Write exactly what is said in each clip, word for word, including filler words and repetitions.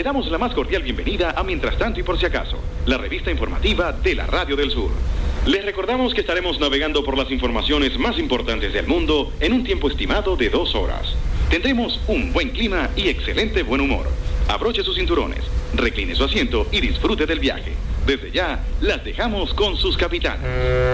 damos la más cordial bienvenida a Mientras Tanto y Por Si Acaso, la revista informativa de la Radio del Sur. Les recordamos que estaremos navegando por las informaciones más importantes del mundo en un tiempo estimado de dos horas. Tendremos un buen clima y excelente buen humor. Abroche sus cinturones, recline su asiento y disfrute del viaje. Desde ya, las dejamos con sus capitanes.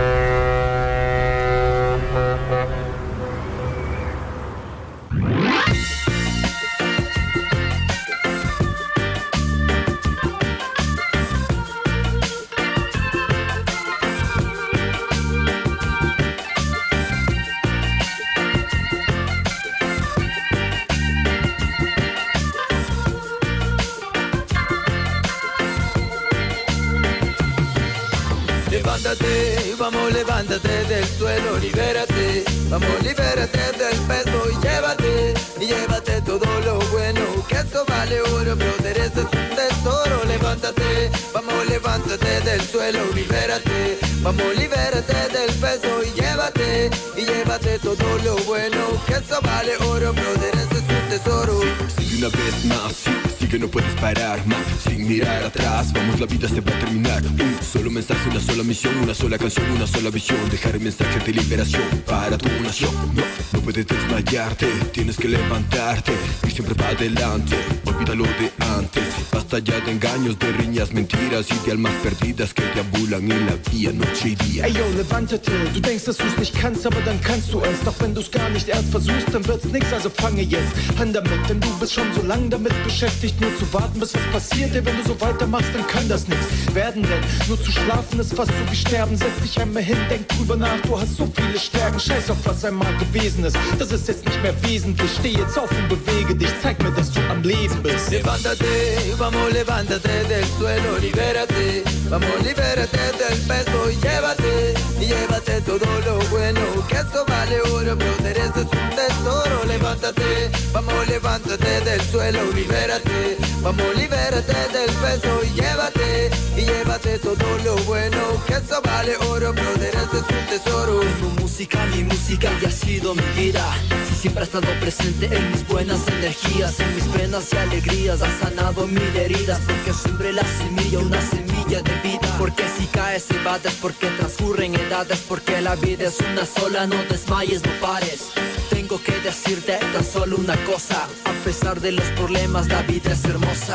Levántate, vamos, levántate del suelo, libérate. Vamos, libérate del peso y llévate, y llévate todo lo bueno, que esto vale oro, brother, esto es un tesoro. Levántate, vamos, levántate del suelo, libérate. Vamos, libérate del peso y llévate, y llévate todo lo bueno, que esto vale oro, brother, esto es un tesoro. Sigue una vez más, sí, sí que no puedes parar más, sin mirar atrás, vamos, la vida se va a terminar. Un solo mensaje, una sola misión, una sola canción, una sola visión, dejar el mensaje de liberación para tu nación. No, no puedes desmayarte, tienes que levantarte y siempre va adelante, olvídalo de antes. Basta ya de engaños, de riñas, mentiras y de almas perdidas que deambulan en la vía noche y día. Ey yo, levántate, du denkst, dass du's nicht kannst, aber dann kannst du es. Doch wenn du's gar nicht erst versuchst, dann wird's nix, also fange jetzt an damit. Denn du bist schon so lang damit beschäftigt, nur zu warten, bis was passiert. Ey, wenn du so weitermachst, dann kann das nichts werden, denn nur zu schlafen ist fast so wie sterben. Setz dich einmal hin, denk drüber nach, du hast so viele Stärken. Scheiß auf was einmal gewesen ist, das ist jetzt nicht mehr wesentlich. Steh jetzt auf und bewege dich, zeig mir, dass du am Leben bist. Levántate, vamos, levántate del suelo, libérate. Vamos, libérate del peso y llévate, y llévate todo lo bueno, que esto vale oro, brother, esto es un tesoro. Levántate, vamos, levántate del suelo, libérate. Vamos, libérate del peso y llévate, y llévate todo lo bueno, que esto vale oro, brother, esto es un tesoro. Tengo música, mi música y ha sido mi vida. Si siempre ha estado presente en mis buenas energías, en mis penas y alegrías, ha sanado mil heridas, porque siempre la semilla, una semilla de vida. Porque si caes y bates, porque transcurren edades, porque la vida es una sola, no desmayes, no pares. Tengo que decirte tan solo una cosa, a pesar de los problemas, la vida es hermosa.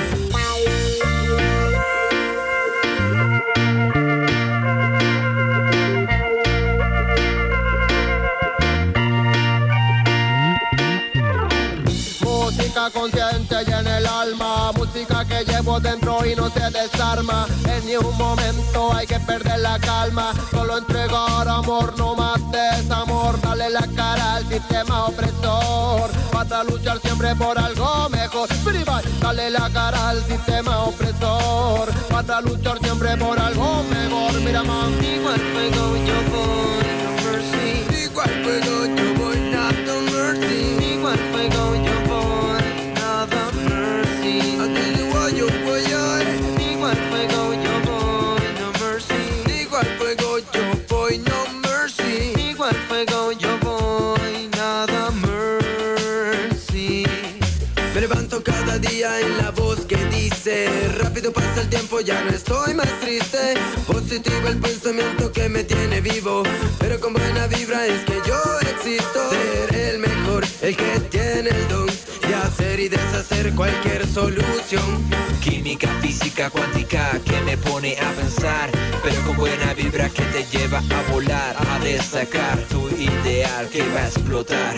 Música consciente y en el alma, música que llevo dentro y no se desarma. En ni un momento hay que perder la calma, solo entregar amor, no más desamor. Dale la cara al sistema opresor, para luchar siempre por algo mejor. Dale la cara al sistema opresor, para luchar siempre por algo mejor. Mira, man, igual fuego yo voy, no mercy. Igual fuego yo voy, nada mercy. Igual fuego yo voy, nada mercy. I'll tell you what yo voy a igual fuego yo voy, no mercy. Igual fuego yo voy, no mercy. Igual fuego yo voy, nada mercy. Me levanto cada día en la voz que dice, rápido pasa el tiempo, ya no estoy más triste. Positivo el pensamiento que me tiene vivo, pero con buena vibra es que yo existo. Ser el mejor, el que tiene el don de hacer y deshacer cualquier solución. Química, física, cuántica que me pone a pensar, pero con buena vibra que te lleva a volar, a destacar tu ideal que va a explotar.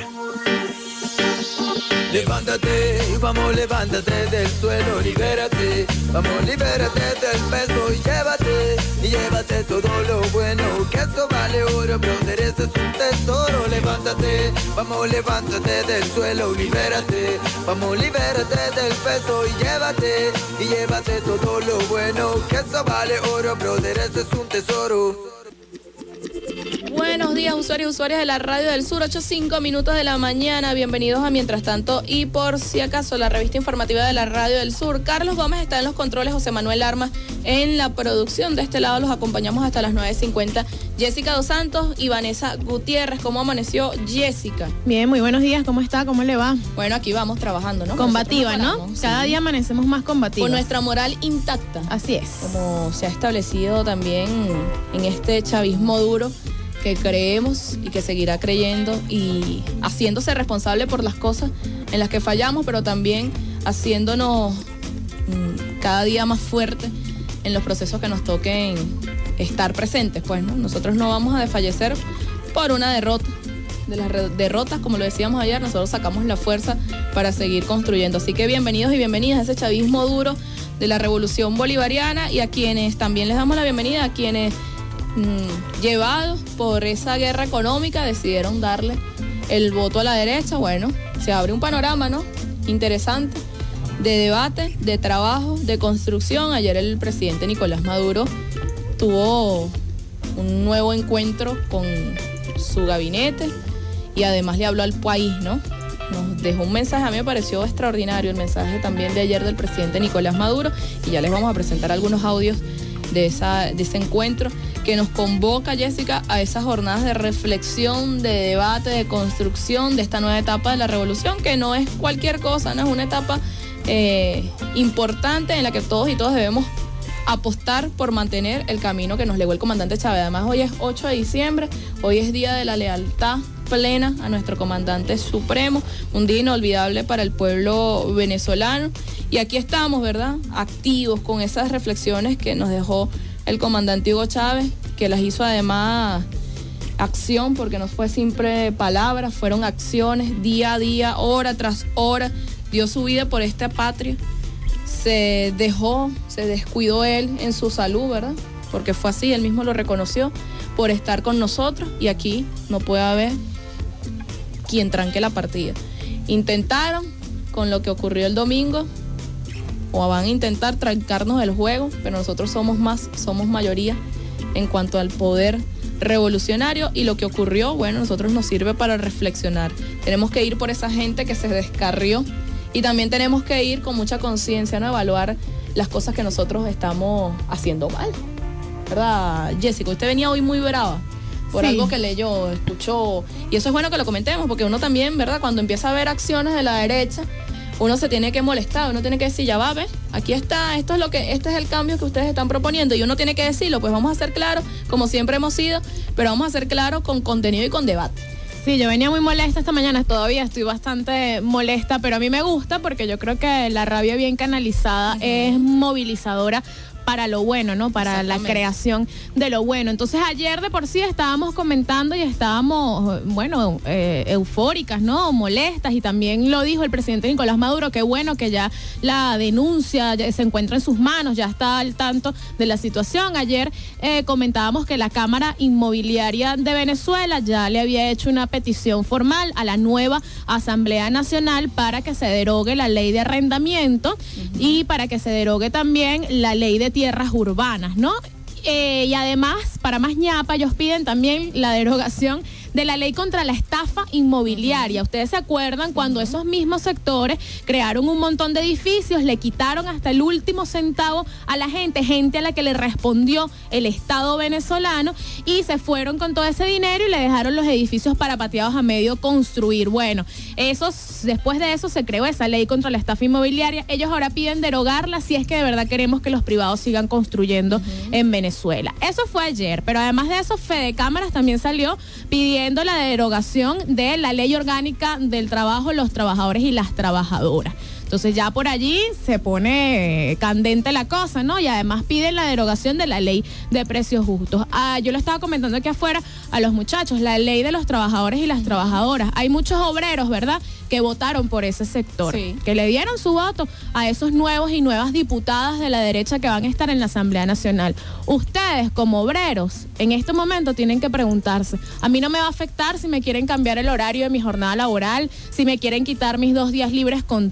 Levántate, vamos, levántate del suelo, libérate. Vamos, libérate del peso y llévate, y llévate todo lo bueno, que esto vale oro, brother, esto es un tesoro. Levántate, vamos, levántate del suelo, libérate. Vamos, libérate del peso y llévate, y llévate todo lo bueno, que esto vale oro, brother, esto es un tesoro. Buenos buenos días, usuarios y usuarias de la Radio del Sur, ocho cinco minutos de la mañana. Bienvenidos a Mientras Tanto y por si acaso, la revista informativa de la Radio del Sur. Carlos Gómez está en los controles, José Manuel Armas en la producción. De este lado los acompañamos hasta las nueve cincuenta. Jessica Dos Santos y Vanessa Gutiérrez. ¿Cómo amaneció Jessica? Bien, muy buenos días. ¿Cómo está? ¿Cómo le va? Bueno, aquí vamos trabajando, ¿no? Combativa, ¿no? Paramos, Cada sí. día amanecemos más combativos. Con nuestra moral intacta. Así es. Como se ha establecido también en este chavismo duro que creemos y que seguirá creyendo y haciéndose responsable por las cosas en las que fallamos, pero también haciéndonos mmm, cada día más fuertes en los procesos que nos toquen estar presentes, pues, ¿no? Nosotros no vamos a desfallecer por una derrota. De las derrotas, como lo decíamos ayer, nosotros sacamos la fuerza para seguir construyendo. Así que bienvenidos y bienvenidas a ese chavismo duro de la revolución bolivariana, y a quienes también les damos la bienvenida, a quienes mmm, llevados por esa guerra económica decidieron darle el voto a la derecha. Bueno, se abre un panorama, ¿no? Interesante, de debate, de trabajo, de construcción. Ayer el presidente Nicolás Maduro tuvo un nuevo encuentro con su gabinete y además le habló al país, ¿no? Nos dejó un mensaje, a mí me pareció extraordinario el mensaje también de ayer del presidente Nicolás Maduro, y ya les vamos a presentar algunos audios de, esa, de ese encuentro que nos convoca, Jessica, a esas jornadas de reflexión, de debate, de construcción de esta nueva etapa de la revolución, que no es cualquier cosa, no es una etapa eh, importante en la que todos y todas debemos apostar por mantener el camino que nos legó el comandante Chávez. Además, hoy es ocho de diciembre, hoy es día de la lealtad plena a nuestro comandante supremo, un día inolvidable para el pueblo venezolano, y aquí estamos, ¿verdad?, activos con esas reflexiones que nos dejó el comandante Hugo Chávez, que las hizo además acción, porque no fue siempre palabras, fueron acciones día a día, hora tras hora, dio su vida por esta patria. Se dejó, se descuidó él en su salud, ¿verdad? Porque fue así, él mismo lo reconoció, por estar con nosotros, y aquí no puede haber quien tranque la partida. Intentaron, con lo que ocurrió el domingo, o van a intentar trancarnos el juego, pero nosotros somos más, somos mayoría en cuanto al poder revolucionario, y lo que ocurrió, bueno, a nosotros nos sirve para reflexionar. Tenemos que ir por esa gente que se descarrió, y también tenemos que ir con mucha conciencia, ¿no? Evaluar las cosas que nosotros estamos haciendo mal, ¿verdad, Jessica? Usted venía hoy muy brava por sí. Algo que leyó, escuchó, y eso es bueno que lo comentemos, porque uno también, ¿verdad?, cuando empieza a ver acciones de la derecha, uno se tiene que molestar, uno tiene que decir, ya va, ¿ves? Aquí está, esto es lo que, este es el cambio que ustedes están proponiendo, y uno tiene que decirlo, pues vamos a ser claros, como siempre hemos sido, pero vamos a ser claros con contenido y con debate. Sí, yo venía muy molesta esta mañana, todavía estoy bastante molesta, pero a mí me gusta porque yo creo que la rabia bien canalizada uh-huh. es movilizadora para lo bueno, ¿no? Para la creación de lo bueno. Entonces ayer de por sí estábamos comentando y estábamos, bueno, eh, eufóricas, ¿no? Molestas, y también lo dijo el presidente Nicolás Maduro, que bueno que ya la denuncia ya se encuentra en sus manos, ya está al tanto de la situación. Ayer eh, comentábamos que la Cámara Inmobiliaria de Venezuela ya le había hecho una petición formal a la nueva Asamblea Nacional para que se derogue la ley de arrendamiento uh-huh. y para que se derogue también la ley de tierras urbanas, ¿no? Eh, y además, para más ñapa, ellos piden también la derogación de la ley contra la estafa inmobiliaria. Ustedes se acuerdan cuando esos mismos sectores crearon un montón de edificios, le quitaron hasta el último centavo a la gente, gente a la que le respondió el Estado venezolano, y se fueron con todo ese dinero y le dejaron los edificios parapateados a medio construir. Bueno, esos, después de eso se creó esa ley contra la estafa inmobiliaria. Ellos ahora piden derogarla si es que de verdad queremos que los privados sigan construyendo uh-huh. en Venezuela. Eso fue ayer, pero además de eso, Fede Cámaras también salió pidiendo la derogación de la ley orgánica del trabajo, los trabajadores y las trabajadoras. Entonces ya por allí se pone candente la cosa, ¿no? Y además piden la derogación de la ley de precios justos. Ah, yo lo estaba comentando aquí afuera a los muchachos, la ley de los trabajadores y las trabajadoras. Hay muchos obreros, ¿verdad?, que votaron por ese sector, sí. que le dieron su voto a esos nuevos y nuevas diputadas de la derecha que van a estar en la Asamblea Nacional. Ustedes, como obreros, en este momento tienen que preguntarse, a mí no me va a afectar si me quieren cambiar el horario de mi jornada laboral, si me quieren quitar mis dos días libres continuos,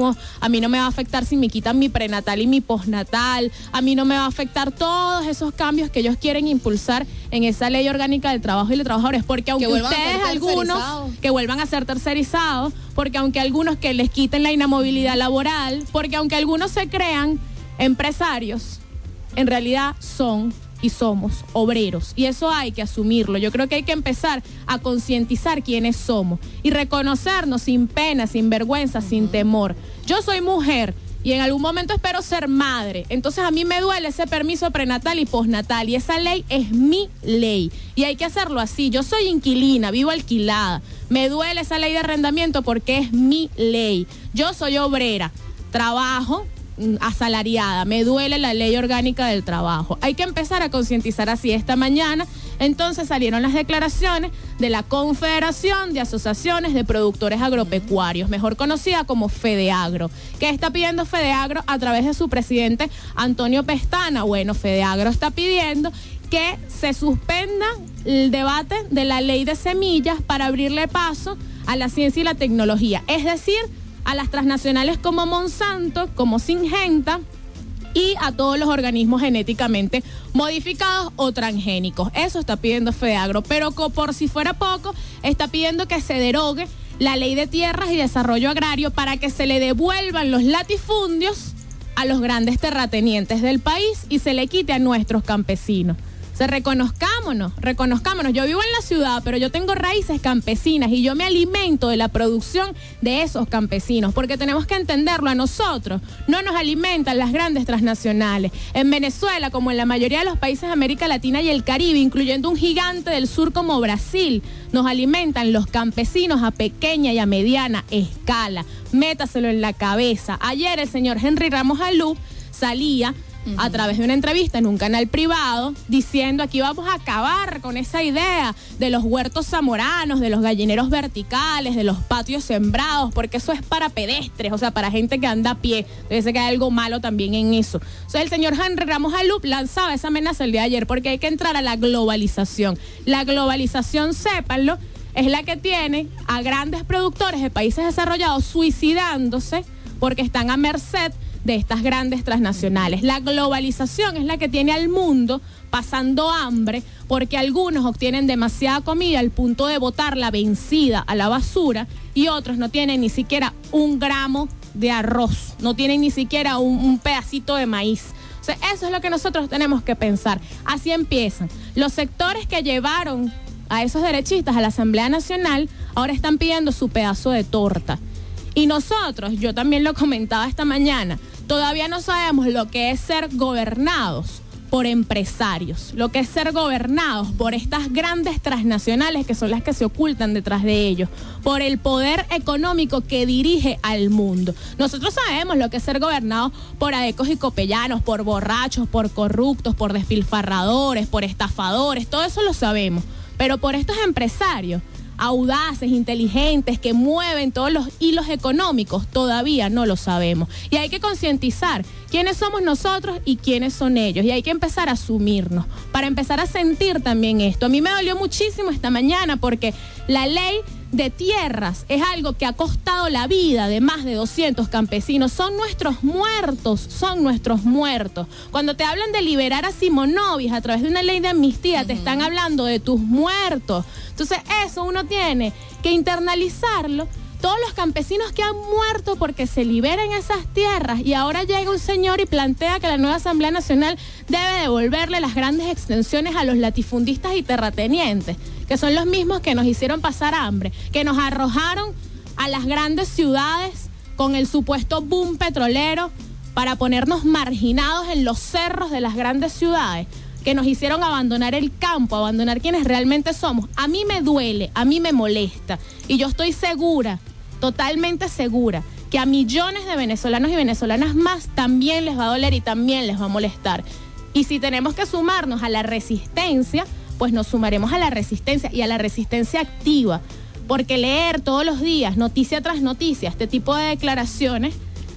autónomos, a mí no me va a afectar si me quitan mi prenatal y mi postnatal, a mí no me va a afectar todos esos cambios que ellos quieren impulsar en esa ley orgánica del trabajo y los trabajadores, porque aunque ustedes algunos que vuelvan a ser tercerizados, porque aunque algunos que les quiten la inamovilidad laboral, porque aunque algunos se crean empresarios, en realidad son y somos obreros, y eso hay que asumirlo. Yo creo que hay que empezar a concientizar quiénes somos y reconocernos sin pena, sin vergüenza, sin temor. Yo soy mujer y en algún momento espero ser madre, entonces a mí me duele ese permiso prenatal y postnatal, y esa ley es mi ley y hay que hacerlo así. Yo soy inquilina, vivo alquilada, me duele esa ley de arrendamiento porque es mi ley. Yo soy obrera, trabajo asalariada, me duele la ley orgánica del trabajo. Hay que empezar a concientizar así. Esta mañana entonces salieron las declaraciones de la Confederación de Asociaciones de Productores Agropecuarios, mejor conocida como FEDEAGRO. ¿Qué está pidiendo FEDEAGRO a través de su presidente Antonio Pestana? Bueno, FEDEAGRO está pidiendo que se suspenda el debate de la ley de semillas para abrirle paso a la ciencia y la tecnología, es decir, a las transnacionales como Monsanto, como Syngenta y a todos los organismos genéticamente modificados o transgénicos. Eso está pidiendo FEDEAGRO, pero por si fuera poco, está pidiendo que se derogue la ley de tierras y desarrollo agrario para que se le devuelvan los latifundios a los grandes terratenientes del país y se le quite a nuestros campesinos. O sea, reconozcámonos, reconozcámonos. Yo vivo en la ciudad, pero yo tengo raíces campesinas y yo me alimento de la producción de esos campesinos, porque tenemos que entenderlo. A nosotros no nos alimentan las grandes transnacionales. En Venezuela, como en la mayoría de los países de América Latina y el Caribe, incluyendo un gigante del sur como Brasil, nos alimentan los campesinos a pequeña y a mediana escala. Métaselo en la cabeza. Ayer el señor Henry Ramos Alú salía a través de una entrevista en un canal privado diciendo: aquí vamos a acabar con esa idea de los huertos zamoranos, de los gallineros verticales, de los patios sembrados, porque eso es para pedestres, o sea, para gente que anda a pie. Debe que hay algo malo también en eso. O sea, el señor Henry Ramos Alú lanzaba esa amenaza el día de ayer, porque hay que entrar a la globalización. La globalización, sépanlo, es la que tiene a grandes productores de países desarrollados suicidándose porque están a merced de estas grandes transnacionales. La globalización es la que tiene al mundo pasando hambre porque algunos obtienen demasiada comida al punto de botarla vencida a la basura y otros no tienen ni siquiera un gramo de arroz, no tienen ni siquiera un, un pedacito de maíz. O sea, eso es lo que nosotros tenemos que pensar. Así empiezan. Los sectores que llevaron a esos derechistas a la Asamblea Nacional ahora están pidiendo su pedazo de torta. Y nosotros, yo también lo comentaba esta mañana, todavía no sabemos lo que es ser gobernados por empresarios, lo que es ser gobernados por estas grandes transnacionales que son las que se ocultan detrás de ellos, por el poder económico que dirige al mundo. Nosotros sabemos lo que es ser gobernados por adecos y copellanos, por borrachos, por corruptos, por despilfarradores, por estafadores, todo eso lo sabemos, pero por estos empresarios audaces, inteligentes, que mueven todos los hilos económicos, todavía no lo sabemos. Y hay que concientizar quiénes somos nosotros y quiénes son ellos. Y hay que empezar a asumirnos, para empezar a sentir también esto. A mí me dolió muchísimo esta mañana porque la ley de tierras es algo que ha costado la vida de más de doscientos campesinos. Son nuestros muertos, son nuestros muertos. Cuando te hablan de liberar a Simonovic a través de una ley de amnistía, uh-huh, te están hablando de tus muertos. Entonces eso uno tiene que internalizarlo. Todos los campesinos que han muerto porque se liberen esas tierras, y ahora llega un señor y plantea que la nueva Asamblea Nacional debe devolverle las grandes extensiones a los latifundistas y terratenientes, que son los mismos que nos hicieron pasar hambre, que nos arrojaron a las grandes ciudades con el supuesto boom petrolero para ponernos marginados en los cerros de las grandes ciudades, que nos hicieron abandonar el campo, abandonar quienes realmente somos. A mí me duele, a mí me molesta, y yo estoy segura, totalmente segura, que a millones de venezolanos y venezolanas más también les va a doler y también les va a molestar. Y si tenemos que sumarnos a la resistencia, pues nos sumaremos a la resistencia, y a la resistencia activa, porque leer todos los días, noticia tras noticia, este tipo de declaraciones,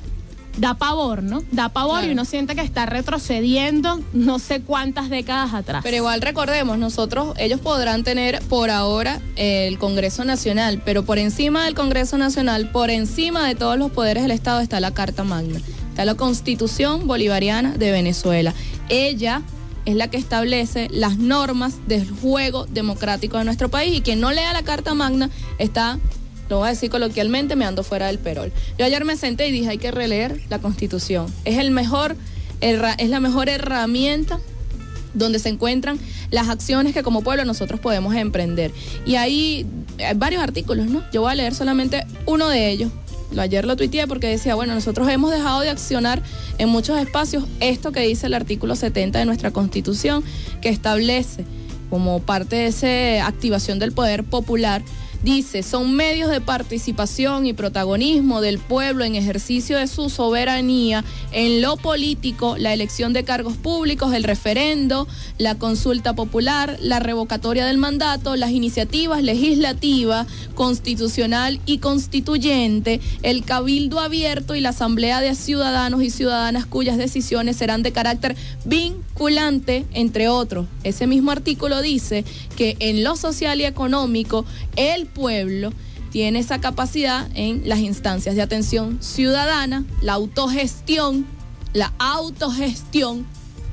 da pavor, ¿no? Da pavor claro. Y uno siente que está retrocediendo no sé cuántas décadas atrás. Pero igual recordemos, nosotros, ellos podrán tener por ahora el Congreso Nacional, pero por encima del Congreso Nacional, por encima de todos los poderes del Estado está la Carta Magna, está la Constitución Bolivariana de Venezuela. Ella es la que establece las normas del juego democrático de nuestro país, y quien no lea la Carta Magna está, lo voy a decir coloquialmente, me ando fuera del perol. Yo ayer me senté y dije, hay que releer la Constitución. Es el mejor, es la mejor herramienta donde se encuentran las acciones que como pueblo nosotros podemos emprender. Y ahí hay varios artículos, ¿no? Yo voy a leer solamente uno de ellos. Lo, ayer lo tuiteé porque decía, bueno, nosotros hemos dejado de accionar en muchos espacios esto que dice el artículo setenta de nuestra Constitución, que establece como parte de esa activación del poder popular. Dice, son medios de participación y protagonismo del pueblo en ejercicio de su soberanía en lo político, la elección de cargos públicos, el referendo, la consulta popular, la revocatoria del mandato, las iniciativas legislativas, constitucional y constituyente, el cabildo abierto y la asamblea de ciudadanos y ciudadanas cuyas decisiones serán de carácter vinculante, entre otros. Ese mismo artículo dice que en lo social y económico, el pueblo tiene esa capacidad en las instancias de atención ciudadana, la autogestión, la autogestión,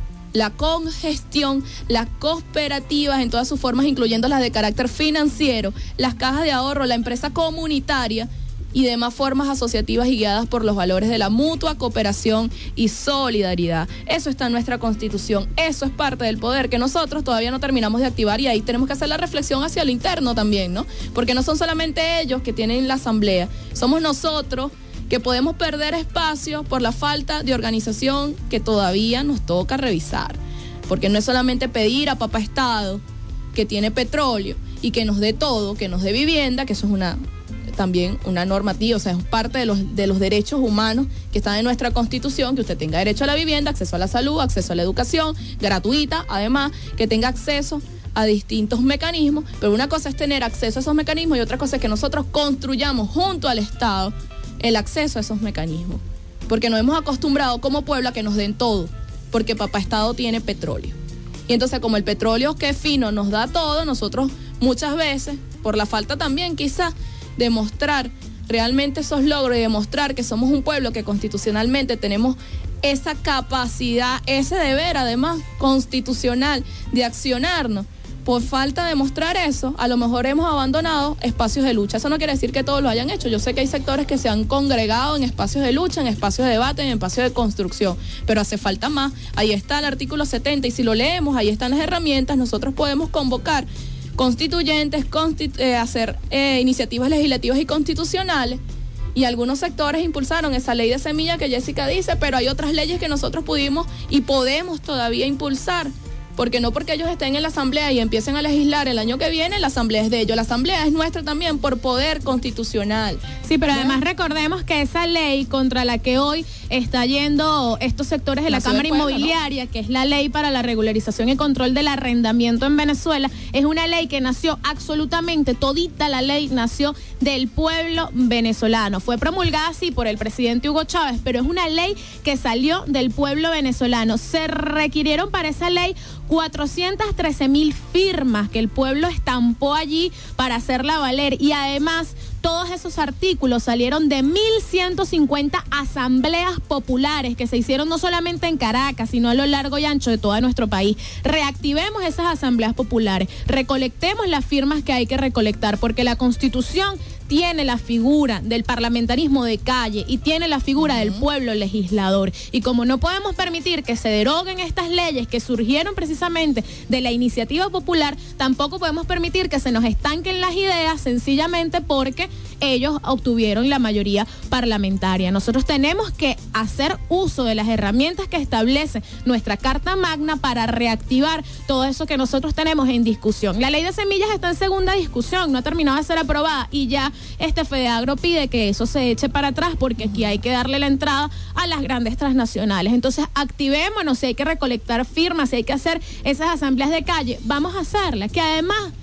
la congestión, las cooperativas en todas sus formas, incluyendo las de carácter financiero, las cajas de ahorro, la empresa comunitaria y demás formas asociativas y guiadas por los valores de la mutua cooperación y solidaridad. Eso está en nuestra Constitución, eso es parte del poder que nosotros todavía no terminamos de activar, y ahí tenemos que hacer la reflexión hacia lo interno también, ¿no? Porque no son solamente ellos que tienen la asamblea, somos nosotros que podemos perder espacio por la falta de organización que todavía nos toca revisar. Porque no es solamente pedir a papá Estado que tiene petróleo y que nos dé todo, que nos dé vivienda, que eso es una... también una normativa, o sea, es parte de los, de los derechos humanos que están en nuestra Constitución, que usted tenga derecho a la vivienda, acceso a la salud, acceso a la educación, gratuita, además, que tenga acceso a distintos mecanismos, pero una cosa es tener acceso a esos mecanismos y otra cosa es que nosotros construyamos junto al Estado el acceso a esos mecanismos, porque nos hemos acostumbrado como pueblo a que nos den todo, porque papá Estado tiene petróleo. Y entonces, como el petróleo que es fino nos da todo, nosotros muchas veces, por la falta también quizás demostrar realmente esos logros y demostrar que somos un pueblo que constitucionalmente tenemos esa capacidad, ese deber además constitucional de accionarnos. Por falta de mostrar eso, a lo mejor hemos abandonado espacios de lucha. Eso no quiere decir que todos lo hayan hecho. Yo sé que hay sectores que se han congregado en espacios de lucha, en espacios de debate, en espacios de construcción, pero hace falta más. Ahí está el artículo setenta y si lo leemos, ahí están las herramientas. Nosotros podemos convocar constituyentes, constitu- eh, hacer eh, iniciativas legislativas y constitucionales, y algunos sectores impulsaron esa ley de semilla que Jessica dice, pero hay otras leyes que nosotros pudimos y podemos todavía impulsar, porque no porque ellos estén en la asamblea y empiecen a legislar el año que viene, la asamblea es de ellos, la asamblea es nuestra también por poder constitucional. Sí, pero ¿no? Además recordemos que esa ley contra la que hoy está yendo estos sectores de la Nació Cámara de acuerdo, Inmobiliaria, ¿no? Que es la ley para la regularización y control del arrendamiento en Venezuela, es una ley que nació absolutamente, todita la ley nació del pueblo venezolano. Fue promulgada así por el presidente Hugo Chávez, pero es una ley que salió del pueblo venezolano. Se requirieron para esa ley cuatrocientas trece mil firmas que el pueblo estampó allí para hacerla valer, y además todos esos artículos salieron de mil ciento cincuenta asambleas populares que se hicieron no solamente en Caracas, sino a lo largo y ancho de todo nuestro país. Reactivemos esas asambleas populares, recolectemos las firmas que hay que recolectar, porque la Constitución tiene la figura del parlamentarismo de calle y tiene la figura uh-huh. del pueblo legislador. Y como no podemos permitir que se deroguen estas leyes que surgieron precisamente de la iniciativa popular, tampoco podemos permitir que se nos estanquen las ideas sencillamente porque ellos obtuvieron la mayoría parlamentaria. Nosotros tenemos que hacer uso de las herramientas que establece nuestra Carta Magna para reactivar todo eso que nosotros tenemos en discusión. La ley de semillas está en segunda discusión, no ha terminado de ser aprobada, y ya este FEDEAGRO pide que eso se eche para atrás porque aquí hay que darle la entrada a las grandes transnacionales. Entonces activémonos, si hay que recolectar firmas, si hay que hacer esas asambleas de calle, vamos a hacerlas, que además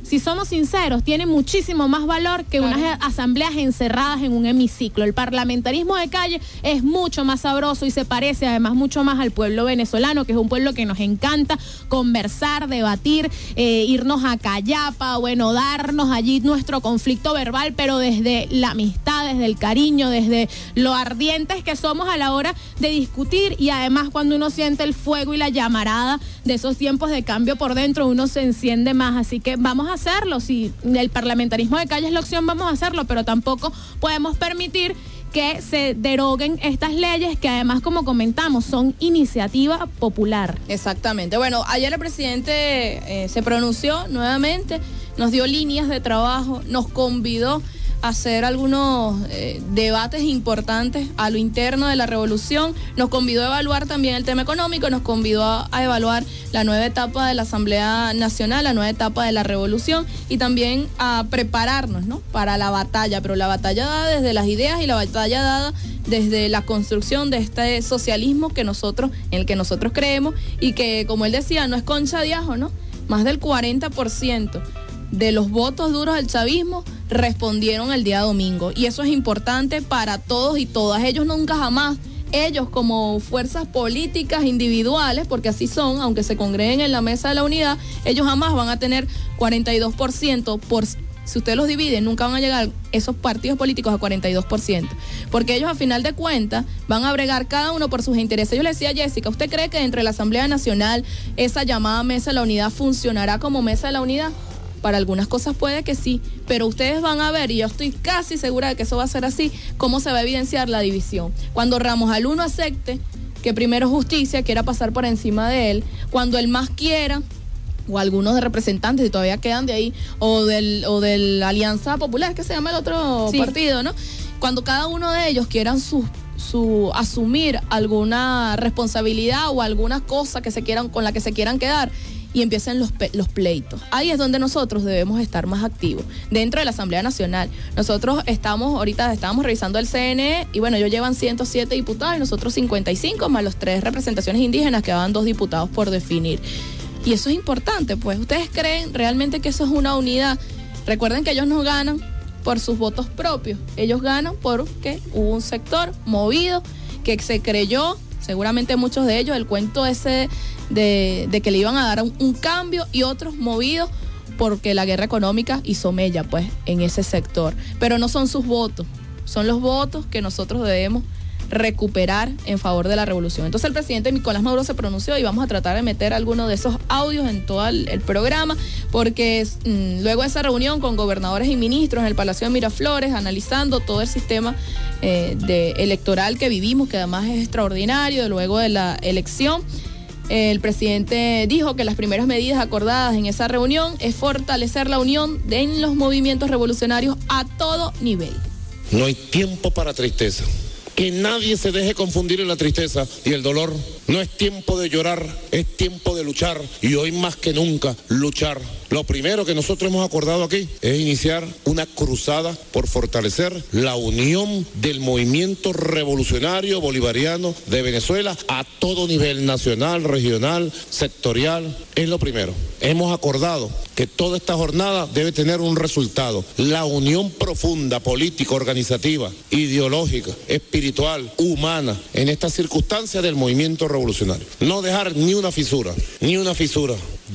si somos sinceros, tiene muchísimo más valor que claro. unas asambleas encerradas en un hemiciclo. El parlamentarismo de calle es mucho más sabroso y se parece además mucho más al pueblo venezolano, que es un pueblo que nos encanta conversar, debatir, eh, irnos a Callapa, bueno, darnos allí nuestro conflicto verbal, pero desde la amistad, desde el cariño, desde lo ardientes que somos a la hora de discutir, y además cuando uno siente el fuego y la llamarada de esos tiempos de cambio por dentro, uno se enciende más. Así que vamos a hacerlo. Si el parlamentarismo de calle es la opción, vamos a hacerlo, pero tampoco podemos permitir que se deroguen estas leyes que además, como comentamos, son iniciativa popular. Exactamente. Bueno, ayer el presidente eh, se pronunció nuevamente, nos dio líneas de trabajo, nos convidó a hacer algunos eh, debates importantes a lo interno de la revolución, nos convidó a evaluar también el tema económico, nos convidó a, a evaluar la nueva etapa de la Asamblea Nacional, la nueva etapa de la revolución, y también a prepararnos, ¿no?, para la batalla, pero la batalla dada desde las ideas y la batalla dada desde la construcción de este socialismo que nosotros, en el que nosotros creemos, y que, como él decía, no es concha de ajo, ¿no? Más del cuarenta por ciento de los votos duros del chavismo respondieron el día domingo, y eso es importante para todos y todas. Ellos nunca jamás, ellos como fuerzas políticas individuales, porque así son, aunque se congreguen en la mesa de la unidad, ellos jamás van a tener cuarenta y dos por ciento. Por si usted los divide, nunca van a llegar esos partidos políticos a cuarenta y dos por ciento, porque ellos a final de cuentas van a bregar cada uno por sus intereses. Yo le decía a Jessica, ¿usted cree que dentro de la Asamblea Nacional esa llamada mesa de la unidad funcionará como mesa de la unidad? Para algunas cosas puede que sí, pero ustedes van a ver, y yo estoy casi segura de que eso va a ser así, cómo se va a evidenciar la división. Cuando Ramos al uno acepte que primero Justicia quiera pasar por encima de él, cuando el MAS quiera, o algunos de representantes, si todavía quedan de ahí, o del o del Alianza Popular, que se llama el otro sí. partido, ¿no? Cuando cada uno de ellos quieran su, su asumir alguna responsabilidad o alguna cosa que se quieran, con la que se quieran quedar, y empiecen los, los pleitos. Ahí es donde nosotros debemos estar más activos, dentro de la Asamblea Nacional. Nosotros estamos, ahorita estábamos revisando el C N E, y bueno, ellos llevan ciento siete diputados, y nosotros cincuenta y cinco, más los tres representaciones indígenas, que van dos diputados por definir. Y eso es importante, pues. ¿Ustedes creen realmente que eso es una unidad? Recuerden que ellos no ganan por sus votos propios, ellos ganan porque hubo un sector movido que se creyó, seguramente muchos de ellos, el cuento ese de, de que le iban a dar un, un cambio, y otros movidos porque la guerra económica hizo mella, pues, en ese sector. Pero no son sus votos, son los votos que nosotros debemos recuperar en favor de la revolución. Entonces el presidente Nicolás Maduro se pronunció, y vamos a tratar de meter algunos de esos audios en todo el, el programa, porque mmm, luego de esa reunión con gobernadores y ministros en el Palacio de Miraflores, analizando todo el sistema eh, de electoral que vivimos, que además es extraordinario, luego de la elección, eh, el presidente dijo que las primeras medidas acordadas en esa reunión es fortalecer la unión de, en los movimientos revolucionarios a todo nivel. No hay tiempo para tristeza. Que nadie se deje confundir en la tristeza y el dolor. No es tiempo de llorar, es tiempo de luchar, y hoy más que nunca luchar. Lo primero que nosotros hemos acordado aquí es iniciar una cruzada por fortalecer la unión del movimiento revolucionario bolivariano de Venezuela a todo nivel, nacional, regional, sectorial. Es lo primero. Hemos acordado que toda esta jornada debe tener un resultado: la unión profunda, política, organizativa, ideológica, espiritual, humana, en esta circunstancia del movimiento revolucionario. No dejar ni una fisura, ni una fisura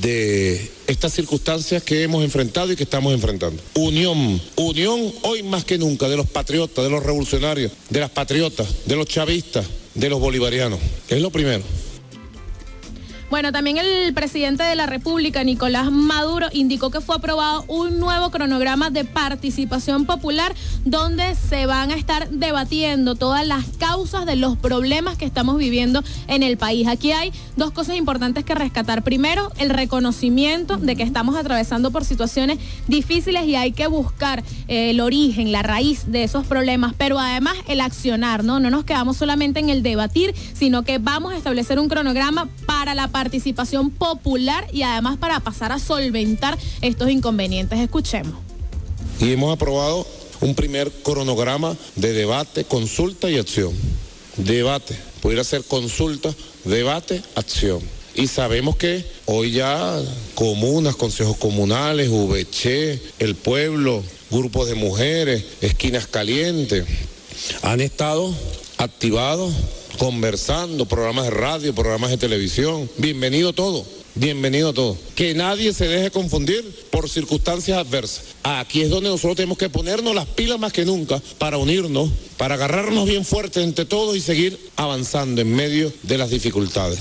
de estas circunstancias que hemos enfrentado y que estamos enfrentando. Unión, unión hoy más que nunca de los patriotas, de los revolucionarios, de las patriotas, de los chavistas, de los bolivarianos. Es lo primero. Bueno, también el presidente de la República, Nicolás Maduro, indicó que fue aprobado un nuevo cronograma de participación popular, donde se van a estar debatiendo todas las causas de los problemas que estamos viviendo en el país. Aquí hay dos cosas importantes que rescatar. Primero, el reconocimiento de que estamos atravesando por situaciones difíciles y hay que buscar eh, el origen, la raíz de esos problemas, pero además el accionar, ¿no? No nos quedamos solamente en el debatir, sino que vamos a establecer un cronograma para la participación popular y además para pasar a solventar estos inconvenientes. Escuchemos. Y hemos aprobado un primer cronograma de debate, consulta y acción. Debate, pudiera ser consulta, debate, acción. Y sabemos que Hoy ya comunas, consejos comunales, V H, El Pueblo, grupos de mujeres, esquinas calientes, han estado activados, conversando, programas de radio, programas de televisión. Bienvenido todo, bienvenido todo. Que nadie se deje confundir por circunstancias adversas. Aquí es donde nosotros tenemos que ponernos las pilas más que nunca para unirnos, para agarrarnos bien fuerte entre todos y seguir avanzando en medio de las dificultades.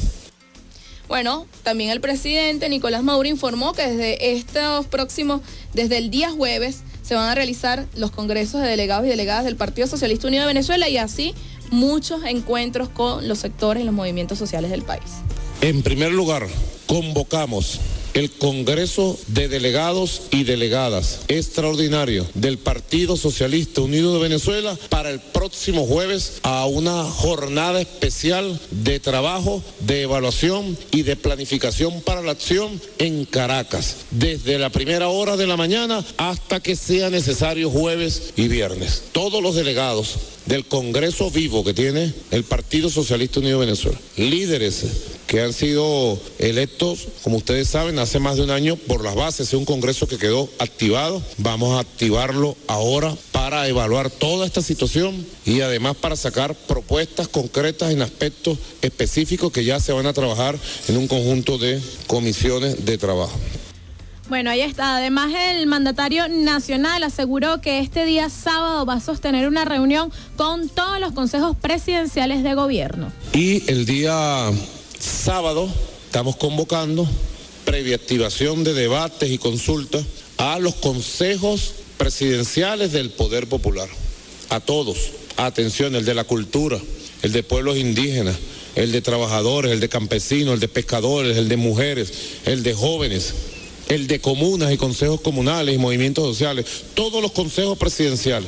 Bueno, también el presidente Nicolás Maduro informó que desde estos próximos, desde el día jueves, se van a realizar los congresos de delegados y delegadas del Partido Socialista Unido de Venezuela y así muchos encuentros con los sectores y los movimientos sociales del país. En primer lugar, convocamos el Congreso de Delegados y Delegadas extraordinario del Partido Socialista Unido de Venezuela para el próximo jueves a una jornada especial de trabajo, de evaluación y de planificación para la acción en Caracas, desde la primera hora de la mañana hasta que sea necesario jueves y viernes. Todos los delegados del Congreso vivo que tiene el Partido Socialista Unido de Venezuela, líderes que han sido electos, como ustedes saben, hace más de un año por las bases de un Congreso que quedó activado. Vamos a activarlo ahora para evaluar toda esta situación y además para sacar propuestas concretas en aspectos específicos que ya se van a trabajar en un conjunto de comisiones de trabajo. Bueno, ahí está. Además, el mandatario nacional aseguró que este día sábado va a sostener una reunión con todos los consejos presidenciales de gobierno. Y el día sábado estamos convocando previa activación de debates y consultas a los consejos presidenciales del Poder Popular. A todos. Atención, el de la cultura, el de pueblos indígenas, el de trabajadores, el de campesinos, el de pescadores, el de mujeres, el de jóvenes, el de comunas y consejos comunales y movimientos sociales, todos los consejos presidenciales.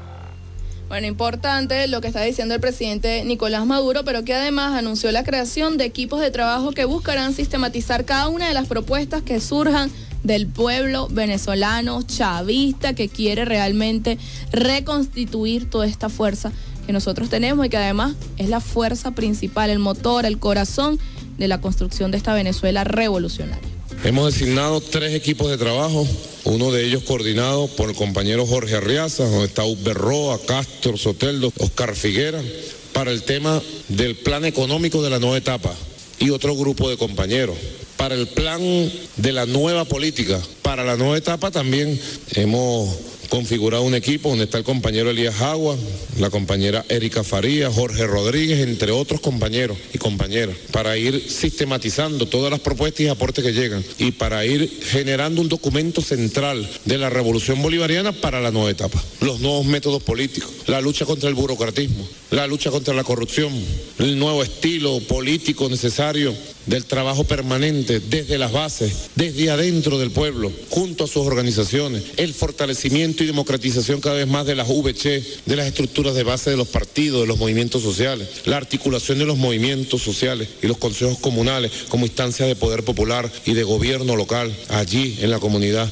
Bueno, importante lo que está diciendo el presidente Nicolás Maduro, pero que además anunció la creación de equipos de trabajo que buscarán sistematizar cada una de las propuestas que surjan del pueblo venezolano chavista que quiere realmente reconstituir toda esta fuerza que nosotros tenemos y que además es la fuerza principal, el motor, el corazón de la construcción de esta Venezuela revolucionaria. Hemos designado tres equipos de trabajo, uno de ellos coordinado por el compañero Jorge Arriaza, donde está Uber Roa, Castro Soteldo, Oscar Figuera, para el tema del plan económico de la nueva etapa y otro grupo de compañeros. Para el plan de la nueva política, para la nueva etapa también hemos configurado un equipo donde está el compañero Elías Agua, la compañera Erika Farías, Jorge Rodríguez, entre otros compañeros y compañeras, para ir sistematizando todas las propuestas y aportes que llegan y para ir generando un documento central de la revolución bolivariana para la nueva etapa. Los nuevos métodos políticos, la lucha contra el burocratismo, la lucha contra la corrupción, el nuevo estilo político necesario del trabajo permanente desde las bases, desde adentro del pueblo, junto a sus organizaciones, el fortalecimiento y democratización cada vez más de las V H, de las estructuras de base de los partidos, de los movimientos sociales, la articulación de los movimientos sociales y los consejos comunales como instancias de poder popular y de gobierno local allí en la comunidad.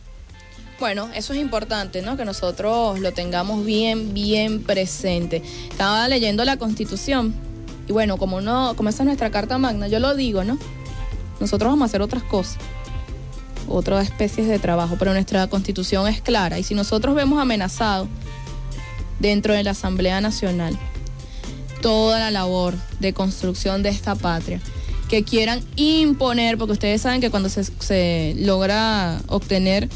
Bueno, eso es importante, ¿no? Que nosotros lo tengamos bien, bien presente. Estaba leyendo la Constitución y bueno, como no, como esa es nuestra Carta Magna, yo lo digo, ¿no? Nosotros vamos a hacer otras cosas, otras especies de trabajo, pero nuestra Constitución es clara y si nosotros vemos amenazado dentro de la Asamblea Nacional toda la labor de construcción de esta patria, que quieran imponer, porque ustedes saben que cuando se, se logra obtener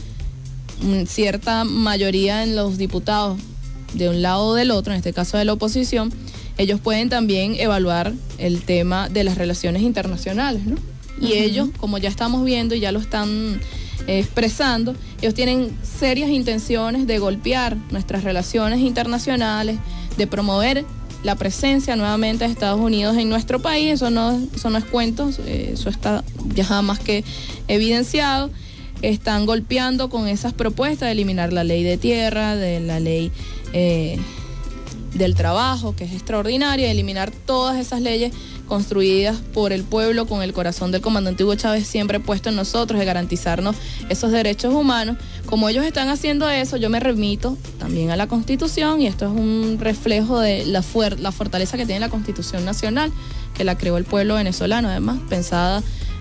cierta mayoría en los diputados de un lado o del otro, en este caso de la oposición, ellos pueden también evaluar el tema de las relaciones internacionales, ¿no? Y uh-huh. ellos, como ya estamos viendo y ya lo están eh, expresando, ellos tienen serias intenciones de golpear nuestras relaciones internacionales, de promover la presencia nuevamente de Estados Unidos en nuestro país. Eso no, eso no es cuento, eh, eso está ya más que evidenciado. Están golpeando con esas propuestas de eliminar la ley de tierra, de la ley eh, del trabajo, que es extraordinaria, de eliminar todas esas leyes construidas por el pueblo con el corazón del comandante Hugo Chávez siempre puesto en nosotros, de garantizarnos esos derechos humanos. Como ellos están haciendo eso, yo me remito también a la Constitución y esto es un reflejo de la, fuer- la fortaleza que tiene la Constitución Nacional, que la creó el pueblo venezolano, además pensada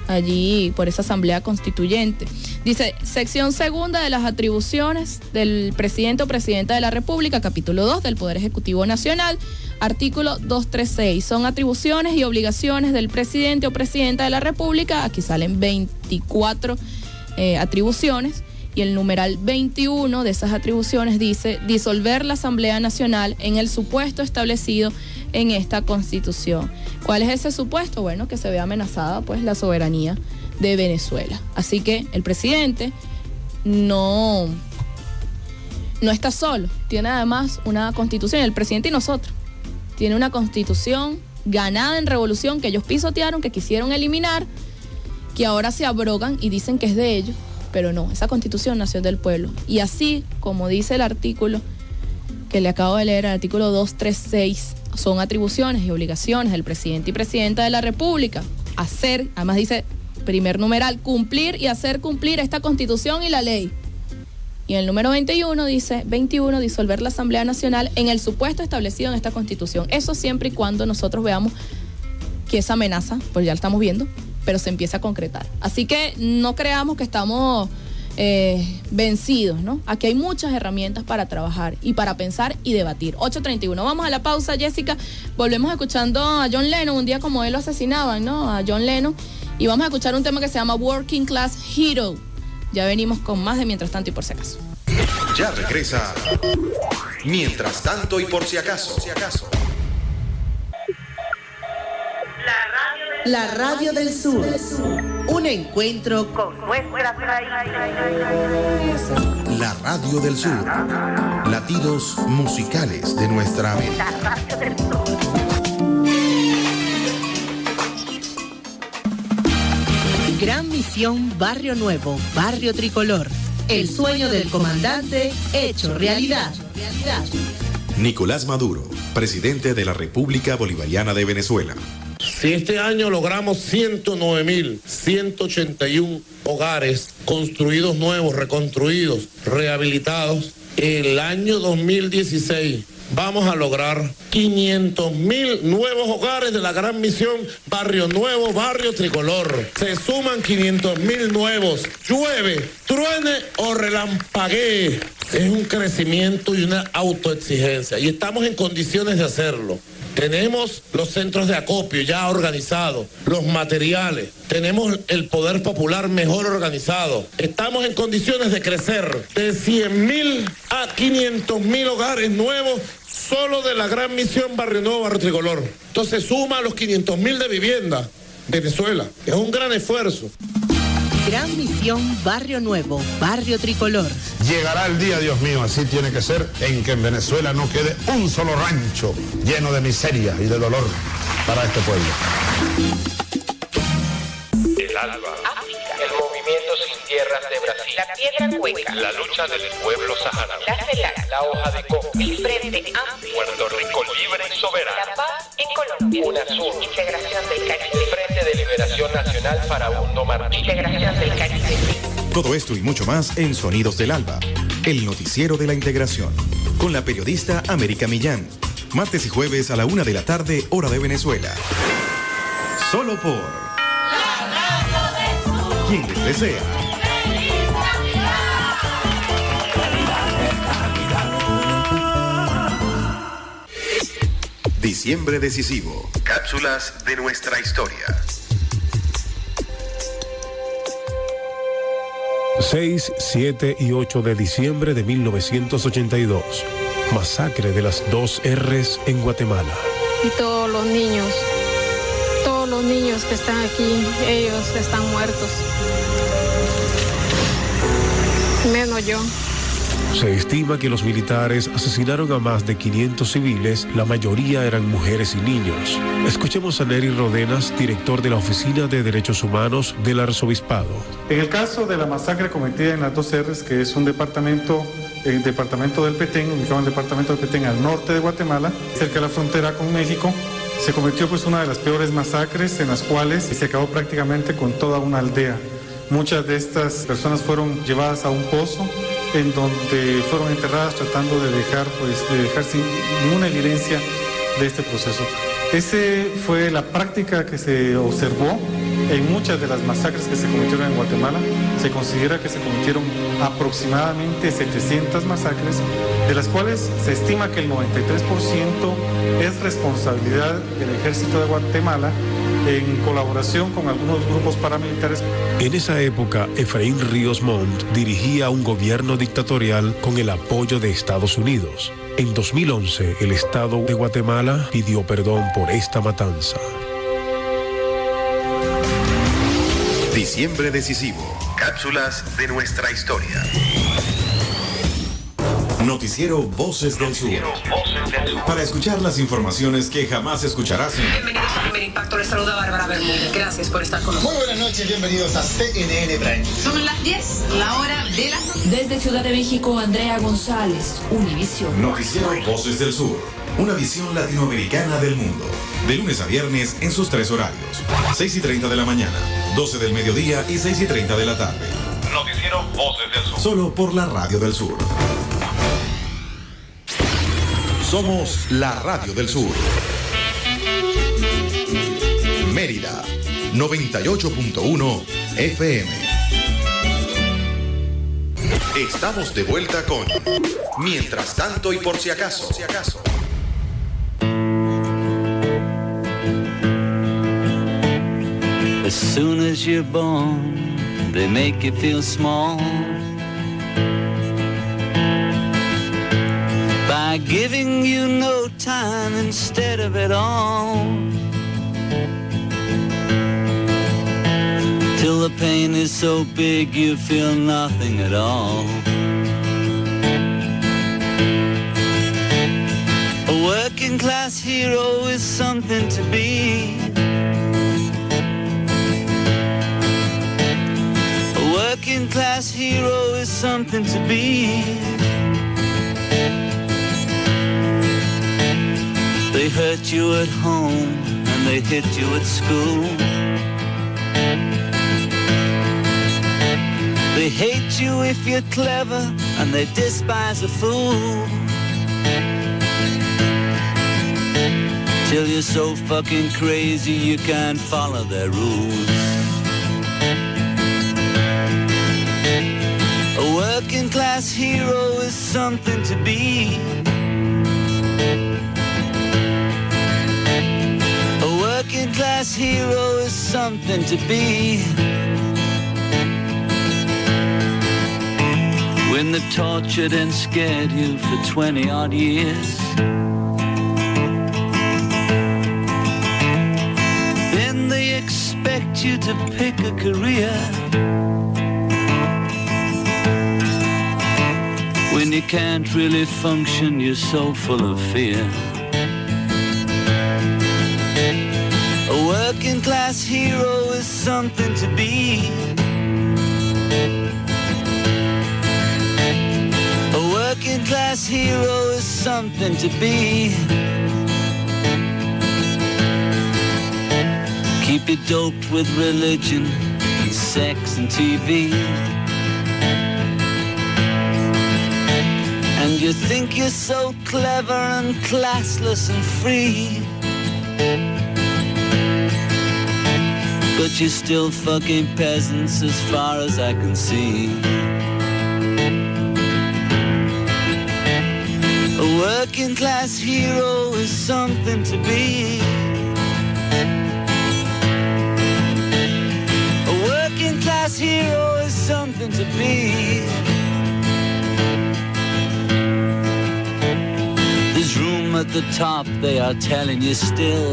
allí por esa asamblea constituyente. Dice, sección segunda de las atribuciones del presidente o presidenta de la República, capítulo dos del Poder Ejecutivo Nacional, artículo doscientos treinta y seis. Son atribuciones y obligaciones del presidente o presidenta de la República. Aquí salen veinticuatro eh, atribuciones. Y el numeral veintiuno de esas atribuciones dice disolver la Asamblea Nacional en el supuesto establecido en esta Constitución. ¿Cuál es ese supuesto? Bueno, que se ve amenazada pues la soberanía de Venezuela. Así que el presidente no, no está solo, tiene además una Constitución, el presidente y nosotros, tiene una Constitución ganada en revolución que ellos pisotearon, que quisieron eliminar, que ahora se abrogan y dicen que es de ellos. Pero no, esa Constitución nació del pueblo. Y así, como dice el artículo que le acabo de leer, el artículo doscientos treinta y seis, son atribuciones y obligaciones del presidente y presidenta de la República. Hacer, además dice, primer numeral, cumplir y hacer cumplir esta Constitución y la ley. Y en el número veintiuno dice, veintiuno, disolver la Asamblea Nacional en el supuesto establecido en esta Constitución. Eso siempre y cuando nosotros veamos que esa amenaza, pues ya la estamos viendo, pero se empieza a concretar. Así que no creamos que estamos eh, vencidos, ¿no? Aquí hay muchas herramientas para trabajar y para pensar y debatir. ocho treinta y uno, vamos a la pausa, Jessica. Volvemos escuchando a John Lennon, un día como él lo asesinaban, ¿no? A John Lennon. Y vamos a escuchar un tema que se llama Working Class Hero. Ya venimos con más de Mientras Tanto y Por Si Acaso. Ya regresa Mientras Tanto y Por Si Acaso. Por si acaso. La Radio del Sur, un encuentro con nuestras raíces. La Radio del Sur, latidos musicales de nuestra América. La Radio del Sur. Gran Misión Barrio Nuevo, Barrio Tricolor. El sueño del comandante hecho realidad. Nicolás Maduro, presidente de la República Bolivariana de Venezuela. Si este año logramos ciento nueve mil ciento ochenta y uno hogares construidos nuevos, reconstruidos, rehabilitados, el año dos mil dieciséis vamos a lograr quinientos mil nuevos hogares de la Gran Misión Barrio Nuevo, Barrio Tricolor. Se suman quinientos mil nuevos. Llueve, truene o relampaguee. Es un crecimiento y una autoexigencia y estamos en condiciones de hacerlo. Tenemos los centros de acopio ya organizados, los materiales, tenemos el poder popular mejor organizado. Estamos en condiciones de crecer de cien mil a quinientos mil hogares nuevos solo de la Gran Misión Barrio Nuevo, Barrio Tricolor. Entonces suma los quinientos mil de vivienda Venezuela. Es un gran esfuerzo. Gran Misión Barrio Nuevo, Barrio Tricolor. Llegará el día, Dios mío, así tiene que ser, en que en Venezuela no quede un solo rancho lleno de miseria y de dolor para este pueblo. El ALBA, el movimiento sin tierras de Brasil, la piedra cueca, la lucha del pueblo saharaui, la CELAC, la hoja de coco, el Frente Amplio, Puerto Rico libre y soberano, la paz en Colombia, UNASUR, integración del Caribe, Frente de Liberación Nacional Farabundo Martí, integración del Caribe. Todo esto y mucho más en Sonidos del Alba, el noticiero de la integración, con la periodista América Millán, martes y jueves a la una de la tarde, hora de Venezuela. Solo por La Radio del Sur. quien les desea ¡Feliz Navidad! Diciembre decisivo. Cápsulas de nuestra historia. seis, siete y ocho de diciembre de mil novecientos ochenta y dos. Masacre de las dos R's en Guatemala. Y todos los niños, todos los niños que están aquí, ellos están muertos. Menos yo. Se estima que los militares asesinaron a más de quinientos civiles, la mayoría eran mujeres y niños. Escuchemos a Nery Rodenas, director de la Oficina de Derechos Humanos del Arzobispado. En el caso de la masacre cometida en las dos R's, que es un departamento, el departamento del Petén, ubicado en el departamento del Petén al norte de Guatemala, cerca de la frontera con México, se cometió pues una de las peores masacres en las cuales se acabó prácticamente con toda una aldea. Muchas de estas personas fueron llevadas a un pozo en donde fueron enterradas tratando de dejar, pues, de dejar sin ninguna evidencia de este proceso. Esa fue la práctica que se observó En muchas de las masacres que se cometieron en Guatemala, se considera que se cometieron aproximadamente setecientas masacres, de las cuales se estima que el noventa y tres por ciento es responsabilidad del Ejército de Guatemala en colaboración con algunos grupos paramilitares. En esa época, Efraín Ríos Montt dirigía un gobierno dictatorial con el apoyo de Estados Unidos. En dos mil once, el Estado de Guatemala pidió perdón por esta matanza. Diciembre decisivo. Cápsulas de nuestra historia. Noticiero Voces del Sur. Para escuchar las informaciones que jamás escucharás en... Bienvenidos a Primer Impacto. Les saluda Bárbara Bermúdez. Gracias por estar con nosotros. Muy buenas noches, bienvenidos a C N N Prime. Son las diez, la hora de la... Desde Ciudad de México, Andrea González, Univisión. Noticiero Voces del Sur. Una visión latinoamericana del mundo. De lunes a viernes en sus tres horarios. seis y treinta de la mañana, doce del mediodía y seis y treinta de la tarde. Noticiero Voces del Sur. Solo por la Radio del Sur. Somos la Radio del Sur. Mérida, noventa y ocho punto uno F M. Estamos de vuelta con Mientras tanto y por si acaso. Por si acaso. As soon as you're born, they make you feel small by giving you no time instead of it all, till the pain is so big you feel nothing at all. A working class hero is something to be. A working class hero is something to be. They hurt you at home and they hit you at school. They hate you if you're clever and they despise a fool. Till you're so fucking crazy you can't follow their rules. A working class hero is something to be. A working class hero is something to be. When they've tortured and scared you for twenty odd years, then they expect you to pick a career. When you can't really function, you're so full of fear. A working class hero is something to be. A working class hero is something to be. Keep it doped with religion and sex and T V. And you think you're so clever and classless and free, but you're still fucking peasants as far as I can see. A working class hero is something to be. A working class hero is something to be. There's room at the top, they are telling you still.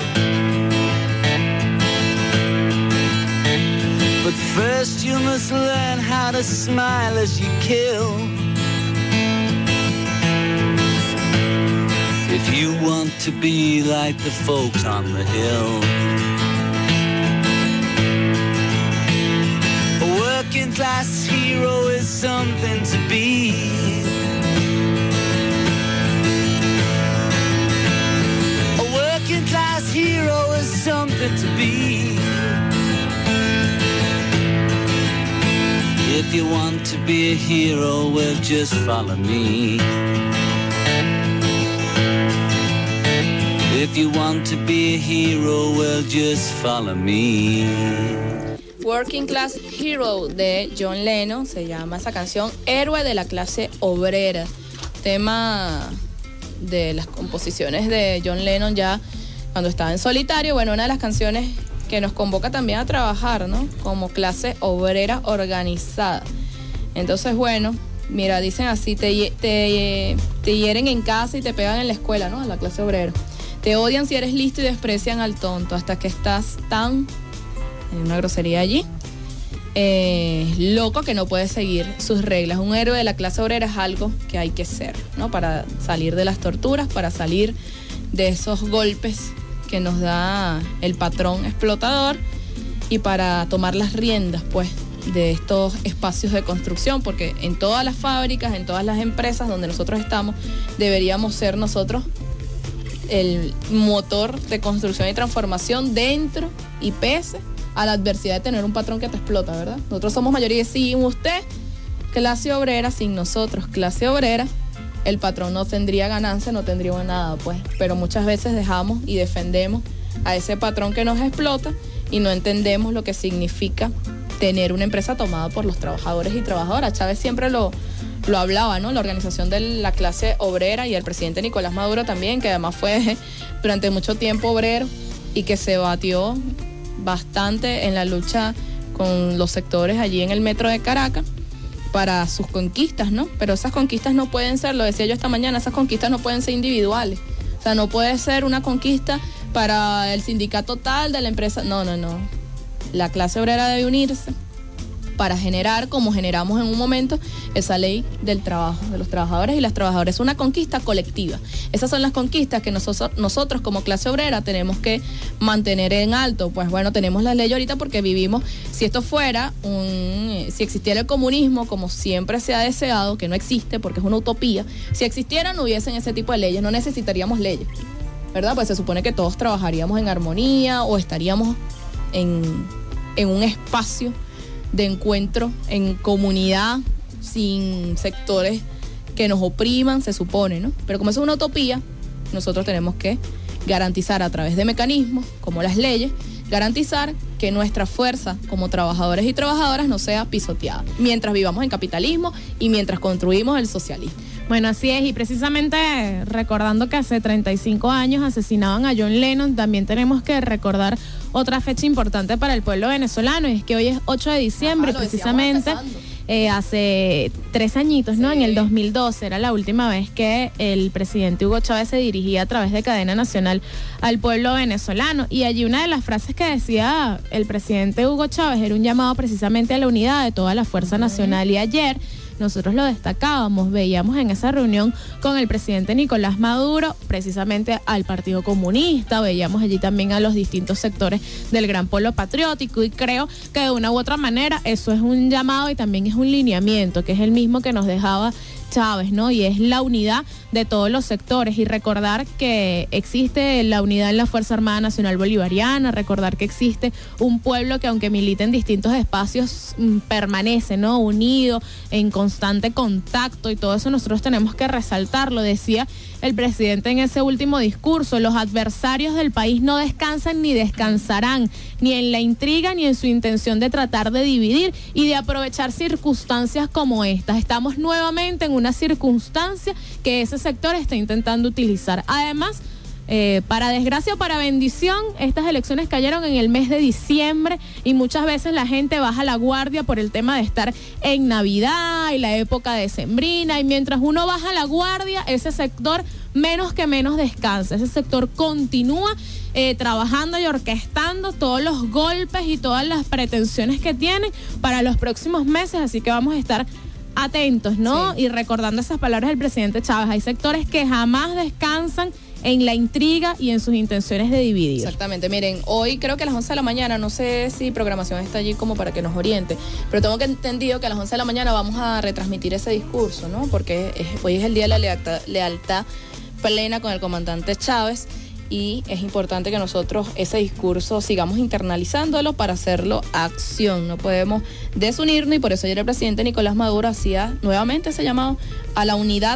But first you must learn how to smile as you kill. If you want to be like the folks on the hill. A working class hero is something to be. A working class hero is something to be. If you want to be a hero, well, just follow me. If you want to be a hero, well, just follow me. Working Class Hero de John Lennon, se llama esa canción, Héroe de la clase obrera, tema de las composiciones de John Lennon ya cuando estaba en solitario. Bueno, una de las canciones que nos convoca también a trabajar, ¿no? Como clase obrera organizada. Entonces, bueno, mira, dicen así, te, te, te hieren en casa y te pegan en la escuela, ¿no? A la clase obrera. Te odian si eres listo y desprecian al tonto, hasta que estás tan... Hay una grosería allí. Eh, loco que no puede seguir sus reglas. Un héroe de la clase obrera es algo que hay que ser, ¿no? Para salir de las torturas, para salir de esos golpes que nos da el patrón explotador y para tomar las riendas, pues, de estos espacios de construcción, porque en todas las fábricas, en todas las empresas donde nosotros estamos, deberíamos ser nosotros el motor de construcción y transformación dentro y pese a la adversidad de tener un patrón que te explota, ¿verdad? Nosotros somos mayoría, sin usted, clase obrera, sin nosotros, clase obrera, el patrón no tendría ganancia, no tendría nada, pues. Pero muchas veces dejamos y defendemos a ese patrón que nos explota y no entendemos lo que significa tener una empresa tomada por los trabajadores y trabajadoras. Chávez siempre lo, lo hablaba, ¿no? La organización de la clase obrera, y el presidente Nicolás Maduro también, que además fue durante mucho tiempo obrero y que se batió bastante en la lucha con los sectores allí en el metro de Caracas para sus conquistas, ¿no? Pero esas conquistas no pueden ser, lo decía yo esta mañana, esas conquistas no pueden ser individuales. O sea, no puede ser una conquista para el sindicato tal de la empresa. No, no, no. La clase obrera debe unirse para generar, como generamos en un momento, esa ley del trabajo, de los trabajadores y las trabajadoras. Es una conquista colectiva. Esas son las conquistas que nosotros, nosotros como clase obrera tenemos que mantener en alto. Pues bueno, tenemos la ley ahorita porque vivimos, si esto fuera un, si existiera el comunismo, como siempre se ha deseado, que no existe porque es una utopía, si existieran, no hubiesen ese tipo de leyes, no necesitaríamos leyes, ¿verdad? Pues se supone que todos trabajaríamos en armonía o estaríamos en, en un espacio de encuentro en comunidad, sin sectores que nos opriman, se supone, ¿no? Pero como eso es una utopía, nosotros tenemos que garantizar a través de mecanismos como las leyes, garantizar que nuestra fuerza como trabajadores y trabajadoras no sea pisoteada, mientras vivamos en capitalismo y mientras construimos el socialismo. Bueno, así es, y precisamente recordando que hace treinta y cinco años asesinaban a John Lennon, también tenemos que recordar otra fecha importante para el pueblo venezolano, y es que hoy es ocho de diciembre, Ajá, precisamente eh, hace tres añitos, ¿no? Sí. En el dos mil doce era la última vez que el presidente Hugo Chávez se dirigía a través de cadena nacional al pueblo venezolano, y allí una de las frases que decía el presidente Hugo Chávez era un llamado precisamente a la unidad de toda la fuerza nacional, y ayer nosotros lo destacábamos, veíamos en esa reunión con el presidente Nicolás Maduro, precisamente al Partido Comunista, veíamos allí también a los distintos sectores del Gran Polo Patriótico, y creo que de una u otra manera eso es un llamado y también es un lineamiento, que es el mismo que nos dejaba Chávez, ¿no? Y es la unidad de todos los sectores, y recordar que existe la unidad en la Fuerza Armada Nacional Bolivariana, recordar que existe un pueblo que, aunque milita en distintos espacios, permanece, ¿no? Unido, en constante contacto, y todo eso nosotros tenemos que resaltarlo. Decía el presidente en ese último discurso: los adversarios del país no descansan ni descansarán, ni en la intriga ni en su intención de tratar de dividir y de aprovechar circunstancias como estas. Estamos nuevamente en una circunstancia que ese sector está intentando utilizar. Además, Eh, para desgracia o para bendición, estas elecciones cayeron en el mes de diciembre, y muchas veces la gente baja la guardia por el tema de estar en Navidad y la época decembrina, y mientras uno baja la guardia, ese sector menos que menos descansa, ese sector continúa eh, trabajando y orquestando todos los golpes y todas las pretensiones que tienen para los próximos meses, así que vamos a estar atentos, ¿no? Sí. Y recordando esas palabras del presidente Chávez, hay sectores que jamás descansan en la intriga y en sus intenciones de dividir. Exactamente, miren, hoy creo que a las once de la mañana, no sé si programación está allí como para que nos oriente, pero tengo que entendido que a las once de la mañana vamos a retransmitir ese discurso, ¿no? Porque es, hoy es el día de la lealtad, lealtad plena con el comandante Chávez, y es importante que nosotros ese discurso sigamos internalizándolo para hacerlo acción. No podemos desunirnos, y por eso ayer el presidente Nicolás Maduro hacía nuevamente ese llamado a la unidad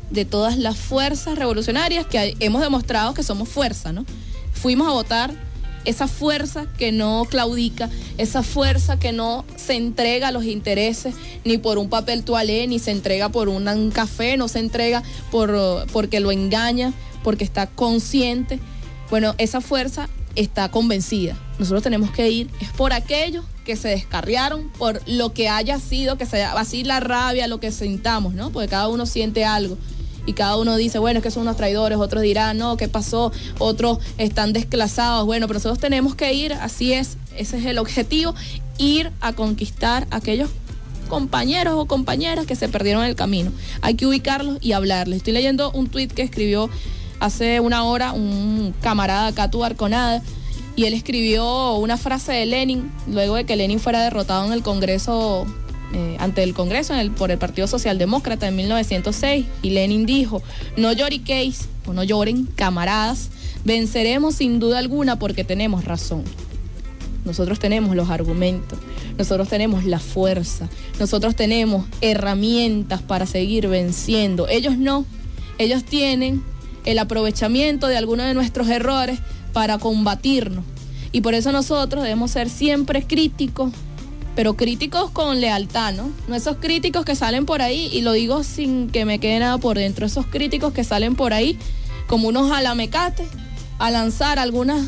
de todas las fuerzas revolucionarias que hemos demostrado que somos fuerza, ¿no? Fuimos a votar esa fuerza que no claudica, esa fuerza que no se entrega a los intereses ni por un papel toalé, ni se entrega por un, un café, no se entrega por, porque lo engaña, porque está consciente. Bueno, esa fuerza está convencida. Nosotros tenemos que ir, es por aquellos que se descarriaron, por lo que haya sido, que sea así la rabia, lo que sintamos, ¿no? Porque cada uno siente algo. Y cada uno dice, bueno, es que son unos traidores, otros dirán, no, ¿qué pasó? Otros están desclasados. Bueno, pero nosotros tenemos que ir, así es, ese es el objetivo, ir a conquistar a aquellos compañeros o compañeras que se perdieron en el camino. Hay que ubicarlos y hablarles. Estoy leyendo un tuit que escribió hace una hora un camarada, Catu Arconada, y él escribió una frase de Lenin, luego de que Lenin fuera derrotado en el Congreso, Eh, ante el Congreso en el, por el Partido Socialdemócrata en mil novecientos seis, y Lenin dijo: no lloriquéis o no lloren, camaradas, venceremos sin duda alguna porque tenemos razón. Nosotros tenemos los argumentos, nosotros tenemos la fuerza, nosotros tenemos herramientas para seguir venciendo. Ellos no, ellos tienen el aprovechamiento de algunos de nuestros errores para combatirnos, y por eso nosotros debemos ser siempre críticos, pero críticos con lealtad, ¿no? No esos críticos que salen por ahí, y lo digo sin que me quede nada por dentro, esos críticos que salen por ahí como unos jalamecates a lanzar algunas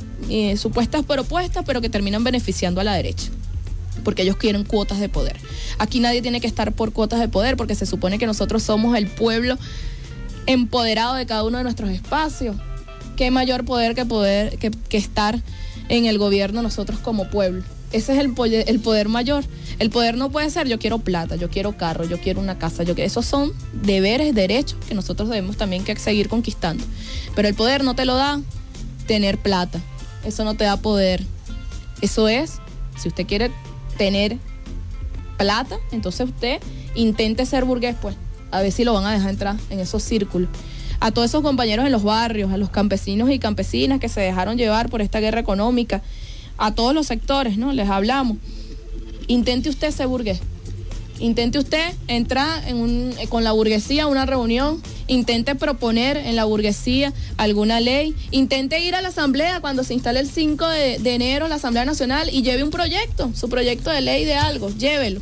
eh, supuestas propuestas, pero que terminan beneficiando a la derecha, porque ellos quieren cuotas de poder. Aquí nadie tiene que estar por cuotas de poder, porque se supone que nosotros somos el pueblo empoderado de cada uno de nuestros espacios. ¿Qué mayor poder que poder que, que estar en el gobierno nosotros como pueblo? Ese es el poder, el poder mayor. El poder no puede ser yo quiero plata, yo quiero carro, yo quiero una casa. Yo, esos son deberes, derechos que nosotros debemos también que seguir conquistando. Pero el poder no te lo da tener plata. Eso no te da poder. Eso es, si usted quiere tener plata, entonces usted intente ser burgués, pues. A ver si lo van a dejar entrar en esos círculos. A todos esos compañeros en los barrios, a los campesinos y campesinas que se dejaron llevar por esta guerra económica, a todos los sectores, ¿no? Les hablamos. Intente usted ser burgués. Intente usted entrar en un, con la burguesía a una reunión. Intente proponer en la burguesía alguna ley. Intente ir a la asamblea cuando se instale el cinco de, de enero la Asamblea Nacional y lleve un proyecto, su proyecto de ley de algo. Llévelo.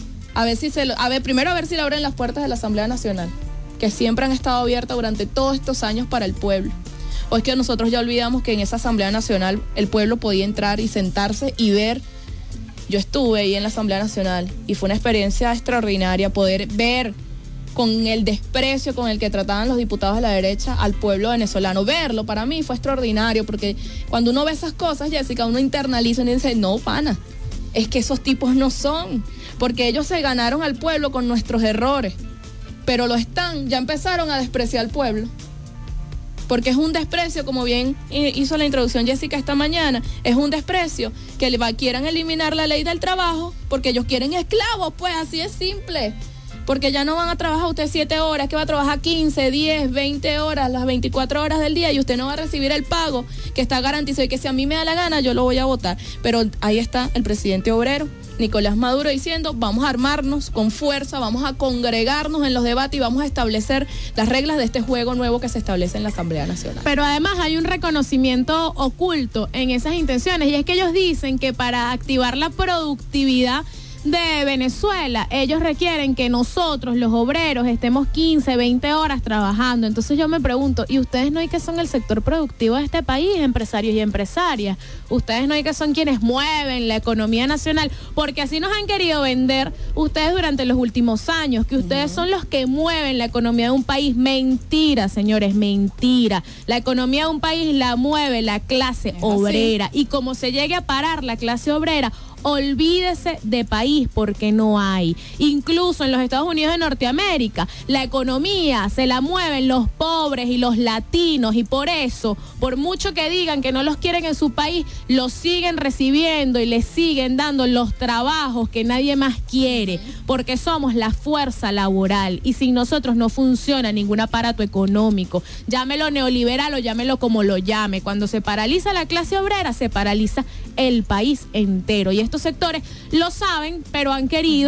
A ver si se lo, a ver, primero a ver si le abren las puertas de la Asamblea Nacional, que siempre han estado abiertas durante todos estos años para el pueblo. O es que nosotros ya olvidamos que en esa Asamblea Nacional el pueblo podía entrar y sentarse y ver. Yo estuve ahí en la Asamblea Nacional y fue una experiencia extraordinaria poder ver con el desprecio con el que trataban los diputados de la derecha al pueblo venezolano. Verlo para mí fue extraordinario, porque cuando uno ve esas cosas, Jessica, uno internaliza y dice, no, pana, es que esos tipos no son, porque ellos se ganaron al pueblo con nuestros errores, pero lo están, ya empezaron a despreciar al pueblo. Porque es un desprecio, como bien hizo la introducción Jessica esta mañana, es un desprecio que le va, quieran eliminar la ley del trabajo, porque ellos quieren esclavos, pues así es simple. Porque ya no van a trabajar usted siete horas, que va a trabajar quince, diez, veinte horas, las veinticuatro horas del día, y usted no va a recibir el pago que está garantizado, y que si a mí me da la gana, yo lo voy a votar. Pero ahí está el presidente obrero, Nicolás Maduro, diciendo, vamos a armarnos con fuerza, vamos a congregarnos en los debates y vamos a establecer las reglas de este juego nuevo que se establece en la Asamblea Nacional. Pero además hay un reconocimiento oculto en esas intenciones, y es que ellos dicen que para activar la productividad de Venezuela, ellos requieren que nosotros, los obreros, estemos quince, veinte horas trabajando. Entonces yo me pregunto, ¿y ustedes no hay que son el sector productivo de este país, empresarios y empresarias? ¿Ustedes no hay que son quienes mueven la economía nacional? Porque así nos han querido vender ustedes durante los últimos años, que ustedes uh-huh. son los que mueven la economía de un país. Mentira, señores, mentira. La economía de un país la mueve la clase obrera, y como se llegue a parar la clase obrera, olvídese de país, porque no hay. Incluso en los Estados Unidos de Norteamérica, la economía se la mueven los pobres y los latinos, y por eso, por mucho que digan que no los quieren en su país, los siguen recibiendo y les siguen dando los trabajos que nadie más quiere, porque somos la fuerza laboral, y sin nosotros no funciona ningún aparato económico. Llámelo neoliberal o llámelo como lo llame. Cuando se paraliza la clase obrera, se paraliza el país entero, y estos sectores lo saben, pero han querido uh-huh.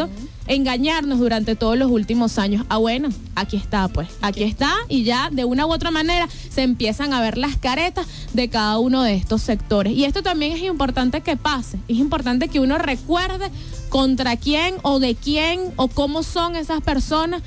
engañarnos durante todos los últimos años. Ah, bueno, aquí está, pues, aquí está, y ya de una u otra manera se empiezan a ver las caretas de cada uno de estos sectores. Y esto también es importante que pase, es importante que uno recuerde contra quién o de quién o cómo son esas personas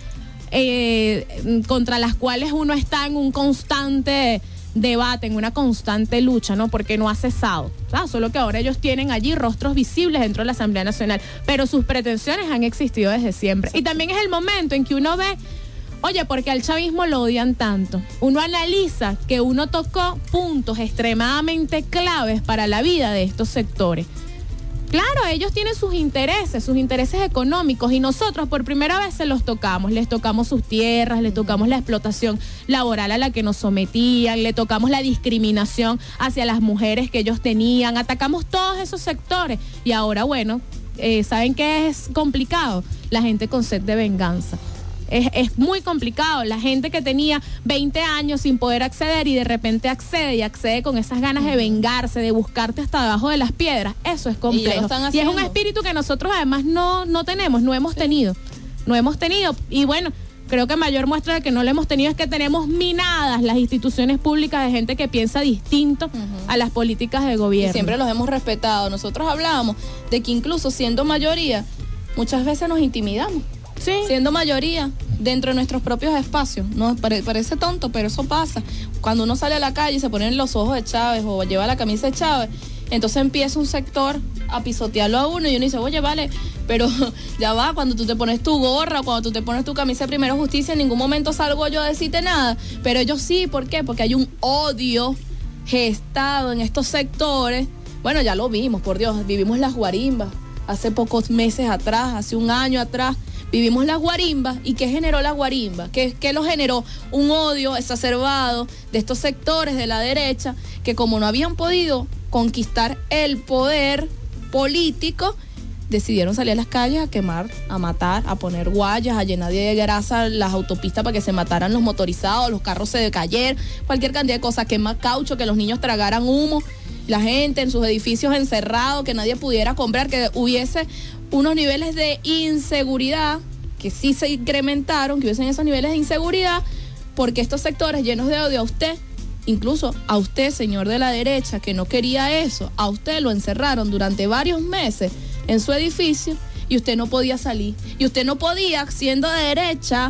eh, contra las cuales uno está en un constante debate, en una constante lucha, ¿no? Porque no ha cesado, ¿sabes? Solo que ahora ellos tienen allí rostros visibles dentro de la Asamblea Nacional, pero sus pretensiones han existido desde siempre. Y también es el momento en que uno ve, oye, ¿por qué al chavismo lo odian tanto? Uno analiza que uno tocó puntos extremadamente claves para la vida de estos sectores. Claro, ellos tienen sus intereses, sus intereses económicos, y nosotros por primera vez se los tocamos. Les tocamos sus tierras, les tocamos la explotación laboral a la que nos sometían, le tocamos la discriminación hacia las mujeres que ellos tenían, atacamos todos esos sectores. Y ahora, bueno, eh, ¿saben qué es complicado? La gente con sed de venganza. Es, es muy complicado, la gente que tenía veinte años sin poder acceder y de repente accede y accede con esas ganas de vengarse, de buscarte hasta debajo de las piedras. Eso es complejo. Y, y es un espíritu que nosotros además no, no tenemos, no hemos tenido, no hemos tenido. Y bueno, creo que mayor muestra de que no lo hemos tenido es que tenemos minadas las instituciones públicas de gente que piensa distinto uh-huh. a las políticas de gobierno. Y siempre los hemos respetado. Nosotros hablábamos de que incluso siendo mayoría, muchas veces nos intimidamos. Sí. Siendo mayoría dentro de nuestros propios espacios. No pare, parece tonto, pero eso pasa. Cuando uno sale a la calle y se ponen los ojos de Chávez o lleva la camisa de Chávez, entonces empieza un sector a pisotearlo a uno y uno dice, oye, vale, pero ya va, cuando tú te pones tu gorra, cuando tú te pones tu camisa de Primero Justicia, en ningún momento salgo yo a decirte nada. Pero ellos sí, ¿por qué? Porque hay un odio gestado en estos sectores. Bueno, ya lo vimos, por Dios, vivimos las guarimbas hace pocos meses atrás, hace un año atrás. Vivimos las guarimbas. ¿Y qué generó la guarimba? ¿Qué, qué lo generó? Un odio exacerbado de estos sectores de la derecha que, como no habían podido conquistar el poder político, decidieron salir a las calles a quemar, a matar, a poner guayas, a llenar de grasa las autopistas para que se mataran los motorizados, los carros se decayeran, cualquier cantidad de cosas, quemar caucho, que los niños tragaran humo, la gente en sus edificios encerrados, que nadie pudiera comprar, que hubiese unos niveles de inseguridad que sí se incrementaron, que hubiesen esos niveles de inseguridad, porque estos sectores llenos de odio a usted, incluso a usted, señor de la derecha, que no quería eso, a usted lo encerraron durante varios meses en su edificio y usted no podía salir. Y usted no podía, siendo de derecha,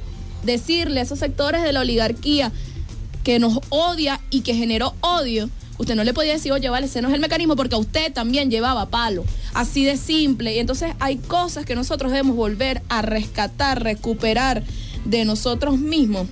decirle a esos sectores de la oligarquía que nos odia y que generó odio. Usted no le podía decir, oye, vale, ese no es el mecanismo, porque a usted también llevaba palo. Así de simple. Y entonces hay cosas que nosotros debemos volver a rescatar, recuperar de nosotros mismos.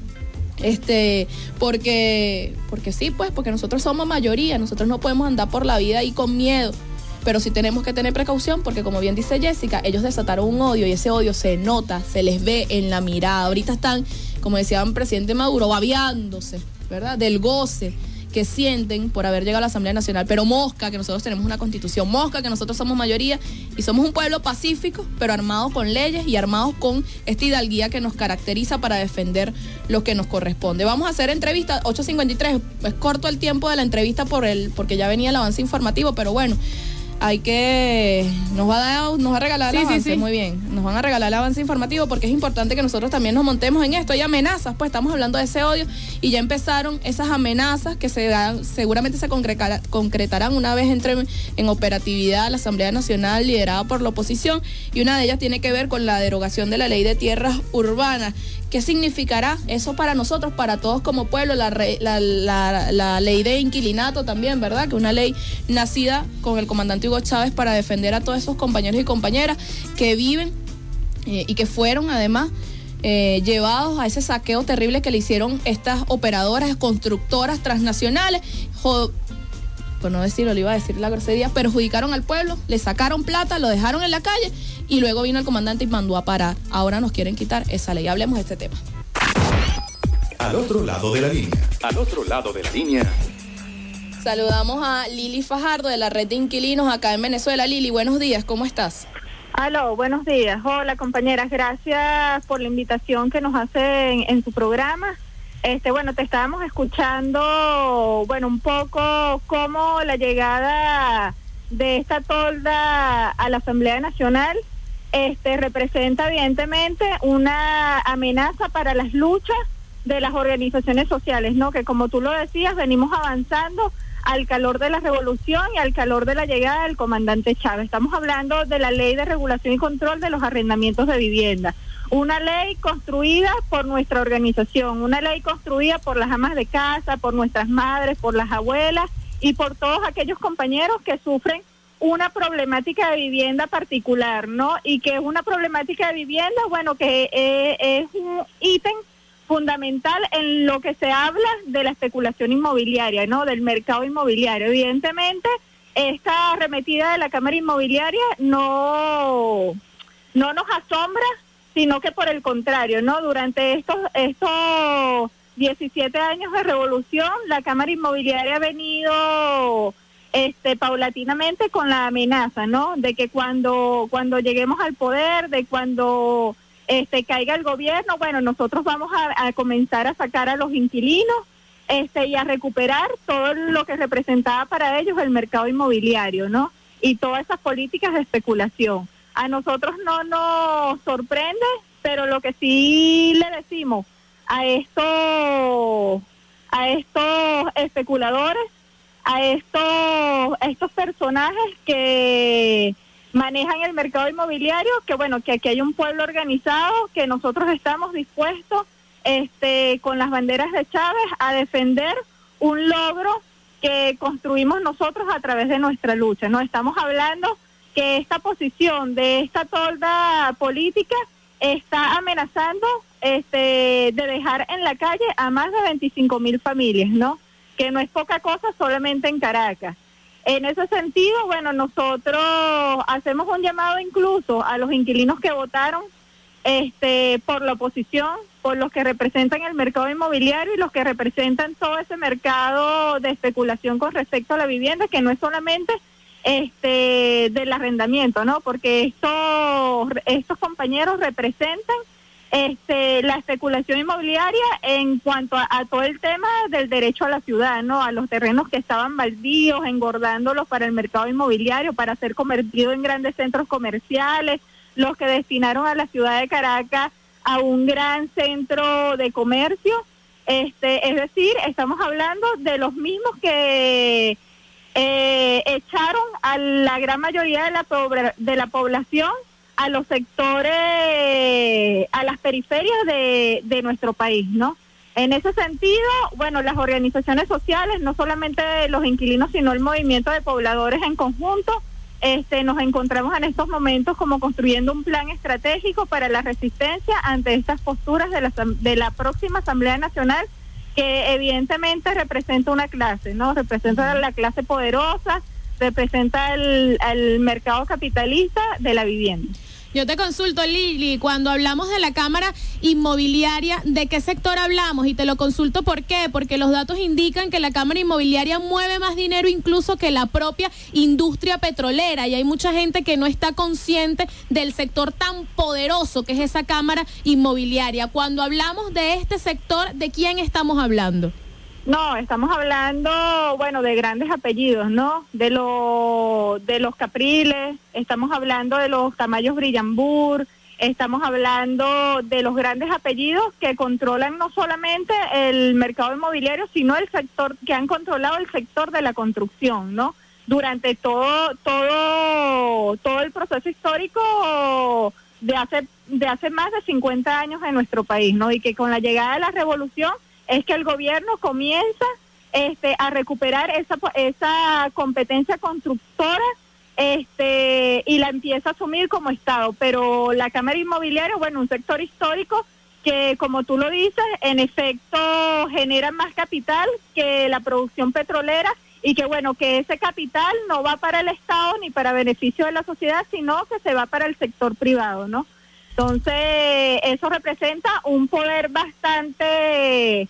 Este, porque, porque sí, pues, porque nosotros somos mayoría, nosotros no podemos andar por la vida ahí con miedo. Pero sí tenemos que tener precaución, porque como bien dice Jessica, ellos desataron un odio y ese odio se nota, se les ve en la mirada. Ahorita están, como decía el presidente Maduro, babeándose, ¿verdad? Del goce que sienten por haber llegado a la Asamblea Nacional. Pero mosca, que nosotros tenemos una constitución, mosca, que nosotros somos mayoría y somos un pueblo pacífico, pero armados con leyes y armados con esta hidalguía que nos caracteriza para defender lo que nos corresponde. Vamos a hacer entrevista, ocho cincuenta y tres, es corto el tiempo de la entrevista por el, porque ya venía el avance informativo, pero bueno, hay que, nos va a dar, nos va a regalar el sí, avance, sí, sí. Muy bien, nos van a regalar el avance informativo porque es importante que nosotros también nos montemos en esto. Hay amenazas, pues estamos hablando de ese odio y ya empezaron esas amenazas que se dan, seguramente se concretarán, concretarán una vez entre en operatividad la Asamblea Nacional liderada por la oposición, y una de ellas tiene que ver con la derogación de la ley de tierras urbanas. ¿Qué significará eso para nosotros, para todos como pueblo? La, re, la, la, la ley de inquilinato también, ¿verdad? Que es una ley nacida con el comandante Hugo Chávez para defender a todos esos compañeros y compañeras que viven eh, y que fueron además eh, llevados a ese saqueo terrible que le hicieron estas operadoras, constructoras transnacionales. Jod- por no decirlo, le iba a decir la grosería, perjudicaron al pueblo, le sacaron plata, lo dejaron en la calle y luego vino el comandante y mandó a parar. Ahora nos quieren quitar esa ley. Hablemos de este tema. Al otro lado de la línea. Al otro lado de la línea. Saludamos a Lili Fajardo de la red de inquilinos acá en Venezuela. Lili, buenos días, ¿cómo estás? Aló, buenos días. Hola, compañeras, gracias por la invitación que nos hacen en su programa. Este, bueno, te estábamos escuchando, bueno, un poco cómo la llegada de esta tolda a la Asamblea Nacional este, representa evidentemente una amenaza para las luchas de las organizaciones sociales, ¿no? Que como tú lo decías, venimos avanzando al calor de la revolución y al calor de la llegada del comandante Chávez. Estamos hablando de la Ley de Regulación y Control de los Arrendamientos de Vivienda, una ley construida por nuestra organización, una ley construida por las amas de casa, por nuestras madres, por las abuelas y por todos aquellos compañeros que sufren una problemática de vivienda particular, ¿no? Y que es una problemática de vivienda, bueno, que eh, es un ítem fundamental en lo que se habla de la especulación inmobiliaria, ¿no? Del mercado inmobiliario. Evidentemente, esta arremetida de la Cámara Inmobiliaria no, no nos asombra, sino que por el contrario, ¿no? Durante estos, estos diecisiete años de revolución, la Cámara Inmobiliaria ha venido este, paulatinamente con la amenaza, ¿no? De que cuando, cuando lleguemos al poder, de cuando este, caiga el gobierno, bueno, nosotros vamos a, a comenzar a sacar a los inquilinos este, y a recuperar todo lo que representaba para ellos el mercado inmobiliario, ¿no? Y todas esas políticas de especulación. A nosotros no nos sorprende, pero lo que sí le decimos a estos, a estos especuladores, a estos, a estos personajes que manejan el mercado inmobiliario, que bueno, que aquí hay un pueblo organizado, que nosotros estamos dispuestos, este, con las banderas de Chávez, a defender un logro que construimos nosotros a través de nuestra lucha, ¿no? Estamos hablando que esta posición de esta tolda política está amenazando este, de dejar en la calle a más de veinticinco mil familias, ¿no? Que no es poca cosa solamente en Caracas. En ese sentido, bueno, nosotros hacemos un llamado incluso a los inquilinos que votaron este, por la oposición, por los que representan el mercado inmobiliario y los que representan todo ese mercado de especulación con respecto a la vivienda, que no es solamente este del arrendamiento, ¿no? Porque estos estos compañeros representan este la especulación inmobiliaria en cuanto a, a todo el tema del derecho a la ciudad, ¿no? A los terrenos que estaban baldíos, engordándolos para el mercado inmobiliario, para ser convertidos en grandes centros comerciales, los que destinaron a la ciudad de Caracas a un gran centro de comercio, este, es decir, estamos hablando de los mismos que Eh, echaron a la gran mayoría de la pobre, de la población a los sectores, a las periferias de, de nuestro país, ¿no? En ese sentido, bueno, las organizaciones sociales, no solamente los inquilinos, sino el movimiento de pobladores en conjunto, este, nos encontramos en estos momentos como construyendo un plan estratégico para la resistencia ante estas posturas de la, de la próxima Asamblea Nacional, que evidentemente representa una clase, ¿no? Representa la clase poderosa, representa el, el mercado capitalista de la vivienda. Yo te consulto, Lili, cuando hablamos de la Cámara Inmobiliaria, ¿de qué sector hablamos? Y te lo consulto, ¿por qué? Porque los datos indican que la Cámara Inmobiliaria mueve más dinero incluso que la propia industria petrolera, y hay mucha gente que no está consciente del sector tan poderoso que es esa Cámara Inmobiliaria. Cuando hablamos de este sector, ¿de quién estamos hablando? No, estamos hablando, bueno, de grandes apellidos, ¿no? De los de los Capriles, estamos hablando de los Tamayos Brillambur, estamos hablando de los grandes apellidos que controlan no solamente el mercado inmobiliario, sino el sector, que han controlado el sector de la construcción, ¿no? Durante todo todo todo el proceso histórico de hace de hace más de cincuenta años en nuestro país, ¿no? Y que con la llegada de la revolución es que el gobierno comienza este, a recuperar esa esa competencia constructora este, y la empieza a asumir como Estado. Pero la Cámara Inmobiliaria, bueno, un sector histórico que, como tú lo dices, en efecto genera más capital que la producción petrolera, y que, bueno, que ese capital no va para el Estado ni para beneficio de la sociedad, sino que se va para el sector privado, ¿no? Entonces, eso representa un poder bastante...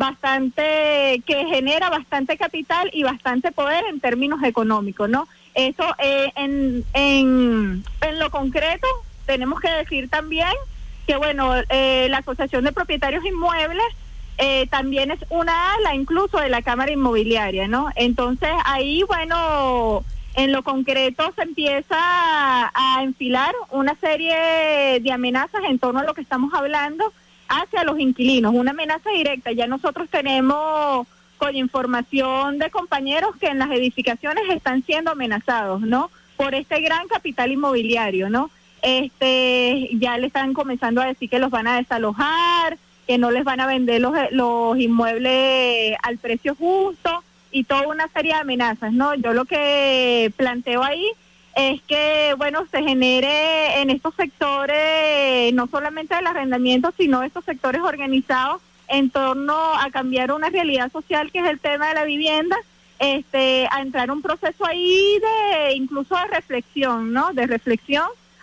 bastante que genera bastante capital y bastante poder en términos económicos, ¿no? Eso eh, en, en en lo concreto tenemos que decir también que, bueno, eh, la Asociación de Propietarios Inmuebles eh, también es una ala incluso de la Cámara Inmobiliaria, ¿no? Entonces ahí, bueno, En lo concreto se empieza a, a enfilar una serie de amenazas en torno a lo que estamos hablando hacia los inquilinos, una amenaza directa. Ya nosotros tenemos con información de compañeros que en las edificaciones están siendo amenazados, ¿no? Por este gran capital inmobiliario, ¿no? Este, ya le están comenzando a decir que los van a desalojar, que no les van a vender los, los inmuebles al precio justo y toda una serie de amenazas, ¿no? Yo lo que planteo ahí es que, bueno, se genere en estos sectores, no solamente del arrendamiento, sino estos sectores organizados en torno a cambiar una realidad social que es el tema de la vivienda, este, a entrar un proceso ahí de incluso de reflexión, ¿no? De reflexión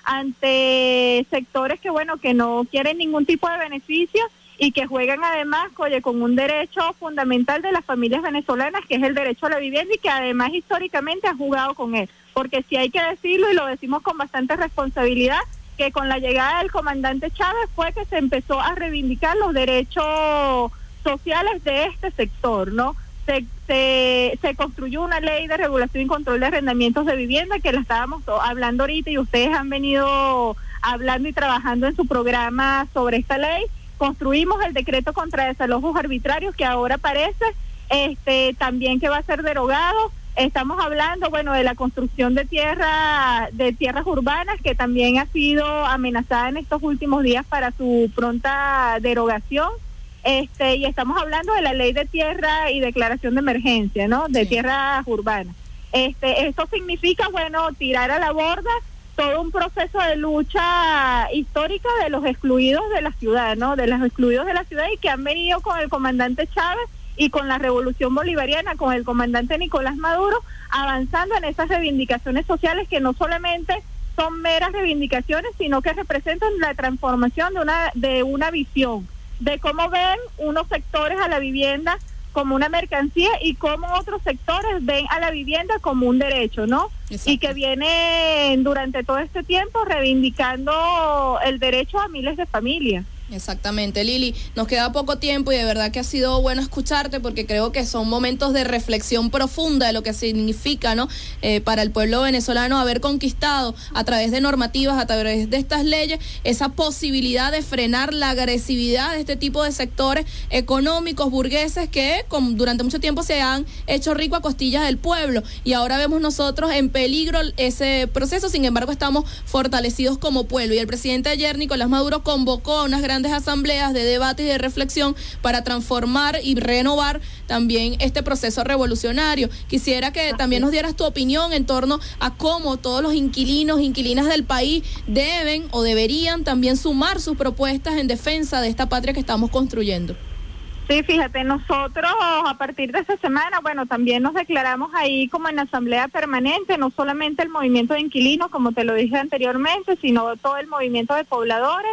ante sectores que, bueno, que no quieren ningún tipo de beneficio y que juegan además, oye, con un derecho fundamental de las familias venezolanas, que es el derecho a la vivienda y que además históricamente ha jugado con él. Porque sí hay que decirlo, y lo decimos con bastante responsabilidad, que con la llegada del comandante Chávez fue que se empezó a reivindicar los derechos sociales de este sector, ¿no? Se, se, se construyó una ley de regulación y control de arrendamientos de vivienda que la estábamos hablando ahorita y ustedes han venido hablando y trabajando en su programa sobre esta ley. Construimos el decreto contra desalojos arbitrarios que ahora parece este, también que va a ser derogado. Estamos hablando, bueno, de la construcción de tierra, de tierras urbanas que también ha sido amenazada en estos últimos días para su pronta derogación. Este, y estamos hablando de la ley de tierra y declaración de emergencia, ¿no? De sí. Tierras urbanas. Este, esto significa, bueno, tirar a la borda todo un proceso de lucha histórica de los excluidos de la ciudad, ¿no? De los excluidos de la ciudad y que han venido con el comandante Chávez y con la revolución bolivariana, con el comandante Nicolás Maduro, avanzando en esas reivindicaciones sociales que no solamente son meras reivindicaciones, sino que representan la transformación de una, de una visión, de cómo ven unos sectores a la vivienda como una mercancía y cómo otros sectores ven a la vivienda como un derecho, ¿no? Exacto. Y que vienen durante todo este tiempo reivindicando el derecho a miles de familias. Exactamente, Lili, nos queda poco tiempo y de verdad que ha sido bueno escucharte porque creo que son momentos de reflexión profunda de lo que significa, ¿no? Eh, para el pueblo venezolano haber conquistado a través de normativas, a través de estas leyes, esa posibilidad de frenar la agresividad de este tipo de sectores económicos, burgueses, que con, durante mucho tiempo se han hecho rico a costillas del pueblo y ahora vemos nosotros en peligro ese proceso. Sin embargo, estamos fortalecidos como pueblo y el presidente ayer, Nicolás Maduro, convocó a unas grandes grandes asambleas de debate y de reflexión para transformar y renovar también este proceso revolucionario. Quisiera que también nos dieras tu opinión en torno a cómo todos los inquilinos, inquilinas del país deben o deberían también sumar sus propuestas en defensa de esta patria que estamos construyendo. Sí, fíjate, nosotros a partir de esta semana, bueno, también nos declaramos ahí como en asamblea permanente, no solamente el movimiento de inquilinos, como te lo dije anteriormente, sino todo el movimiento de pobladores,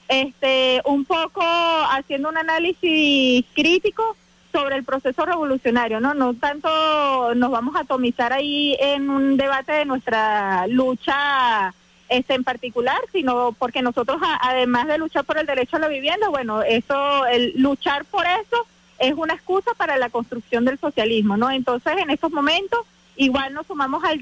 este, un poco haciendo un análisis crítico sobre el proceso revolucionario, ¿no? No tanto nos vamos a atomizar ahí en un debate de nuestra lucha este en particular, sino porque nosotros a, además de luchar por el derecho a la vivienda, bueno, eso, el luchar por eso es una excusa para la construcción del socialismo, ¿no? Entonces, en estos momentos, igual nos sumamos al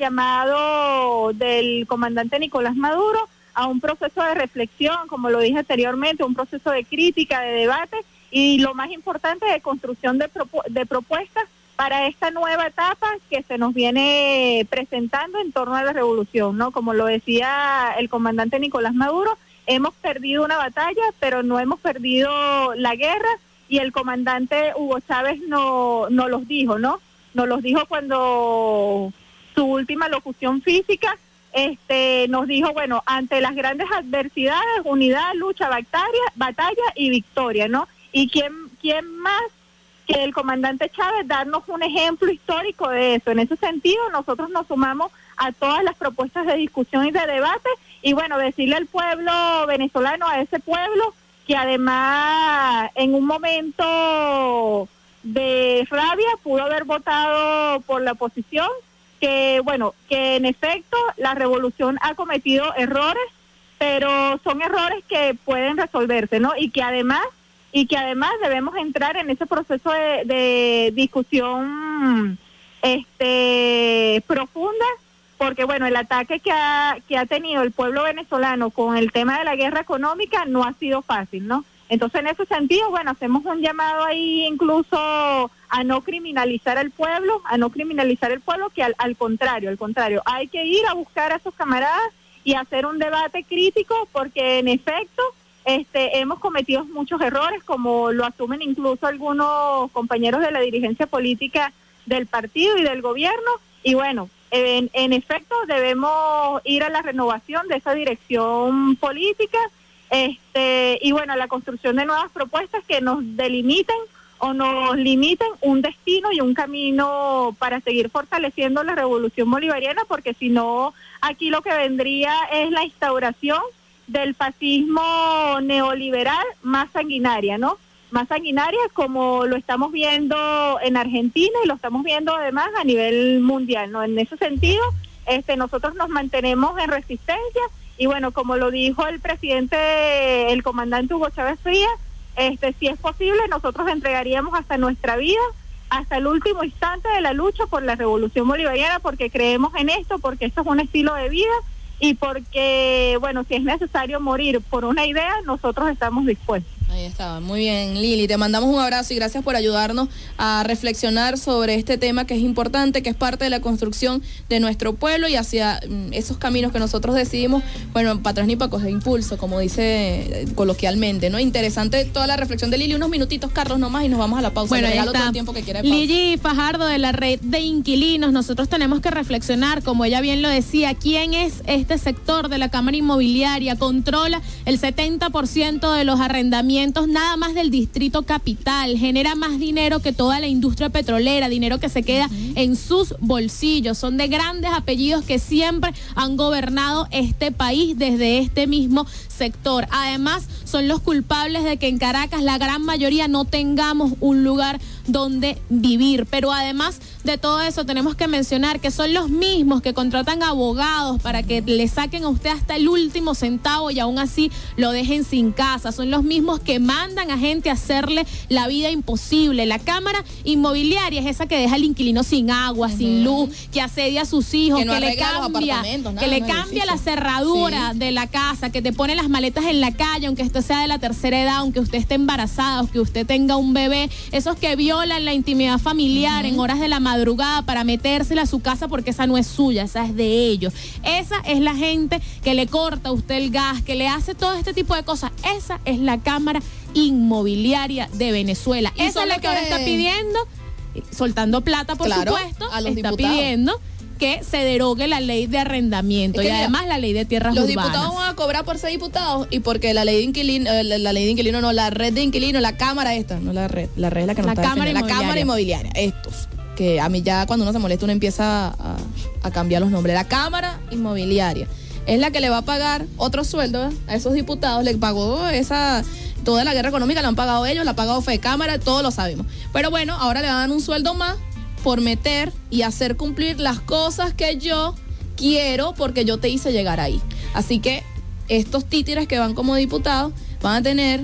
llamado del comandante Nicolás Maduro a un proceso de reflexión, como lo dije anteriormente, un proceso de crítica, de debate y lo más importante, de construcción de, propu- de propuestas para esta nueva etapa que se nos viene presentando en torno a la revolución, ¿no? Como lo decía el comandante Nicolás Maduro, hemos perdido una batalla, pero no hemos perdido la guerra, y el comandante Hugo Chávez no, no los dijo, ¿no? Nos los dijo cuando su última locución física, este, nos dijo, bueno, ante las grandes adversidades, unidad, lucha, batalla, batalla y victoria, ¿no? Y quién, quién más que el comandante Chávez darnos un ejemplo histórico de eso. En ese sentido, nosotros nos sumamos a todas las propuestas de discusión y de debate, y bueno, decirle al pueblo venezolano, a ese pueblo, que además en un momento de rabia pudo haber votado por la oposición, que bueno, que en efecto la revolución ha cometido errores, pero son errores que pueden resolverse, ¿no? Y que además y que además debemos entrar en ese proceso de, de discusión este profunda, porque bueno, el ataque que ha, que ha tenido el pueblo venezolano con el tema de la guerra económica no ha sido fácil, ¿no? Entonces, en ese sentido, bueno, hacemos un llamado ahí incluso a no criminalizar al pueblo, a no criminalizar el pueblo, que al, al contrario, al contrario, hay que ir a buscar a sus camaradas y hacer un debate crítico, porque en efecto, este, hemos cometido muchos errores, como lo asumen incluso algunos compañeros de la dirigencia política del partido y del gobierno, y bueno, en, en efecto debemos ir a la renovación de esa dirección política, este y bueno, la construcción de nuevas propuestas que nos delimiten o nos limiten un destino y un camino para seguir fortaleciendo la revolución bolivariana, porque si no, aquí lo que vendría es la instauración del fascismo neoliberal más sanguinaria, ¿no? Más sanguinaria, como lo estamos viendo en Argentina y lo estamos viendo además a nivel mundial, ¿no? En ese sentido, este nosotros nos mantenemos en resistencia. Y bueno, como lo dijo el presidente, el comandante Hugo Chávez Frías, este, si es posible, nosotros entregaríamos hasta nuestra vida, hasta el último instante de la lucha por la revolución bolivariana, porque creemos en esto, porque esto es un estilo de vida y porque, bueno, si es necesario morir por una idea, nosotros estamos dispuestos. Ahí está, muy bien, Lili, te mandamos un abrazo y gracias por ayudarnos a reflexionar sobre este tema que es importante, que es parte de la construcción de nuestro pueblo y hacia mm, esos caminos que nosotros decidimos, bueno, para atrás ni para coger impulso, como dice eh, coloquialmente, ¿no? Interesante toda la reflexión de Lili, unos minutitos, Carlos, nomás y nos vamos a la pausa. Bueno, Le regalo está todo el tiempo que quiera de pausa. Lili Fajardo, de la red de inquilinos, nosotros tenemos que reflexionar, como ella bien lo decía, quién es este sector de la Cámara Inmobiliaria, controla el setenta por ciento de los arrendamientos nada más del Distrito Capital, genera más dinero que toda la industria petrolera, dinero que se queda uh-huh. en sus bolsillos, son de grandes apellidos que siempre han gobernado este país desde este mismo sector. Además, son los culpables de que en Caracas la gran mayoría no tengamos un lugar donde vivir, pero además de todo eso tenemos que mencionar que son los mismos que contratan abogados para que le saquen a usted hasta el último centavo y aún así lo dejen sin casa, son los mismos que mandan a gente a hacerle la vida imposible. La Cámara Inmobiliaria es esa que deja al inquilino sin agua, uh-huh. sin luz, que asedia a sus hijos, que, no que le cambia, nada, que le cambia la cerradura sí. de la casa, que te pone las maletas en la calle, aunque usted sea de la tercera edad, aunque usted esté embarazada, aunque usted tenga un bebé, esos que violan la intimidad familiar uh-huh. en horas de la madrugada para metérsela a su casa porque esa no es suya, esa es de ellos. Esa es la gente que le corta a usted el gas, que le hace todo este tipo de cosas. Esa es la Cámara Inmobiliaria de Venezuela. Esa es la que ahora está pidiendo, soltando plata, por claro, supuesto, a los está diputados. pidiendo que se derogue la ley de arrendamiento es que y además la ley de tierras los urbanas. Los diputados van a cobrar por ser diputados y porque la ley de inquilino, eh, la, la ley de inquilino no, la red de inquilino, la cámara esta, no la red, la red es la que no la está cámara la cámara inmobiliaria, estos, que a mí ya cuando uno se molesta uno empieza a, a cambiar los nombres. La Cámara Inmobiliaria es la que le va a pagar otro sueldo ¿eh? a esos diputados, le pagó esa... Toda la guerra económica la han pagado ellos, la ha pagado Fede Cámara, todos lo sabemos. Pero bueno, ahora le dan un sueldo más por meter y hacer cumplir las cosas que yo quiero porque yo te hice llegar ahí. Así que estos títeres que van como diputados van a tener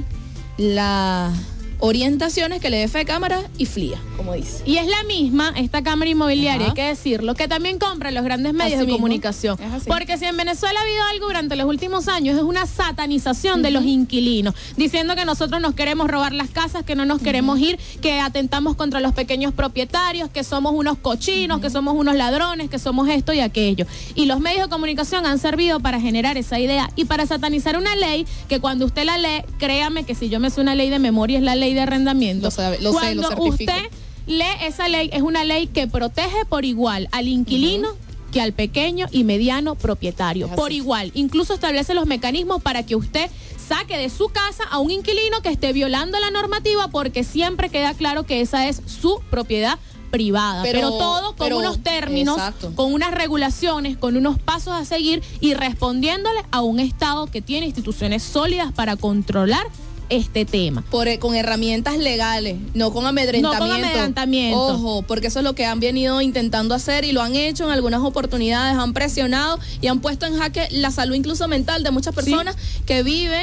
las orientaciones que le dé Fede Cámara y Flia, como dice. Y es la misma, esta Cámara Inmobiliaria, Ajá. hay que decirlo, que también compra los grandes medios así de mismo. comunicación. Porque si en Venezuela ha habido algo durante los últimos años, es una satanización uh-huh. de los inquilinos, diciendo que nosotros nos queremos robar las casas, que no nos uh-huh. queremos ir, que atentamos contra los pequeños propietarios, que somos unos cochinos, uh-huh. que somos unos ladrones, que somos esto y aquello. Y los medios de comunicación han servido para generar esa idea y para satanizar una ley que cuando usted la lee, créame que si yo me sé una ley de memoria, es la ley de arrendamiento. Lo sabe, lo Cuando sé, lo certifico. Usted lee esa ley, es una ley que protege por igual al inquilino uh-huh. que al pequeño y mediano propietario, por igual. Incluso establece los mecanismos para que usted saque de su casa a un inquilino que esté violando la normativa, porque siempre queda claro que esa es su propiedad privada, pero, pero todo con pero, unos términos, exacto. con unas regulaciones, con unos pasos a seguir y respondiéndole a un Estado que tiene instituciones sólidas para controlar este tema. Por, con herramientas legales, no con amedrentamiento. No con amedrentamiento. Ojo, porque eso es lo que han venido intentando hacer y lo han hecho en algunas oportunidades, han presionado y han puesto en jaque la salud incluso mental de muchas personas ¿Sí? que viven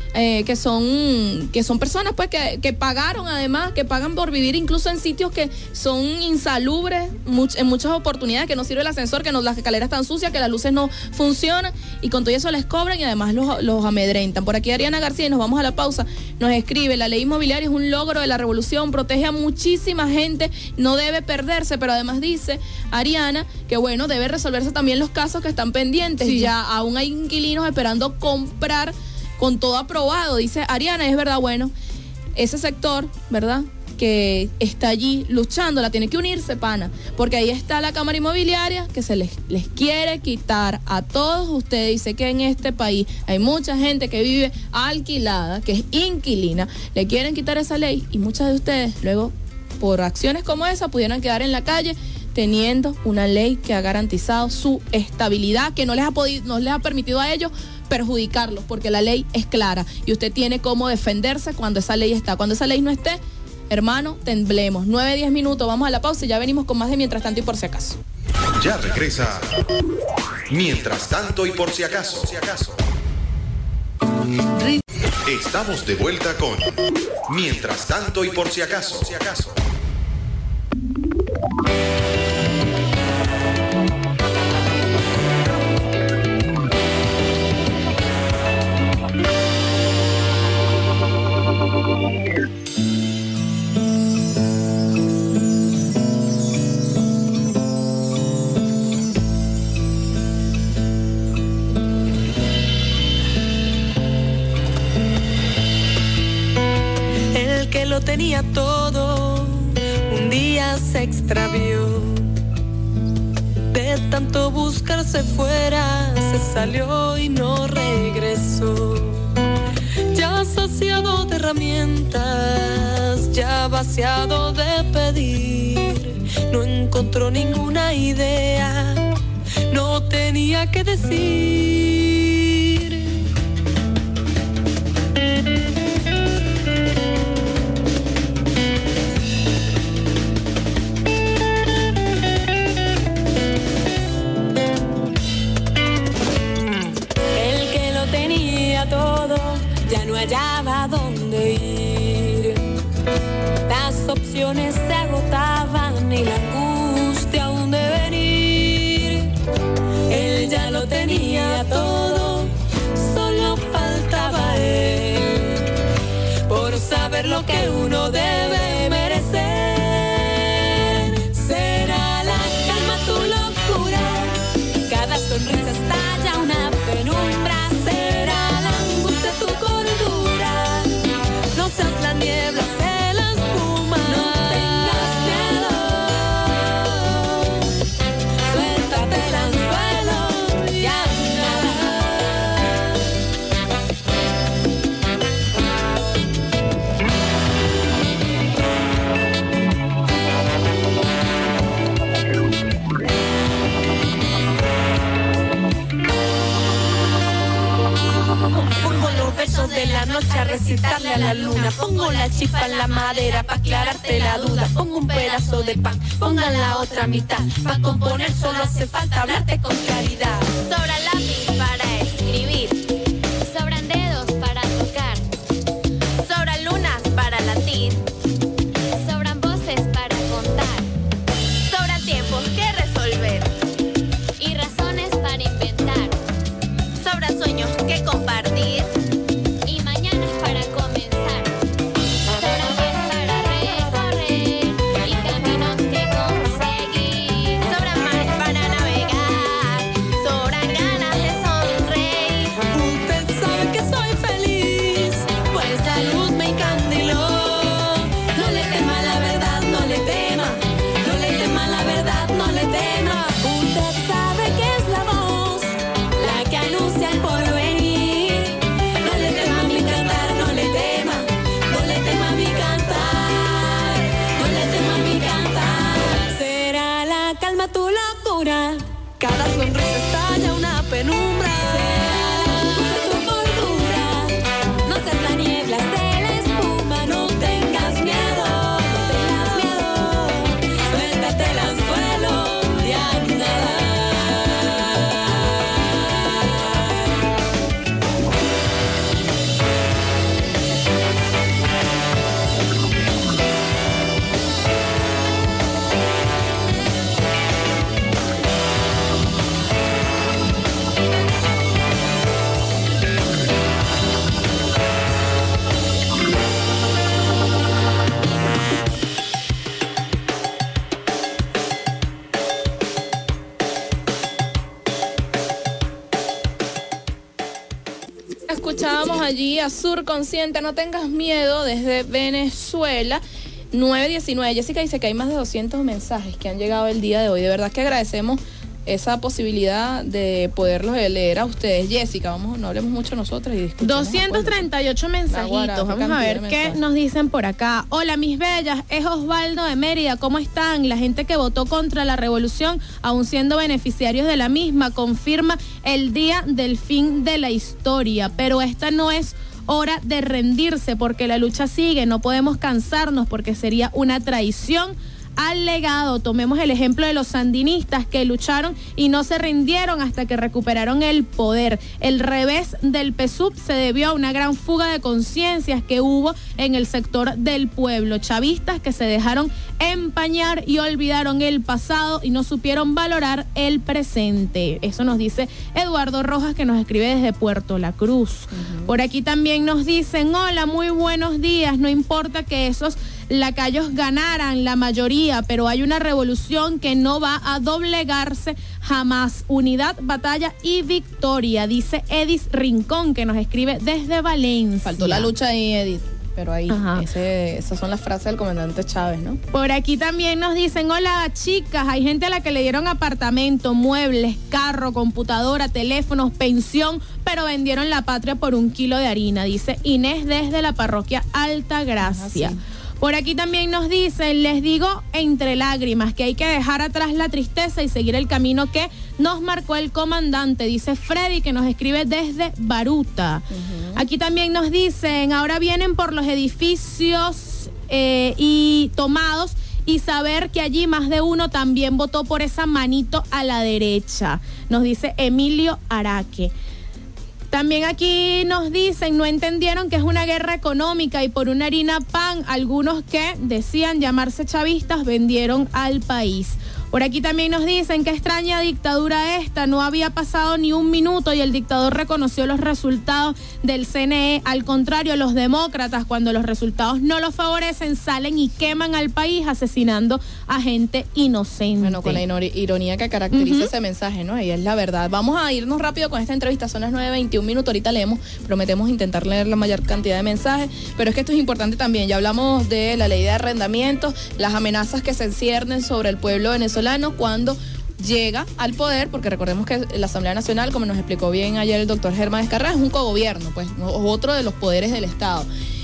eh, que son que son personas pues que, que pagaron además, que pagan por vivir incluso en sitios que son insalubres much, en muchas oportunidades, que no sirve el ascensor, que no, las escaleras están sucias, que las luces no funcionan y con todo eso les cobran y además los, los amedrentan. Por aquí Ariana García, y nos vamos a la pausa, nos escribe: la ley inmobiliaria es un logro de la revolución, protege a muchísima gente, no debe perderse, pero además dice Ariana que bueno, debe resolverse también los casos que están pendientes, sí. Ya aún hay inquilinos esperando comprar con todo aprobado, dice Ariana, es verdad, bueno, ese sector, ¿verdad?, que está allí luchando, la tiene que unirse, pana, porque ahí está la Cámara Inmobiliaria que se les, les quiere quitar a todos ustedes. Dice que en este país hay mucha gente que vive alquilada, que es inquilina, le quieren quitar esa ley y muchas de ustedes luego, por acciones como esa, pudieran quedar en la calle teniendo una ley que ha garantizado su estabilidad, que no les ha podido, no les ha permitido a ellos perjudicarlos, porque la ley es clara y usted tiene cómo defenderse cuando esa ley está. Cuando esa ley no esté, hermano, temblemos. nueve, diez minutos, vamos a la pausa y ya venimos con más de Mientras Tanto y Por Si Acaso. Ya regresa Mientras Tanto y Por Si Acaso. Estamos de vuelta con Mientras Tanto y Por Si Acaso. El que lo tenía todo, un día se extravió. De tanto buscarse fuera, se salió y no regresó. Ya saciado de herramientas, ya vaciado de pedir, no encontró ninguna idea, no tenía que decir. Todo, ya no hallaba dónde ir. Las opciones se agotaban y la angustia aún de venir. Él ya lo tenía todo, solo faltaba él, por saber lo que uno debe merecer. Será la calma tu locura, cada sonrisa estalla una penumbra. Tu cordura, no seas la niebla, sé la espuma, no tengas miedo, suéltate el anzuelo y haz Pongo los versos de la noche a recitarle a la luna. Pongo la chispa en la madera pa' aclararte la duda. Pongo un pedazo de pan, pongan la otra mitad. Pa' componer solo hace falta hablarte con claridad. Sobra lápiz para escribir, sobran dedos para tocar, sobran lunas para latir, sobran voces para contar, sobran tiempos que resolver y razones para inventar, sobran sueños que compartir y mañanas para comenzar, sobran pies para recorrer y caminos que conseguir, sobran mares para navegar, sobran ganas de sonreír. Usted sabe que soy feliz, pues la luz me encandiló. No le tema la verdad, no le tema, no le tema la verdad, no le tema. Usted sabe que es la voz la que anuncia el porvenir. No le tema mi cantar, no le tema, no le tema mi cantar, no le tema mi cantar. Será la calma tu locura, cada sonrisa estalla una penumbra. Será la angustia tu cordura, no seas la niebla, sé la espuma, no tengas miedo, no tengas miedo, suéltate el anzuelo y a nadar. saludábamos allí a Sur Consciente, no tengas miedo, desde Venezuela. nueve diecinueve. Jessica dice que hay más de doscientos mensajes que han llegado el día de hoy. De verdad que agradecemos esa posibilidad de poderlos leer a ustedes. Jessica, vamos, no hablemos mucho nosotros y discutimos. doscientos treinta y ocho mensajitos. Vamos a ver qué nos dicen por acá. Hola, mis bellas, es Osvaldo de Mérida. ¿Cómo están? La gente que votó contra la revolución, aún siendo beneficiarios de la misma, confirma el día del fin de la historia. Pero esta no es hora de rendirse porque la lucha sigue. No podemos cansarnos porque sería una traición al legado. Tomemos el ejemplo de los sandinistas que lucharon y no se rindieron hasta que recuperaron el poder. El revés del P S U V se debió a una gran fuga de conciencias que hubo en el sector del pueblo. Chavistas que se dejaron empañar y olvidaron el pasado y no supieron valorar el presente. Eso nos dice Eduardo Rojas, que nos escribe desde Puerto La Cruz. Uh-huh. Por aquí también nos dicen, hola, muy buenos días. No importa que esos lacayos ganaran la mayoría, pero hay una revolución que no va a doblegarse jamás. Unidad, batalla y victoria, dice Edith Rincón, que nos escribe desde Valencia. Faltó la lucha ahí, Edith. Pero ahí, ese, esas son las frases del comandante Chávez, ¿no? Por aquí también nos dicen, hola chicas, hay gente a la que le dieron apartamento, muebles, carro, computadora, teléfonos, pensión, pero vendieron la patria por un kilo de harina, dice Inés desde la parroquia Altagracia. Ah, sí. Por aquí también nos dicen, les digo entre lágrimas que hay que dejar atrás la tristeza y seguir el camino que nos marcó el comandante, dice Freddy, que nos escribe desde Baruta. Uh-huh. Aquí también nos dicen, ahora vienen por los edificios eh, y tomados y saber que allí más de uno también votó por esa manito a la derecha, nos dice Emilio Araque. También aquí nos dicen, no entendieron que es una guerra económica y por una harina pan, algunos que decían llamarse chavistas vendieron al país. Por aquí también nos dicen, qué extraña dictadura esta, no había pasado ni un minuto y el dictador reconoció los resultados del C N E. Al contrario, los demócratas, cuando los resultados no los favorecen, salen y queman al país asesinando a gente inocente. Bueno, con la ironía que caracteriza uh-huh. ese mensaje, ¿no? Y es la verdad. Vamos a irnos rápido con esta entrevista, son las nueve veintiún minutos, ahorita leemos, prometemos intentar leer la mayor cantidad de mensajes, pero es que esto es importante también, ya hablamos de la ley de arrendamientos, las amenazas que se ciernen sobre el pueblo venezolano cuando llega al poder, porque recordemos que la Asamblea Nacional, como nos explicó bien ayer el doctor Germán Escarra, es un cogobierno, pues, otro de los poderes del Estado.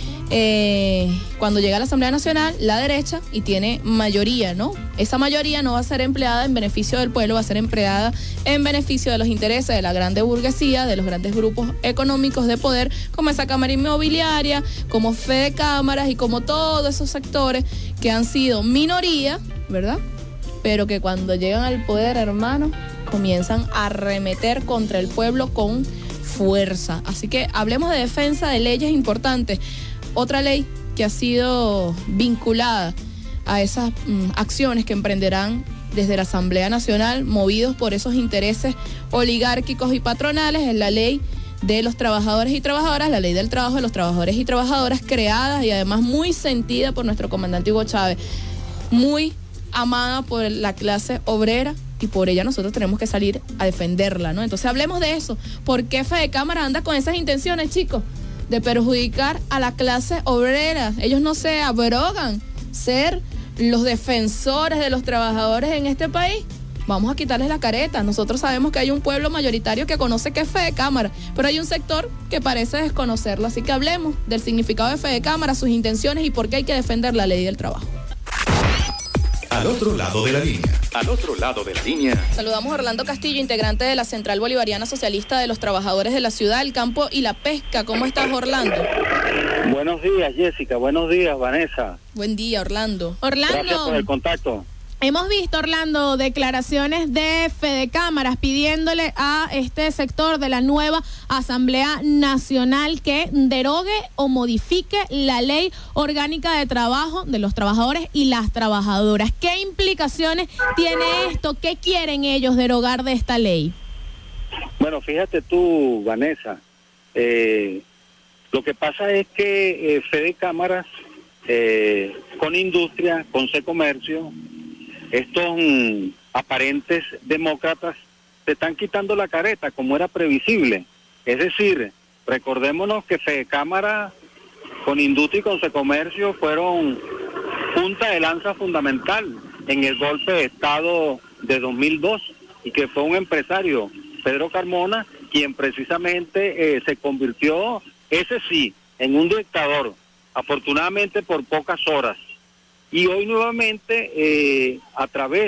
Eh, cuando llega a la Asamblea Nacional, la derecha, y tiene mayoría, ¿no? Esa mayoría no va a ser empleada en beneficio del pueblo, va a ser empleada en beneficio de los intereses de la grande burguesía, de los grandes grupos económicos de poder, como esa Cámara Inmobiliaria, como Fede Cámaras y como todos esos sectores que han sido minoría, ¿verdad? Pero que cuando llegan al poder, hermano, comienzan a arremeter contra el pueblo con fuerza. Así que hablemos de defensa de leyes importantes. Otra ley que ha sido vinculada a esas mm, acciones que emprenderán desde la Asamblea Nacional, movidos por esos intereses oligárquicos y patronales, es la ley de los trabajadores y trabajadoras, la ley del trabajo de los trabajadores y trabajadoras, creadas y además muy sentida por nuestro comandante Hugo Chávez, muy amada por la clase obrera, y por ella nosotros tenemos que salir a defenderla, ¿no? Entonces hablemos de eso. ¿Por qué Fede Cámara anda con esas intenciones, chicos? De perjudicar a la clase obrera. Ellos no se abrogan ser los defensores de los trabajadores en este país. Vamos a quitarles la careta. Nosotros sabemos que hay un pueblo mayoritario que conoce qué es Fede Cámara, pero hay un sector que parece desconocerlo. Así que hablemos del significado de Fede Cámara, sus intenciones y por qué hay que defender la ley del trabajo. Al otro lado de la línea. Al otro lado de la línea. Saludamos a Orlando Castillo, integrante de la Central Bolivariana Socialista de los Trabajadores de la Ciudad, el Campo y la Pesca. ¿Cómo estás, Orlando? Buenos días, Jessica. Buenos días, Vanessa. Buen día, Orlando. Orlando. Gracias por el contacto. Hemos visto, Orlando, declaraciones de Fede Cámaras pidiéndole a este sector de la nueva Asamblea Nacional que derogue o modifique la ley orgánica de trabajo de los trabajadores y las trabajadoras. ¿Qué implicaciones tiene esto? ¿Qué quieren ellos derogar de esta ley? Bueno, fíjate tú, Vanessa, eh, lo que pasa es que eh, Fede Cámaras, eh, con Industria, con Secomercio, estos mm, aparentes demócratas se están quitando la careta, como era previsible. Es decir, Recordémonos que Fedecámara con Industria y con Secomercio fueron punta de lanza fundamental en el golpe de Estado de dos mil dos y que fue un empresario, Pedro Carmona, quien precisamente eh, se convirtió, ese sí, en un dictador, afortunadamente por pocas horas. Y hoy nuevamente, eh, a través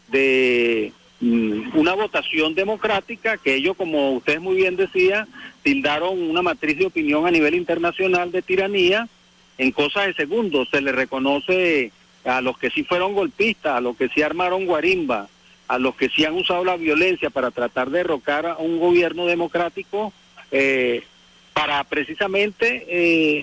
de mm, una votación democrática, que ellos, como usted muy bien decía, tildaron una matriz de opinión a nivel internacional de tiranía, en cosas de segundos se le reconoce a los que sí fueron golpistas, a los que sí armaron guarimba, a los que sí han usado la violencia para tratar de derrocar a un gobierno democrático, eh, para precisamente eh,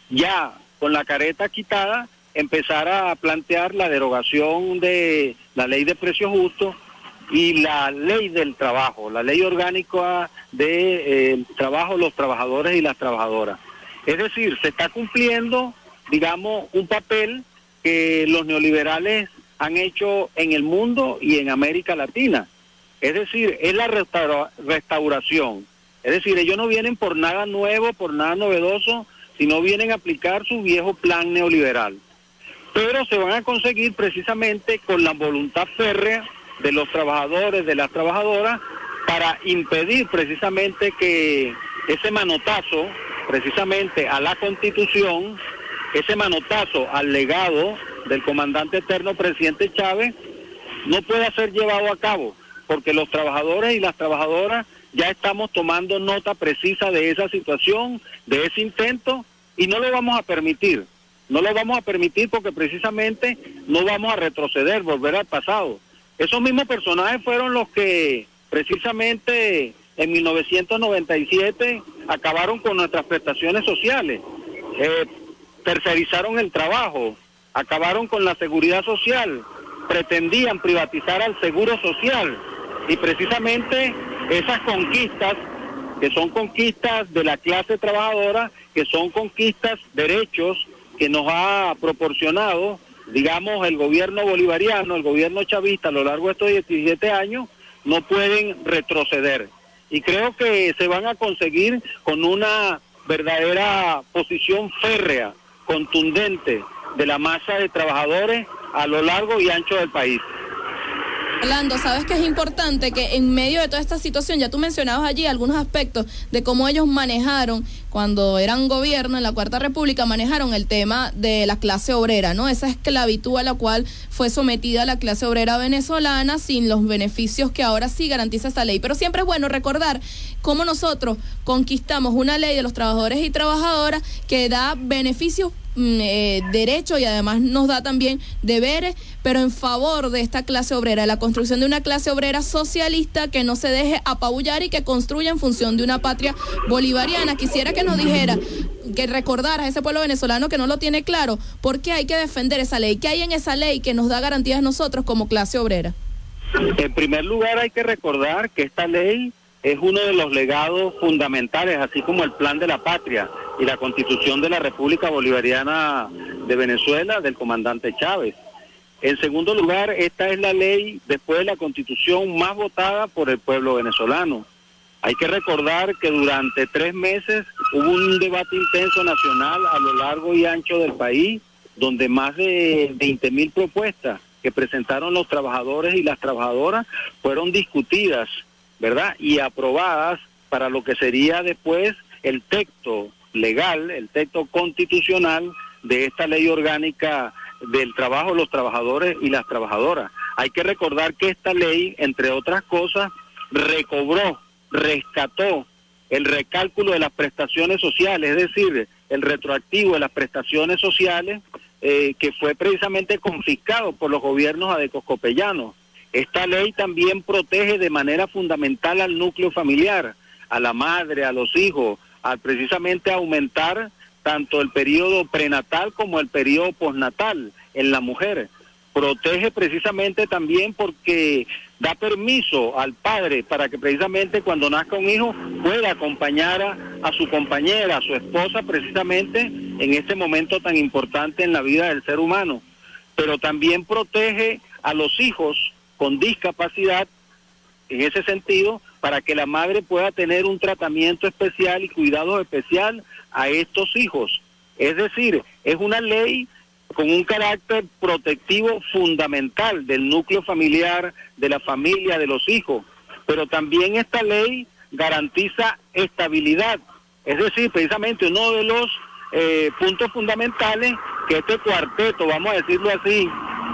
ya con la careta quitada empezar a plantear la derogación de la ley de precios justos y la ley del trabajo, la ley orgánica de eh, trabajo, los trabajadores y las trabajadoras. Es decir, se está cumpliendo, digamos, un papel que los neoliberales han hecho en el mundo y en América Latina. Es decir, es la restaura- restauración. Es decir, ellos no vienen por nada nuevo, por nada novedoso, sino vienen a aplicar su viejo plan neoliberal. Pero se van a conseguir precisamente con la voluntad férrea de los trabajadores, de las trabajadoras, para impedir precisamente que ese manotazo, precisamente a la Constitución, ese manotazo al legado del comandante eterno presidente Chávez, no pueda ser llevado a cabo, porque los trabajadores y las trabajadoras ya estamos tomando nota precisa de esa situación, de ese intento, y no lo vamos a permitir. No lo vamos a permitir porque precisamente no vamos a retroceder, volver al pasado. Esos mismos personajes fueron los que precisamente en mil novecientos noventa y siete acabaron con nuestras prestaciones sociales, eh, tercerizaron el trabajo, acabaron con la seguridad social, pretendían privatizar al seguro social y precisamente esas conquistas, que son conquistas de la clase trabajadora, que son conquistas, derechos que nos ha proporcionado, digamos, el gobierno bolivariano, el gobierno chavista a lo largo de estos diecisiete años, no pueden retroceder. Y creo que se van a conseguir con una verdadera posición férrea, contundente de la masa de trabajadores a lo largo y ancho del país. Orlando, sabes que es importante que en medio de toda esta situación, ya tú mencionabas allí algunos aspectos de cómo ellos manejaron cuando eran gobierno en la Cuarta República, manejaron el tema de la clase obrera, ¿no? Esa esclavitud a la cual fue sometida la clase obrera venezolana sin los beneficios que ahora sí garantiza esta ley. Pero siempre es bueno recordar cómo nosotros conquistamos una ley de los trabajadores y trabajadoras que da beneficios, Eh, derecho y además nos da también deberes, pero en favor de esta clase obrera, la construcción de una clase obrera socialista que no se deje apabullar y que construya en función de una patria bolivariana. Quisiera que nos dijera, que recordara a ese pueblo venezolano que no lo tiene claro, por qué hay que defender esa ley, qué hay en esa ley que nos da garantías a nosotros como clase obrera. En primer lugar hay que recordar que esta ley es uno de los legados fundamentales, así como el Plan de la Patria y la Constitución de la República Bolivariana de Venezuela del comandante Chávez. En segundo lugar, esta es la ley, después de la Constitución, más votada por el pueblo venezolano. Hay que recordar que durante tres meses hubo un debate intenso nacional a lo largo y ancho del país, donde más de veinte mil propuestas que presentaron los trabajadores y las trabajadoras fueron discutidas, ¿verdad? Y aprobadas para lo que sería después el texto legal, el texto constitucional de esta ley orgánica del trabajo, los trabajadores y las trabajadoras. Hay que recordar que esta ley, entre otras cosas, recobró, rescató el recálculo de las prestaciones sociales, es decir, el retroactivo de las prestaciones sociales eh, que fue precisamente confiscado por los gobiernos adecoscopellanos. Esta ley también protege de manera fundamental al núcleo familiar, a la madre, a los hijos, a precisamente aumentar tanto el periodo prenatal como el periodo postnatal en la mujer. Protege precisamente también porque da permiso al padre para que precisamente cuando nazca un hijo pueda acompañar a, a su compañera, a su esposa, precisamente en este momento tan importante en la vida del ser humano. Pero también protege a los hijos con discapacidad en ese sentido para que la madre pueda tener un tratamiento especial y cuidado especial a estos hijos. Es decir, es una ley con un carácter protectivo fundamental del núcleo familiar, de la familia, de los hijos, pero también esta ley garantiza estabilidad. Es decir, precisamente uno de los eh, puntos fundamentales que este cuarteto, vamos a decirlo así,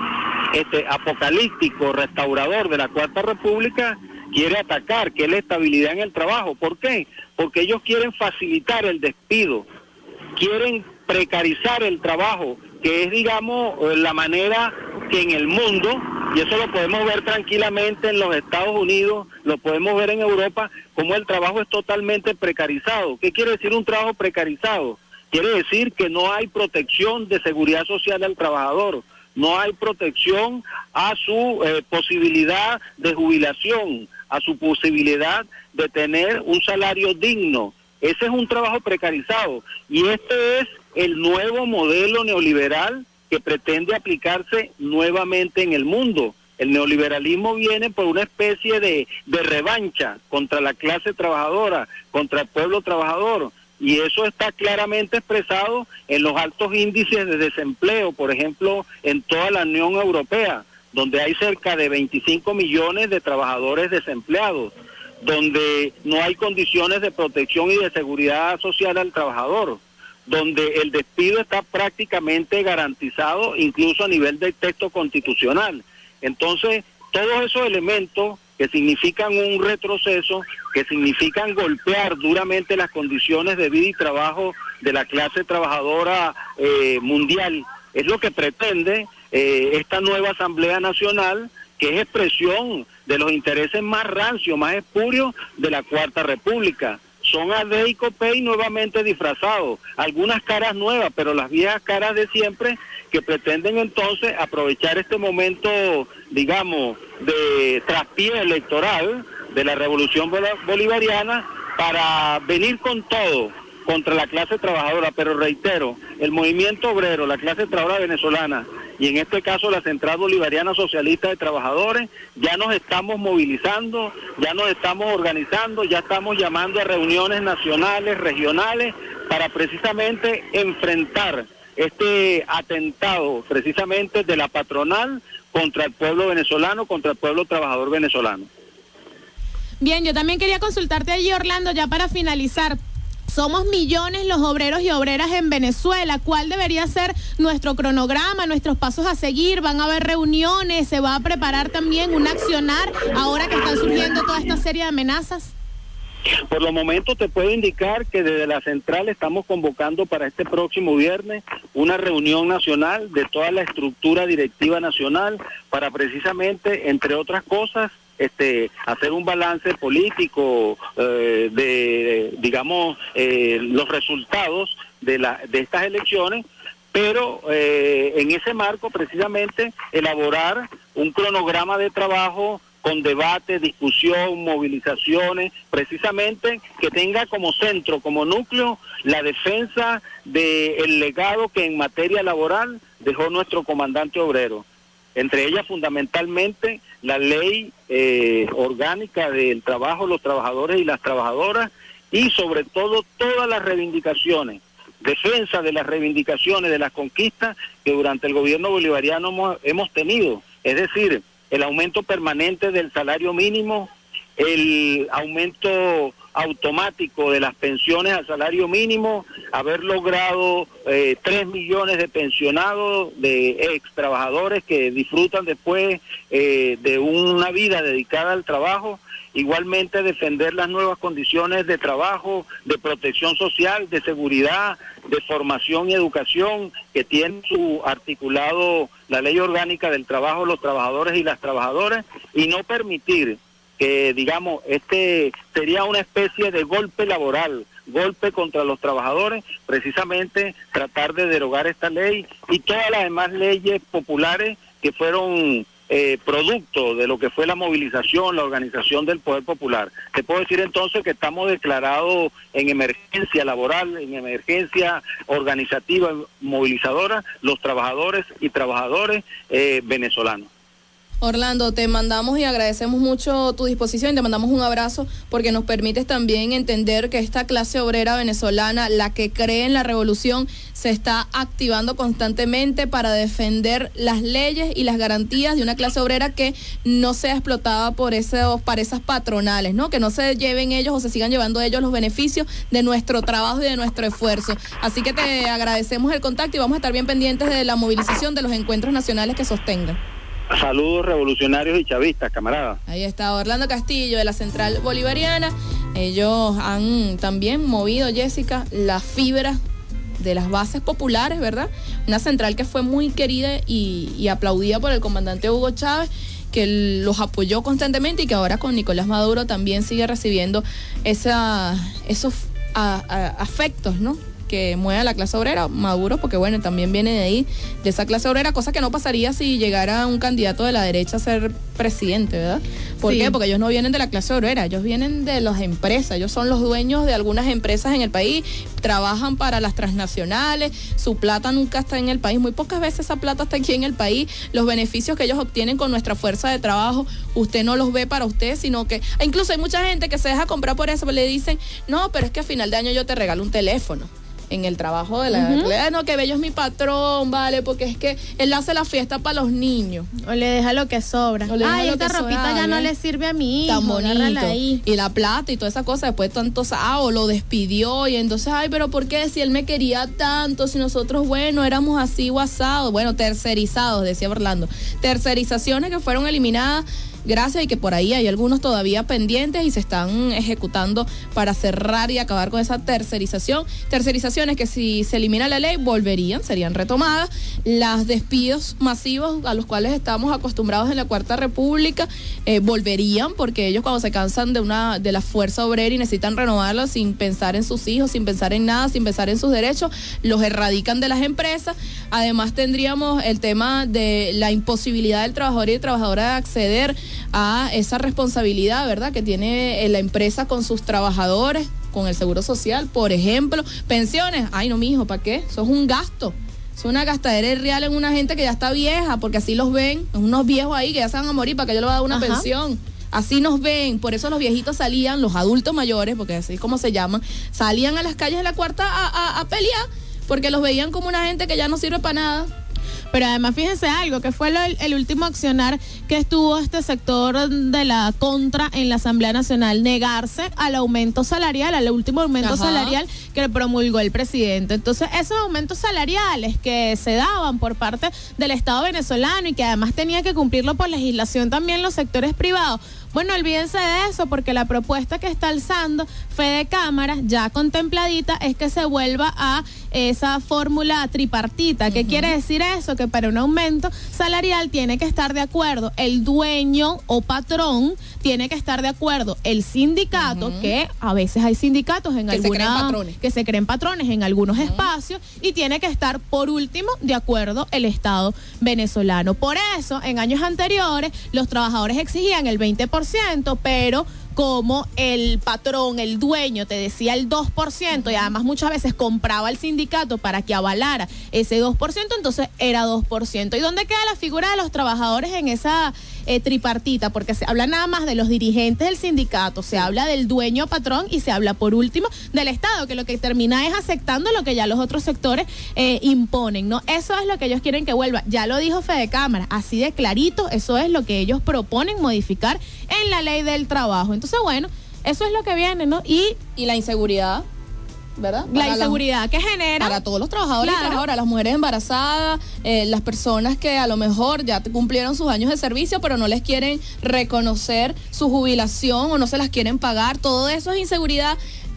este apocalíptico, restaurador de la Cuarta República, quiere atacar, que es la estabilidad en el trabajo. ¿Por qué? Porque ellos quieren facilitar el despido, quieren precarizar el trabajo, que es, digamos, la manera que en el mundo, y eso lo podemos ver tranquilamente en los Estados Unidos, lo podemos ver en Europa, como el trabajo es totalmente precarizado. ¿Qué quiere decir un trabajo precarizado? Quiere decir que no hay protección de seguridad social al trabajador, no hay protección a su eh, posibilidad de jubilación, a su posibilidad de tener un salario digno. Ese es un trabajo precarizado y este es el nuevo modelo neoliberal que pretende aplicarse nuevamente en el mundo. El neoliberalismo viene por una especie de, de revancha contra la clase trabajadora, contra el pueblo trabajador, y eso está claramente expresado en los altos índices de desempleo, por ejemplo, en toda la Unión Europea, donde hay cerca de veinticinco millones de trabajadores desempleados, donde no hay condiciones de protección y de seguridad social al trabajador, donde el despido está prácticamente garantizado incluso a nivel del texto constitucional. Entonces, todos esos elementos que significan un retroceso, que significan golpear duramente las condiciones de vida y trabajo de la clase trabajadora eh, mundial, es lo que pretende eh, esta nueva Asamblea Nacional, que es expresión de los intereses más rancios, más espurios de la Cuarta República. Son A D y COPEI nuevamente disfrazados, algunas caras nuevas, pero las viejas caras de siempre, que pretenden entonces aprovechar este momento, digamos, de traspié electoral de la revolución bolivariana para venir con todo contra la clase trabajadora. Pero reitero, el movimiento obrero, la clase trabajadora venezolana, y en este caso la Central Bolivariana Socialista de Trabajadores, ya nos estamos movilizando, ya nos estamos organizando, ya estamos llamando a reuniones nacionales, regionales, para precisamente enfrentar este atentado precisamente de la patronal contra el pueblo venezolano, contra el pueblo trabajador venezolano. Bien, yo también quería consultarte allí, Orlando, ya para finalizar. Somos millones los obreros y obreras en Venezuela. ¿Cuál debería ser nuestro cronograma, nuestros pasos a seguir? ¿Van a haber reuniones? ¿Se va a preparar también un accionar ahora que están surgiendo toda esta serie de amenazas? Por los momentos te puedo indicar que desde la central estamos convocando para este próximo viernes una reunión nacional de toda la estructura directiva nacional para precisamente, entre otras cosas, este hacer un balance político eh, de, digamos, eh, los resultados de, la, de estas elecciones, pero eh, en ese marco precisamente elaborar un cronograma de trabajo con debate, discusión, movilizaciones, precisamente que tenga como centro, como núcleo, la defensa del legado que en materia laboral dejó nuestro comandante obrero. Entre ellas fundamentalmente la ley eh, orgánica del trabajo, los trabajadores y las trabajadoras, y sobre todo todas las reivindicaciones, defensa de las reivindicaciones, de las conquistas que durante el gobierno bolivariano hemos, hemos tenido, es decir, el aumento permanente del salario mínimo, el aumento automático de las pensiones al salario mínimo, haber logrado eh, tres millones de pensionados, de ex trabajadores que disfrutan después eh, de una vida dedicada al trabajo, igualmente defender las nuevas condiciones de trabajo, de protección social, de seguridad, de formación y educación que tiene su articulado la ley orgánica del trabajo, los trabajadores y las trabajadoras, y no permitir que, digamos, este sería una especie de golpe laboral, golpe contra los trabajadores, precisamente tratar de derogar esta ley y todas las demás leyes populares que fueron eh, producto de lo que fue la movilización, la organización del poder popular. Te puedo decir entonces que estamos declarados en emergencia laboral, en emergencia organizativa, movilizadora, los trabajadores y trabajadores eh, venezolanos. Orlando, te mandamos y agradecemos mucho tu disposición y te mandamos un abrazo porque nos permites también entender que esta clase obrera venezolana, la que cree en la revolución, se está activando constantemente para defender las leyes y las garantías de una clase obrera que no sea explotada por esos, para esas patronales, ¿no? Que no se lleven ellos o se sigan llevando ellos los beneficios de nuestro trabajo y de nuestro esfuerzo. Así que te agradecemos el contacto y vamos a estar bien pendientes de la movilización de los encuentros nacionales que sostengan. Saludos revolucionarios y chavistas, camaradas. Ahí está Orlando Castillo de la Central Bolivariana. Ellos han también movido, Jessica, la fibra de las bases populares, ¿verdad? Una central que fue muy querida y, y aplaudida por el comandante Hugo Chávez, que los apoyó constantemente y que ahora con Nicolás Maduro también sigue recibiendo esa, esos a, a, afectos, ¿no? Que mueve a la clase obrera, Maduro, porque bueno, también viene de ahí, de esa clase obrera, cosa que no pasaría si llegara un candidato de la derecha a ser presidente, ¿verdad? ¿Por sí. qué? Porque ellos no vienen de la clase obrera, ellos vienen de las empresas, ellos son los dueños de algunas empresas en el país, trabajan para las transnacionales, su plata nunca está en el país, muy pocas veces esa plata está aquí en el país, los beneficios que ellos obtienen con nuestra fuerza de trabajo, usted no los ve para usted, sino que, incluso hay mucha gente que se deja comprar por eso, le dicen, no, pero es que a final de año yo te regalo un teléfono. En el trabajo de la uh-huh. no, que bello es mi patrón, vale, porque es que él hace la fiesta para los niños. O le deja lo que sobra. Ay, esta ropita sobra, ya no le sirve a mi hijo. Tan bonito. Ahí. Y la plata y toda esa cosa, después tantos, ah, o lo despidió, y entonces, ay, pero ¿por qué? Si él me quería tanto, si nosotros, bueno, éramos así guasados, bueno, tercerizados, decía Orlando. Tercerizaciones que fueron eliminadas. Gracias, y que por ahí hay algunos todavía pendientes y se están ejecutando para cerrar y acabar con esa tercerización. Tercerizaciones que si se elimina la ley volverían, serían retomadas. Los despidos masivos a los cuales estamos acostumbrados en la Cuarta República eh, volverían, porque ellos cuando se cansan de una de la fuerza obrera y necesitan renovarlo sin pensar en sus hijos, sin pensar en nada, sin pensar en sus derechos, los erradican de las empresas. Además tendríamos el tema de la imposibilidad del trabajador y de trabajadora de acceder a esa responsabilidad, ¿verdad?, que tiene la empresa con sus trabajadores, con el seguro social, por ejemplo. Pensiones, ay no, mijo, ¿para qué? Eso es un gasto, es una gastadera real en una gente que ya está vieja, porque así los ven, unos viejos ahí que ya se van a morir, ¿para que yo le voy a dar una Ajá. pensión? Así nos ven, por eso los viejitos salían, los adultos mayores, porque así es como se llaman, salían a las calles de la Cuarta a, a, a pelear, porque los veían como una gente que ya no sirve para nada. Pero además fíjense algo, que fue lo, el, el último accionar que estuvo este sector de la contra en la Asamblea Nacional, negarse al aumento salarial, al último aumento Ajá. salarial que promulgó el presidente. Entonces esos aumentos salariales que se daban por parte del Estado venezolano y que además tenía que cumplirlo por legislación también los sectores privados, bueno, olvídense de eso, porque la propuesta que está alzando Fede Cámara, ya contempladita, es que se vuelva a esa fórmula tripartita. ¿Qué uh-huh. quiere decir eso? Que para un aumento salarial tiene que estar de acuerdo el dueño o patrón, tiene que estar de acuerdo el sindicato, uh-huh. que a veces hay sindicatos en que alguna, se creen patrones. que se creen patrones en algunos uh-huh. espacios, y tiene que estar, por último, de acuerdo el Estado venezolano. Por eso, en años anteriores, los trabajadores exigían el veinte por ciento, pero como el patrón, el dueño, te decía el dos por ciento y además muchas veces compraba el sindicato para que avalara ese dos por ciento, entonces era dos por ciento. ¿Y dónde queda la figura de los trabajadores en esa eh, tripartita? Porque se habla nada más de los dirigentes del sindicato, se habla del dueño patrón y se habla por último del Estado, que lo que termina es aceptando lo que ya los otros sectores eh, imponen, ¿no? Eso es lo que ellos quieren que vuelva. Ya lo dijo Fede Cámara, así de clarito, eso es lo que ellos proponen modificar en la ley del trabajo. Entonces, bueno, eso es lo que viene, ¿no? Y, y la inseguridad, ¿verdad? La para inseguridad la, que genera. Para todos los trabajadores claro. y trabajadoras, las mujeres embarazadas, eh, las personas que a lo mejor ya cumplieron sus años de servicio, pero no les quieren reconocer su jubilación o no se las quieren pagar. Todo eso es inseguridad.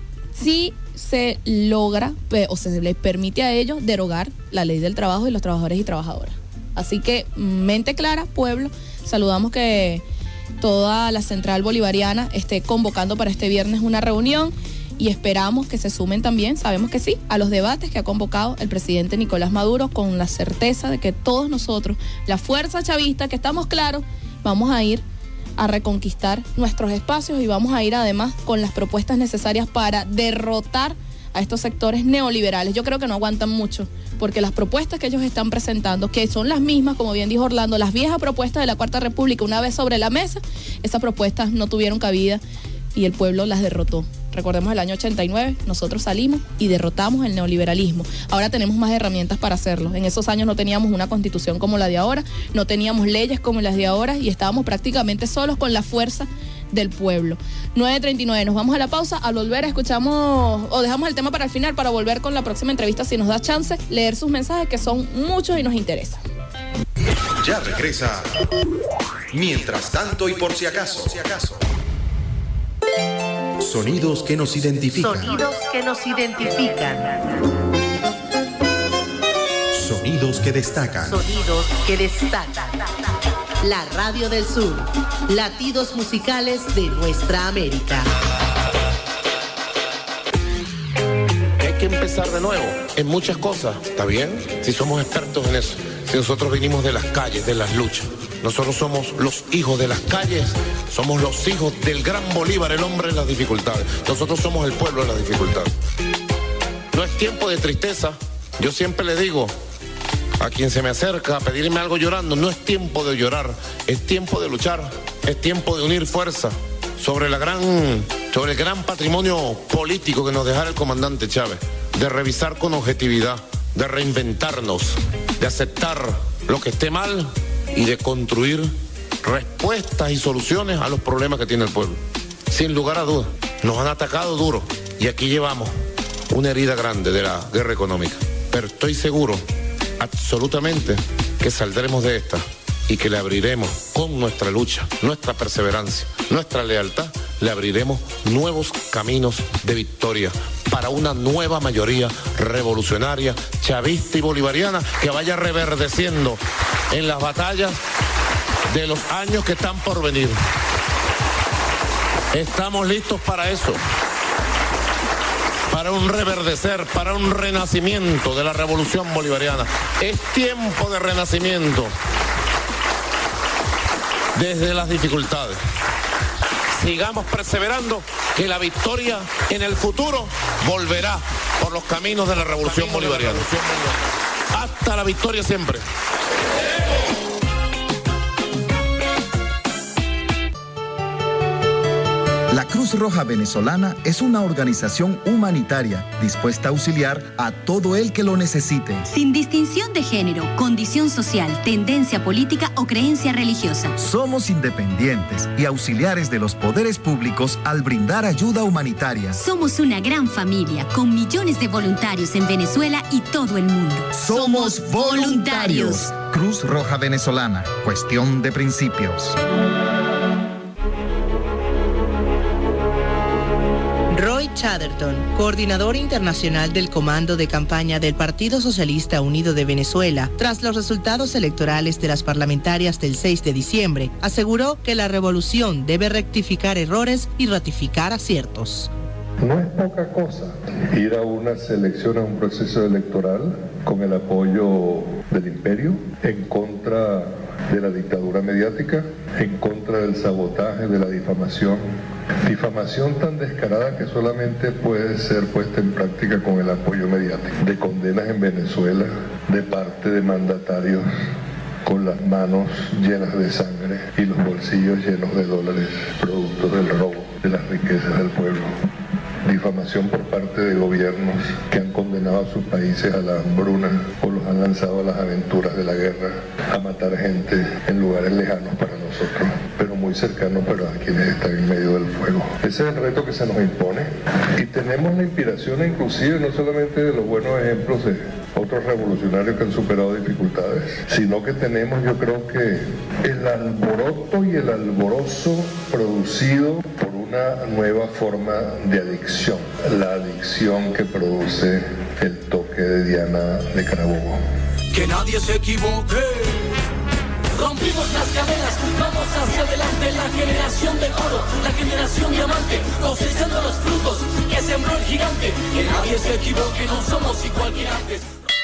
Sí se logra, o se les permite a ellos derogar la ley del trabajo y los trabajadores y trabajadoras. Así que, mente clara, pueblo, saludamos que toda la Central Bolivariana esté convocando para este viernes una reunión y esperamos que se sumen también, sabemos que sí, a los debates que ha convocado el presidente Nicolás Maduro, con la certeza de que todos nosotros, la fuerza chavista, que estamos claros, vamos a ir a reconquistar nuestros espacios y vamos a ir además con las propuestas necesarias para derrotar a estos sectores neoliberales. Yo creo que no aguantan mucho, porque las propuestas que ellos están presentando, que son las mismas, como bien dijo Orlando, las viejas propuestas de la Cuarta República, una vez sobre la mesa, esas propuestas no tuvieron cabida y el pueblo las derrotó. Recordemos el año ochenta y nueve, nosotros salimos y derrotamos el neoliberalismo. Ahora tenemos más herramientas para hacerlo. En esos años no teníamos una constitución como la de ahora, no teníamos leyes como las de ahora y estábamos prácticamente solos con la fuerza del pueblo. nueve treinta y nueve, nos vamos a la pausa. Al volver escuchamos o dejamos el tema para el final para volver con la próxima entrevista, si nos da chance, leer sus mensajes, que son muchos y nos interesan. Ya regresa. Mientras tanto y por si acaso. Sonidos que nos identifican. Sonidos que nos identifican. Sonidos que destacan. Sonidos que destacan. La Radio del Sur. Latidos musicales de nuestra América. Hay que empezar de nuevo en muchas cosas, ¿está bien? Si somos expertos en eso. Si nosotros vinimos de las calles, de las luchas. Nosotros somos los hijos de las calles, somos los hijos del gran Bolívar, el hombre de las dificultades. Nosotros somos el pueblo de las dificultades. No es tiempo de tristeza. Yo siempre le digo a quien se me acerca a pedirme algo llorando, no es tiempo de llorar, es tiempo de luchar, es tiempo de unir fuerza sobre, la gran, sobre el gran patrimonio político que nos dejara el comandante Chávez, de revisar con objetividad, de reinventarnos, de aceptar lo que esté mal y de construir respuestas y soluciones a los problemas que tiene el pueblo. Sin lugar a dudas, nos han atacado duro y aquí llevamos una herida grande de la guerra económica. Pero estoy seguro, absolutamente, que saldremos de esta y que le abriremos con nuestra lucha, nuestra perseverancia, nuestra lealtad, le abriremos nuevos caminos de victoria para una nueva mayoría revolucionaria, chavista y bolivariana que vaya reverdeciendo en las batallas de los años que están por venir. Estamos listos para eso, para un reverdecer, para un renacimiento de la revolución bolivariana. Es tiempo de renacimiento desde las dificultades. Sigamos perseverando, que la victoria en el futuro volverá por los caminos de la revolución bolivariana. Hasta la victoria siempre. La Cruz Roja Venezolana es una organización humanitaria dispuesta a auxiliar a todo el que lo necesite. Sin distinción de género, condición social, tendencia política o creencia religiosa. Somos independientes y auxiliares de los poderes públicos al brindar ayuda humanitaria. Somos una gran familia con millones de voluntarios en Venezuela y todo el mundo. Somos voluntarios. Cruz Roja Venezolana. Cuestión de principios. Roy Chatterton, coordinador internacional del Comando de Campaña del Partido Socialista Unido de Venezuela, tras los resultados electorales de las parlamentarias del seis de diciembre, aseguró que la revolución debe rectificar errores y ratificar aciertos. No es poca cosa ir a unas elecciones, a un proceso electoral con el apoyo del imperio en contra de la dictadura mediática, en contra del sabotaje, de la difamación. Difamación tan descarada que solamente puede ser puesta en práctica con el apoyo mediático. De condenas en Venezuela de parte de mandatarios con las manos llenas de sangre y los bolsillos llenos de dólares, producto del robo de las riquezas del pueblo. Difamación por parte de gobiernos que han condenado a sus países a la hambruna o los han lanzado a las aventuras de la guerra, a matar gente en lugares lejanos para nosotros, pero muy cercanos para quienes están en medio del fuego. Ese es el reto que se nos impone y tenemos la inspiración inclusive no solamente de los buenos ejemplos de otros revolucionarios que han superado dificultades, sino que tenemos, yo creo que el alboroto y el alborozo producido por una nueva forma de adicción, la adicción que produce el toque de Diana de Carabobo. Que nadie se equivoque. Rompimos las cadenas, vamos hacia adelante, la generación de oro, la generación diamante, cosechando los frutos que sembró el gigante. Que nadie se equivoque, no somos igual que antes.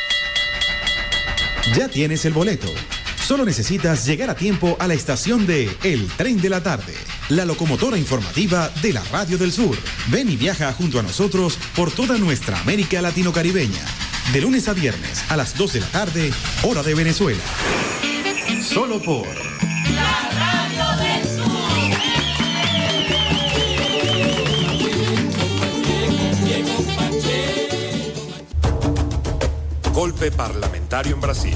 Ya tienes el boleto. Solo necesitas llegar a tiempo a la estación de El Tren de la Tarde. la locomotora informativa de la Radio del Sur. Ven y viaja junto a nosotros por toda nuestra América Latino-Caribeña. De lunes a viernes a las dos de la tarde, hora de Venezuela. Solo por la Radio del Sur. Golpe parlamentario en Brasil.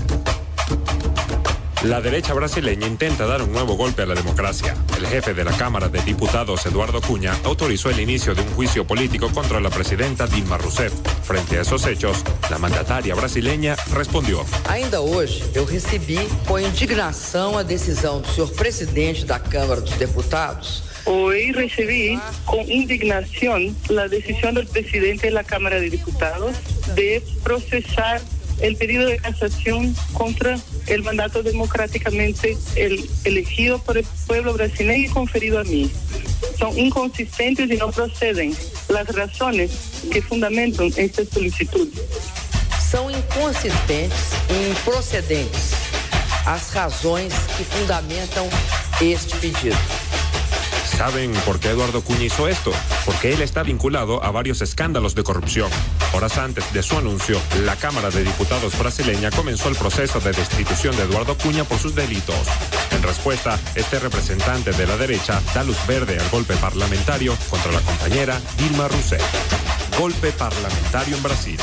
La derecha brasileña intenta dar un nuevo golpe a la democracia. El jefe de la Cámara de Diputados, Eduardo Cunha, autorizó el inicio de un juicio político contra la presidenta Dilma Rousseff. Frente a esos hechos, la mandataria brasileña respondió. Ainda hoje, eu recebi com indignação a decisão do senhor presidente da Câmara dos Deputados. Hoy recibí con indignación la decisión del presidente de la Cámara de Diputados de procesar el pedido de casación contra el mandato democráticamente el, elegido por el pueblo brasileño y conferido a mí. Son inconsistentes y no proceden las razones que fundamentan esta solicitud. São inconsistentes e improcedentes as razões que fundamentam este pedido. ¿Saben por qué Eduardo Cunha hizo esto? Porque él está vinculado a varios escándalos de corrupción. Horas antes de su anuncio, la Cámara de Diputados brasileña comenzó el proceso de destitución de Eduardo Cunha por sus delitos. En respuesta, este representante de la derecha da luz verde al golpe parlamentario contra la compañera Dilma Rousseff. Golpe parlamentario en Brasil.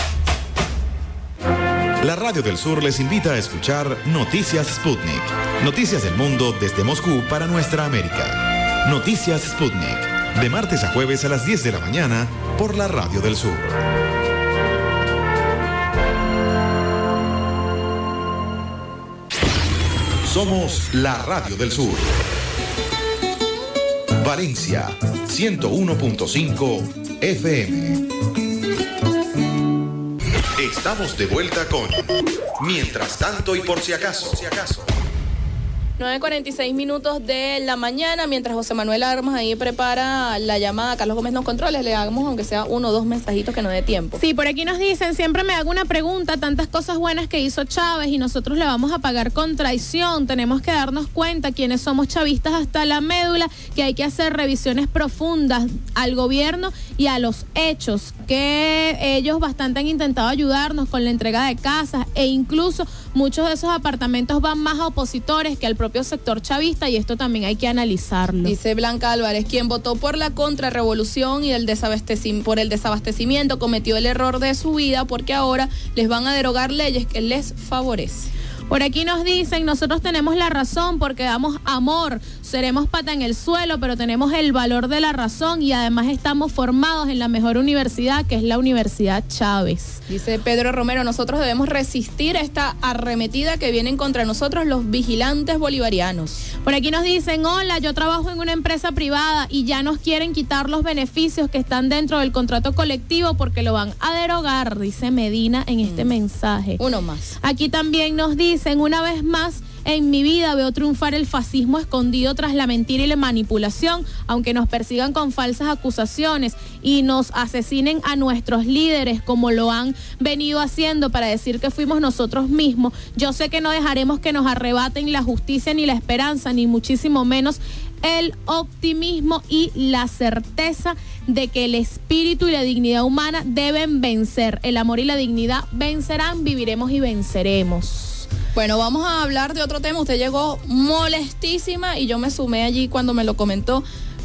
La Radio del Sur les invita a escuchar Noticias Sputnik. Noticias del mundo desde Moscú para nuestra América. Noticias Sputnik, de martes a jueves a las diez de la mañana por la Radio del Sur. Somos la Radio del Sur. Valencia, ciento uno punto cinco F M. Estamos de vuelta con Mientras tanto y por si acaso. nueve cuarenta y seis minutos de la mañana, mientras José Manuel Armas ahí prepara la llamada, Carlos Gómez nos controles, le hagamos aunque sea uno o dos mensajitos que no dé tiempo. Sí, por aquí nos dicen, siempre me hago una pregunta, tantas cosas buenas que hizo Chávez y nosotros le vamos a pagar con traición, tenemos que darnos cuenta quienes somos chavistas hasta la médula, que hay que hacer revisiones profundas al gobierno y a los hechos, que ellos bastante han intentado ayudarnos con la entrega de casas e incluso muchos de esos apartamentos van más a opositores que al propio sector chavista y esto también hay que analizarlo. Dice Blanca Álvarez, quien votó por la contrarrevolución y el desabastecimiento, por el desabastecimiento cometió el error de su vida porque ahora les van a derogar leyes que les favorecen. Por aquí nos dicen, nosotros tenemos la razón porque damos amor, seremos pata en el suelo, pero tenemos el valor de la razón y además estamos formados en la mejor universidad, que es la Universidad Chávez. Dice Pedro Romero, nosotros debemos resistir esta arremetida que vienen contra nosotros los vigilantes bolivarianos. Por aquí nos dicen, hola, yo trabajo en una empresa privada y ya nos quieren quitar los beneficios que están dentro del contrato colectivo porque lo van a derogar, dice Medina en este mm. mensaje. Uno más. Aquí también nos dicen, una vez más, en mi vida veo triunfar el fascismo escondido tras la mentira y la manipulación, aunque nos persigan con falsas acusaciones y nos asesinen a nuestros líderes como lo han venido haciendo para decir que fuimos nosotros mismos. Yo sé que no dejaremos que nos arrebaten la justicia ni la esperanza, ni muchísimo menos el optimismo y la certeza de que el espíritu y la dignidad humana deben vencer. El amor y la dignidad vencerán, viviremos y venceremos. Bueno, vamos a hablar de otro tema. Usted llegó molestísima y yo me sumé allí cuando me lo comentó.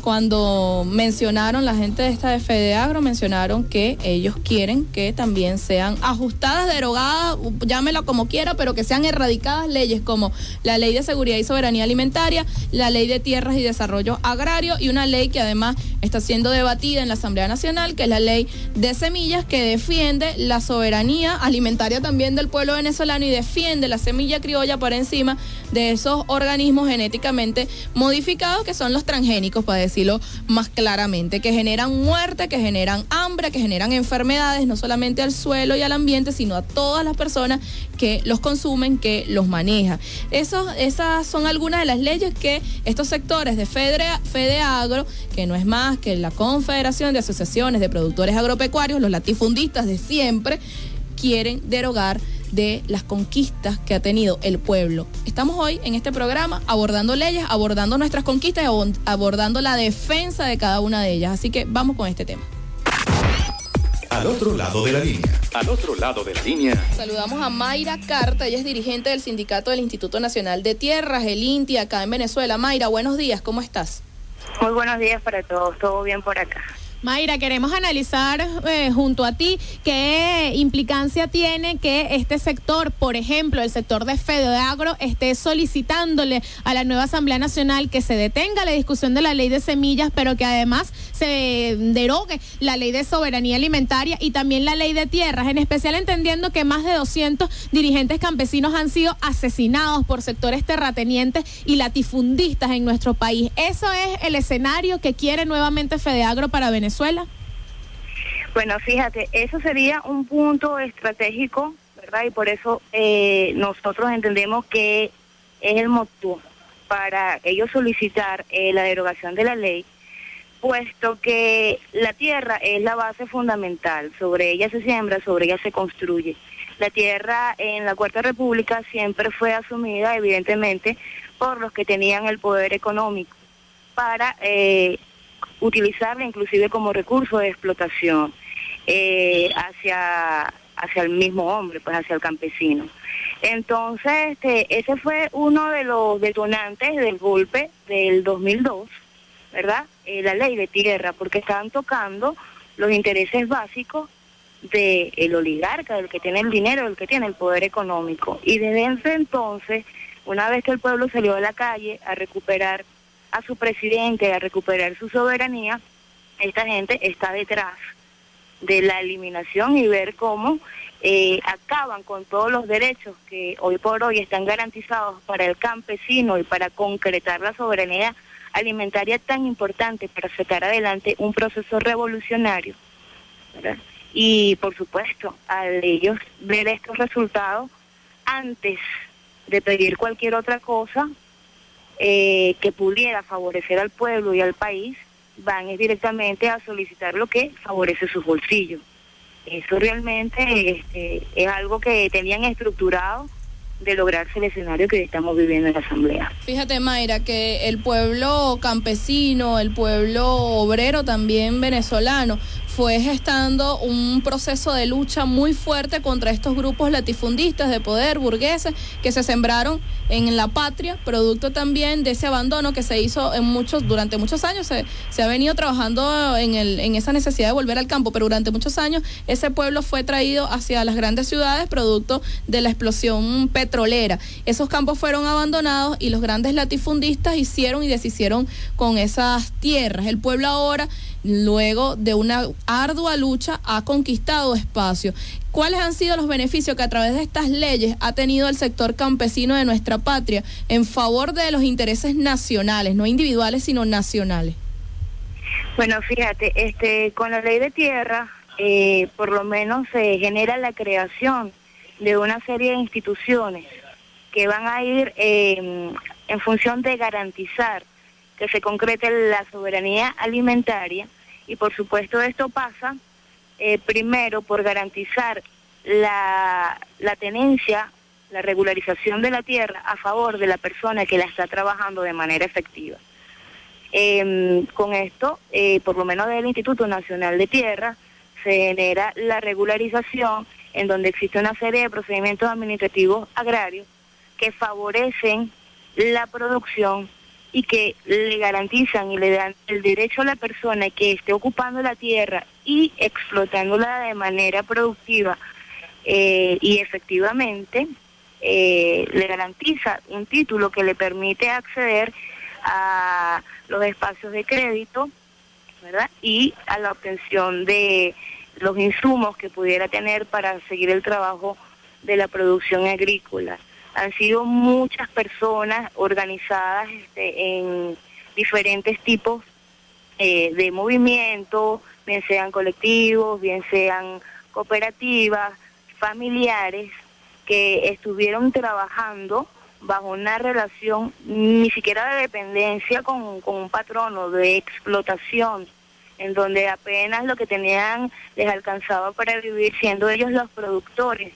Cuando mencionaron, la gente de esta de FedeAgro mencionaron que ellos quieren que también sean ajustadas, derogadas, llámela como quiera, pero que sean erradicadas leyes como la Ley de Seguridad y Soberanía Alimentaria, la Ley de Tierras y Desarrollo Agrario y una ley que además está siendo debatida en la Asamblea Nacional, que es la Ley de Semillas, que defiende la soberanía alimentaria también del pueblo venezolano y defiende la semilla criolla por encima de esos organismos genéticamente modificados que son los transgénicos, para decirlo más claramente, que generan muerte, que generan hambre, que generan enfermedades, no solamente al suelo y al ambiente, sino a todas las personas que los consumen, que los manejan. Eso, esas son algunas de las leyes que estos sectores de Fede, FedeAgro, que no es más que la Confederación de Asociaciones de Productores Agropecuarios, los latifundistas de siempre, quieren derogar de las conquistas que ha tenido el pueblo. Estamos hoy en este programa abordando leyes, abordando nuestras conquistas y abordando la defensa de cada una de ellas. Así que vamos con este tema. Al otro lado de la línea. Al otro lado de la línea. Saludamos a Mayra Carta, ella es dirigente del sindicato del Instituto Nacional de Tierras, el INTI, acá en Venezuela. Mayra, buenos días, ¿cómo estás? Muy buenos días para todos, todo bien por acá. Mayra, queremos analizar eh, junto a ti qué implicancia tiene que este sector, por ejemplo, el sector de FEDEAGRO, esté solicitándole a la nueva Asamblea Nacional que se detenga la discusión de la ley de semillas, pero que además se derogue la ley de soberanía alimentaria y también la ley de tierras, en especial entendiendo que más de doscientos dirigentes campesinos han sido asesinados por sectores terratenientes y latifundistas en nuestro país. ¿Eso es el escenario que quiere nuevamente FEDEAGRO para Venezuela? Bueno, fíjate, eso sería un punto estratégico, ¿verdad? Y por eso eh, nosotros entendemos que es el motivo para ellos solicitar eh, la derogación de la ley, puesto que la tierra es la base fundamental, sobre ella se siembra, sobre ella se construye. La tierra en la Cuarta República siempre fue asumida, evidentemente, por los que tenían el poder económico para eh, utilizarla inclusive como recurso de explotación eh, hacia hacia el mismo hombre, pues hacia el campesino. Entonces, este, ese fue uno de los detonantes del golpe del dos mil dos, ¿verdad? Eh, la ley de tierra, porque estaban tocando los intereses básicos del oligarca, del que tiene el dinero, del que tiene el poder económico. Y desde ese entonces, una vez que el pueblo salió a la calle a recuperar a su presidente, a recuperar su soberanía, esta gente está detrás de la eliminación y ver cómo eh, acaban con todos los derechos que hoy por hoy están garantizados para el campesino y para concretar la soberanía alimentaria tan importante para sacar adelante un proceso revolucionario, ¿verdad? Y por supuesto, al ellos ver estos resultados, antes de pedir cualquier otra cosa, Eh, que pudiera favorecer al pueblo y al país, van directamente a solicitar lo que favorece sus bolsillos. Eso realmente este, es algo que tenían estructurado de lograrse el escenario que estamos viviendo en la Asamblea. Fíjate, Mayra, que el pueblo campesino, el pueblo obrero también venezolano, fue gestando un proceso de lucha muy fuerte contra estos grupos latifundistas de poder, burgueses, que se sembraron en la patria, producto también de ese abandono que se hizo en muchos, durante muchos años, se, se ha venido trabajando en, el, en esa necesidad de volver al campo, pero durante muchos años ese pueblo fue traído hacia las grandes ciudades, producto de la explosión petrolera. Esos campos fueron abandonados y los grandes latifundistas hicieron y deshicieron con esas tierras. El pueblo ahora, luego de una ardua lucha, ha conquistado espacio. ¿Cuáles han sido los beneficios que a través de estas leyes ha tenido el sector campesino de nuestra patria en favor de los intereses nacionales, no individuales, sino nacionales? Bueno, fíjate, este, con la ley de tierra, eh, por lo menos se genera la creación de una serie de instituciones que van a ir eh, en función de garantizar que se concrete la soberanía alimentaria, y por supuesto esto pasa eh, primero por garantizar la, la tenencia, la regularización de la tierra a favor de la persona que la está trabajando de manera efectiva. Eh, con esto, eh, por lo menos del Instituto Nacional de Tierra, se genera la regularización en donde existe una serie de procedimientos administrativos agrarios que favorecen la producción y que le garantizan y le dan el derecho a la persona que esté ocupando la tierra y explotándola de manera productiva eh, y efectivamente, eh, le garantiza un título que le permite acceder a los espacios de crédito, ¿verdad? Y a la obtención de los insumos que pudiera tener para seguir el trabajo de la producción agrícola. Han sido muchas personas organizadas este, en diferentes tipos eh, de movimientos, bien sean colectivos, bien sean cooperativas, familiares, que estuvieron trabajando bajo una relación ni siquiera de dependencia con, con un patrono, de explotación, en donde apenas lo que tenían les alcanzaba para vivir, siendo ellos los productores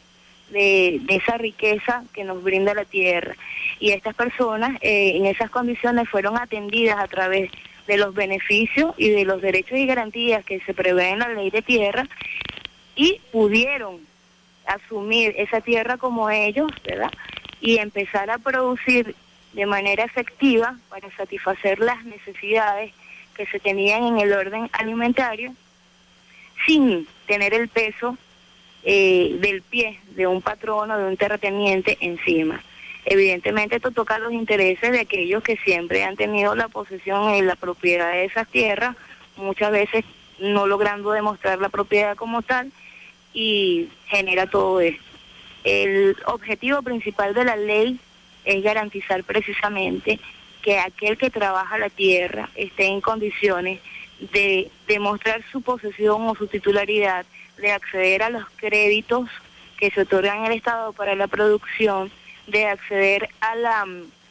de, de esa riqueza que nos brinda la tierra. Y estas personas eh, en esas condiciones fueron atendidas a través de los beneficios y de los derechos y garantías que se prevén en la ley de tierra, y pudieron asumir esa tierra como ellos, ¿verdad? Y empezar a producir de manera efectiva para satisfacer las necesidades que se tenían en el orden alimentario, sin tener el peso eh, del pie de un patrono, de un terrateniente encima. Evidentemente esto toca los intereses de aquellos que siempre han tenido la posesión y la propiedad de esas tierras, muchas veces no logrando demostrar la propiedad como tal, y genera todo esto. El objetivo principal de la ley es garantizar precisamente que aquel que trabaja la tierra esté en condiciones de demostrar su posesión o su titularidad, de acceder a los créditos que se otorgan en el Estado para la producción, de acceder a la,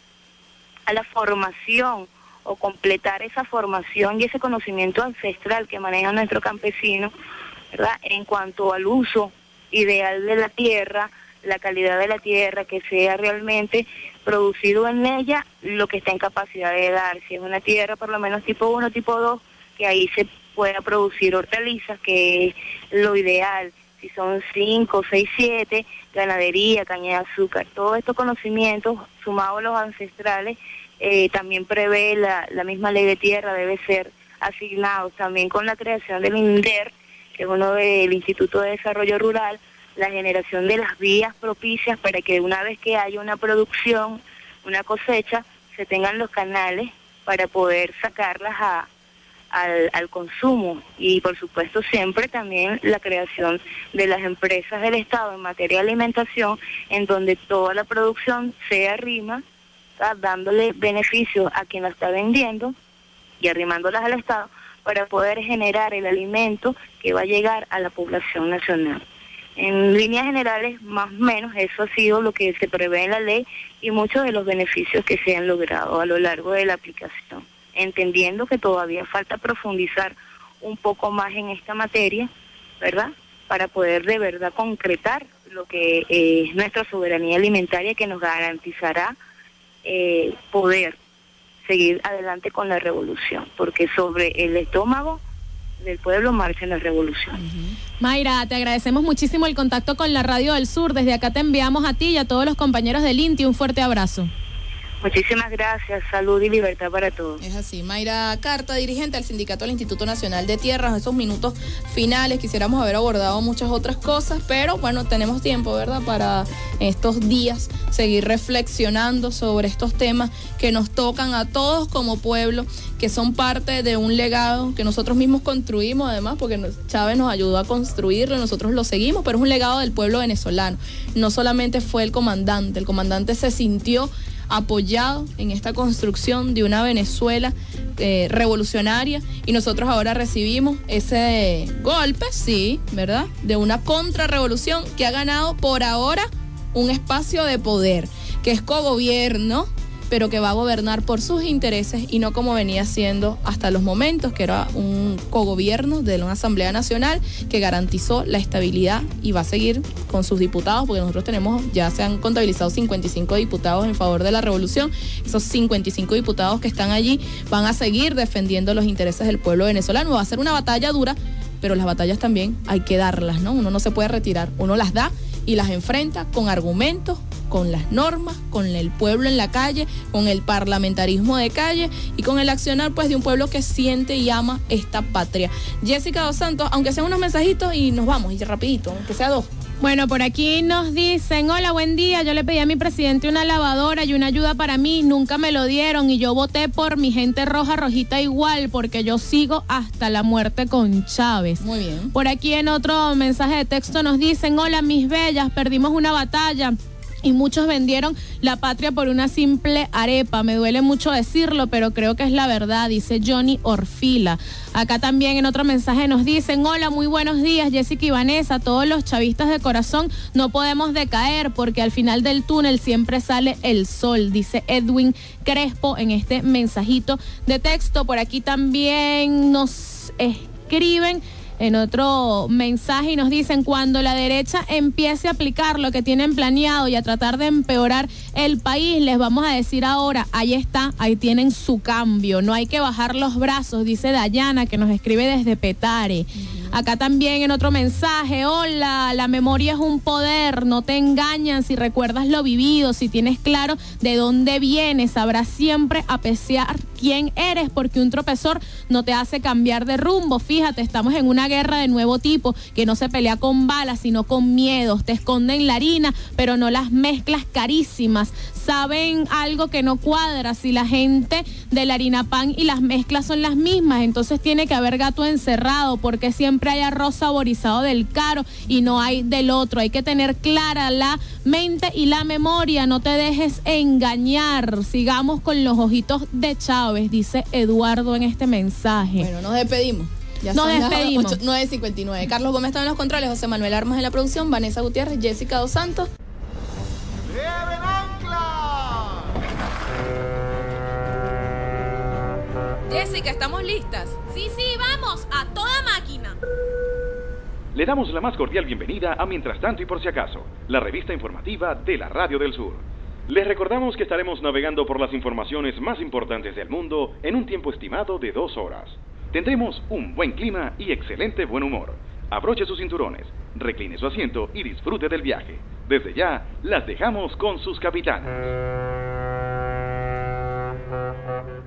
a la formación o completar esa formación y ese conocimiento ancestral que maneja nuestro campesino, ¿verdad? En cuanto al uso ideal de la tierra, la calidad de la tierra, que sea realmente producido en ella lo que está en capacidad de dar. Si es una tierra por lo menos tipo uno, tipo dos, que ahí se pueda producir hortalizas, que es lo ideal. Si son cinco, seis, siete, ganadería, caña de azúcar. Todos estos conocimientos, sumados a los ancestrales, eh, también prevé la, la misma ley de tierra, debe ser asignados también con la creación del INDER, que es uno del Instituto de Desarrollo Rural, la generación de las vías propicias para que una vez que haya una producción, una cosecha, se tengan los canales para poder sacarlas a Al, al consumo. Y por supuesto siempre también la creación de las empresas del Estado en materia de alimentación, en donde toda la producción sea arrima, ¿tá? Dándole beneficios a quien la está vendiendo y arrimándolas al Estado para poder generar el alimento que va a llegar a la población nacional. En líneas generales, más o menos, eso ha sido lo que se prevé en la ley y muchos de los beneficios que se han logrado a lo largo de la aplicación, entendiendo que todavía falta profundizar un poco más en esta materia, ¿verdad?, para poder de verdad concretar lo que eh, es nuestra soberanía alimentaria, que nos garantizará eh, poder seguir adelante con la revolución, porque sobre el estómago del pueblo marcha la revolución. Uh-huh. Mayra, te agradecemos muchísimo el contacto con la Radio del Sur. Desde acá te enviamos a ti y a todos los compañeros del INTI un fuerte abrazo. Muchísimas gracias, salud y libertad para todos. Es así. Mayra Carta, dirigente del Sindicato del Instituto Nacional de Tierras. Esos minutos finales quisiéramos haber abordado muchas otras cosas, pero bueno, tenemos tiempo, ¿verdad?, para estos días seguir reflexionando sobre estos temas que nos tocan a todos como pueblo, que son parte de un legado que nosotros mismos construimos, además, porque Chávez nos ayudó a construirlo, nosotros lo seguimos, pero es un legado del pueblo venezolano. No solamente fue el comandante, el comandante se sintió apoyado en esta construcción de una Venezuela eh, revolucionaria, y nosotros ahora recibimos ese golpe, sí, ¿verdad?, de una contrarrevolución que ha ganado por ahora un espacio de poder, que es cogobierno, pero que va a gobernar por sus intereses y no como venía siendo hasta los momentos, que era un cogobierno de una Asamblea Nacional que garantizó la estabilidad y va a seguir con sus diputados, porque nosotros tenemos, ya se han contabilizado cincuenta y cinco diputados en favor de la revolución. Esos cincuenta y cinco diputados que están allí van a seguir defendiendo los intereses del pueblo venezolano. Va a ser una batalla dura, pero las batallas también hay que darlas, ¿no? Uno no se puede retirar, uno las da y las enfrenta con argumentos, con las normas, con el pueblo en la calle, con el parlamentarismo de calle y con el accionar, pues, de un pueblo que siente y ama esta patria. Jessica Dos Santos, aunque sean unos mensajitos y nos vamos, y rapidito, aunque sea dos. Bueno, por aquí nos dicen: hola, buen día, yo le pedí a mi presidente una lavadora y una ayuda para mí, nunca me lo dieron y yo voté por mi gente roja, rojita igual, porque yo sigo hasta la muerte con Chávez. Muy bien. Por aquí en otro mensaje de texto nos dicen: hola, mis bellas, perdimos una batalla y muchos vendieron la patria por una simple arepa. Me duele mucho decirlo, pero creo que es la verdad, dice Johnny Orfila. Acá también en otro mensaje nos dicen: hola, muy buenos días, Jessica y Vanessa, todos los chavistas de corazón no podemos decaer porque al final del túnel siempre sale el sol, dice Edwin Crespo en este mensajito de texto. Por aquí también nos escriben en otro mensaje y nos dicen, cuando la derecha empiece a aplicar lo que tienen planeado y a tratar de empeorar el país, les vamos a decir ahora, ahí está, ahí tienen su cambio, no hay que bajar los brazos, dice Dayana, que nos escribe desde Petare. Uh-huh. Acá también en otro mensaje, hola, la memoria es un poder, no te engañan si recuerdas lo vivido, si tienes claro de dónde vienes, sabrás siempre apreciar quién eres, porque un tropezón no te hace cambiar de rumbo. Fíjate, estamos en una guerra de nuevo tipo, que no se pelea con balas, sino con miedos. Te esconden la harina, pero no las mezclas carísimas. Saben algo que no cuadra, si la gente de la harina pan y las mezclas son las mismas, entonces tiene que haber gato encerrado, porque siempre hay arroz saborizado del caro y no hay del otro. Hay que tener clara la mente y la memoria, no te dejes engañar. Sigamos con los ojitos de Chávez, dice Eduardo en este mensaje. Bueno, nos despedimos. Ya nos despedimos. nueve cincuenta y nueve. Carlos Gómez está en los controles, José Manuel Armas en la producción, Vanessa Gutiérrez, Jessica Dos Santos. Jessica, ¿estamos listas? Sí, sí, vamos, a toda máquina. Le damos la más cordial bienvenida a Mientras Tanto y Por Si Acaso, la revista informativa de la Radio del Sur. Les recordamos que estaremos navegando por las informaciones más importantes del mundo en un tiempo estimado de dos horas. Tendremos un buen clima y excelente buen humor. Abroche sus cinturones, recline su asiento y disfrute del viaje. Desde ya, las dejamos con sus capitanes.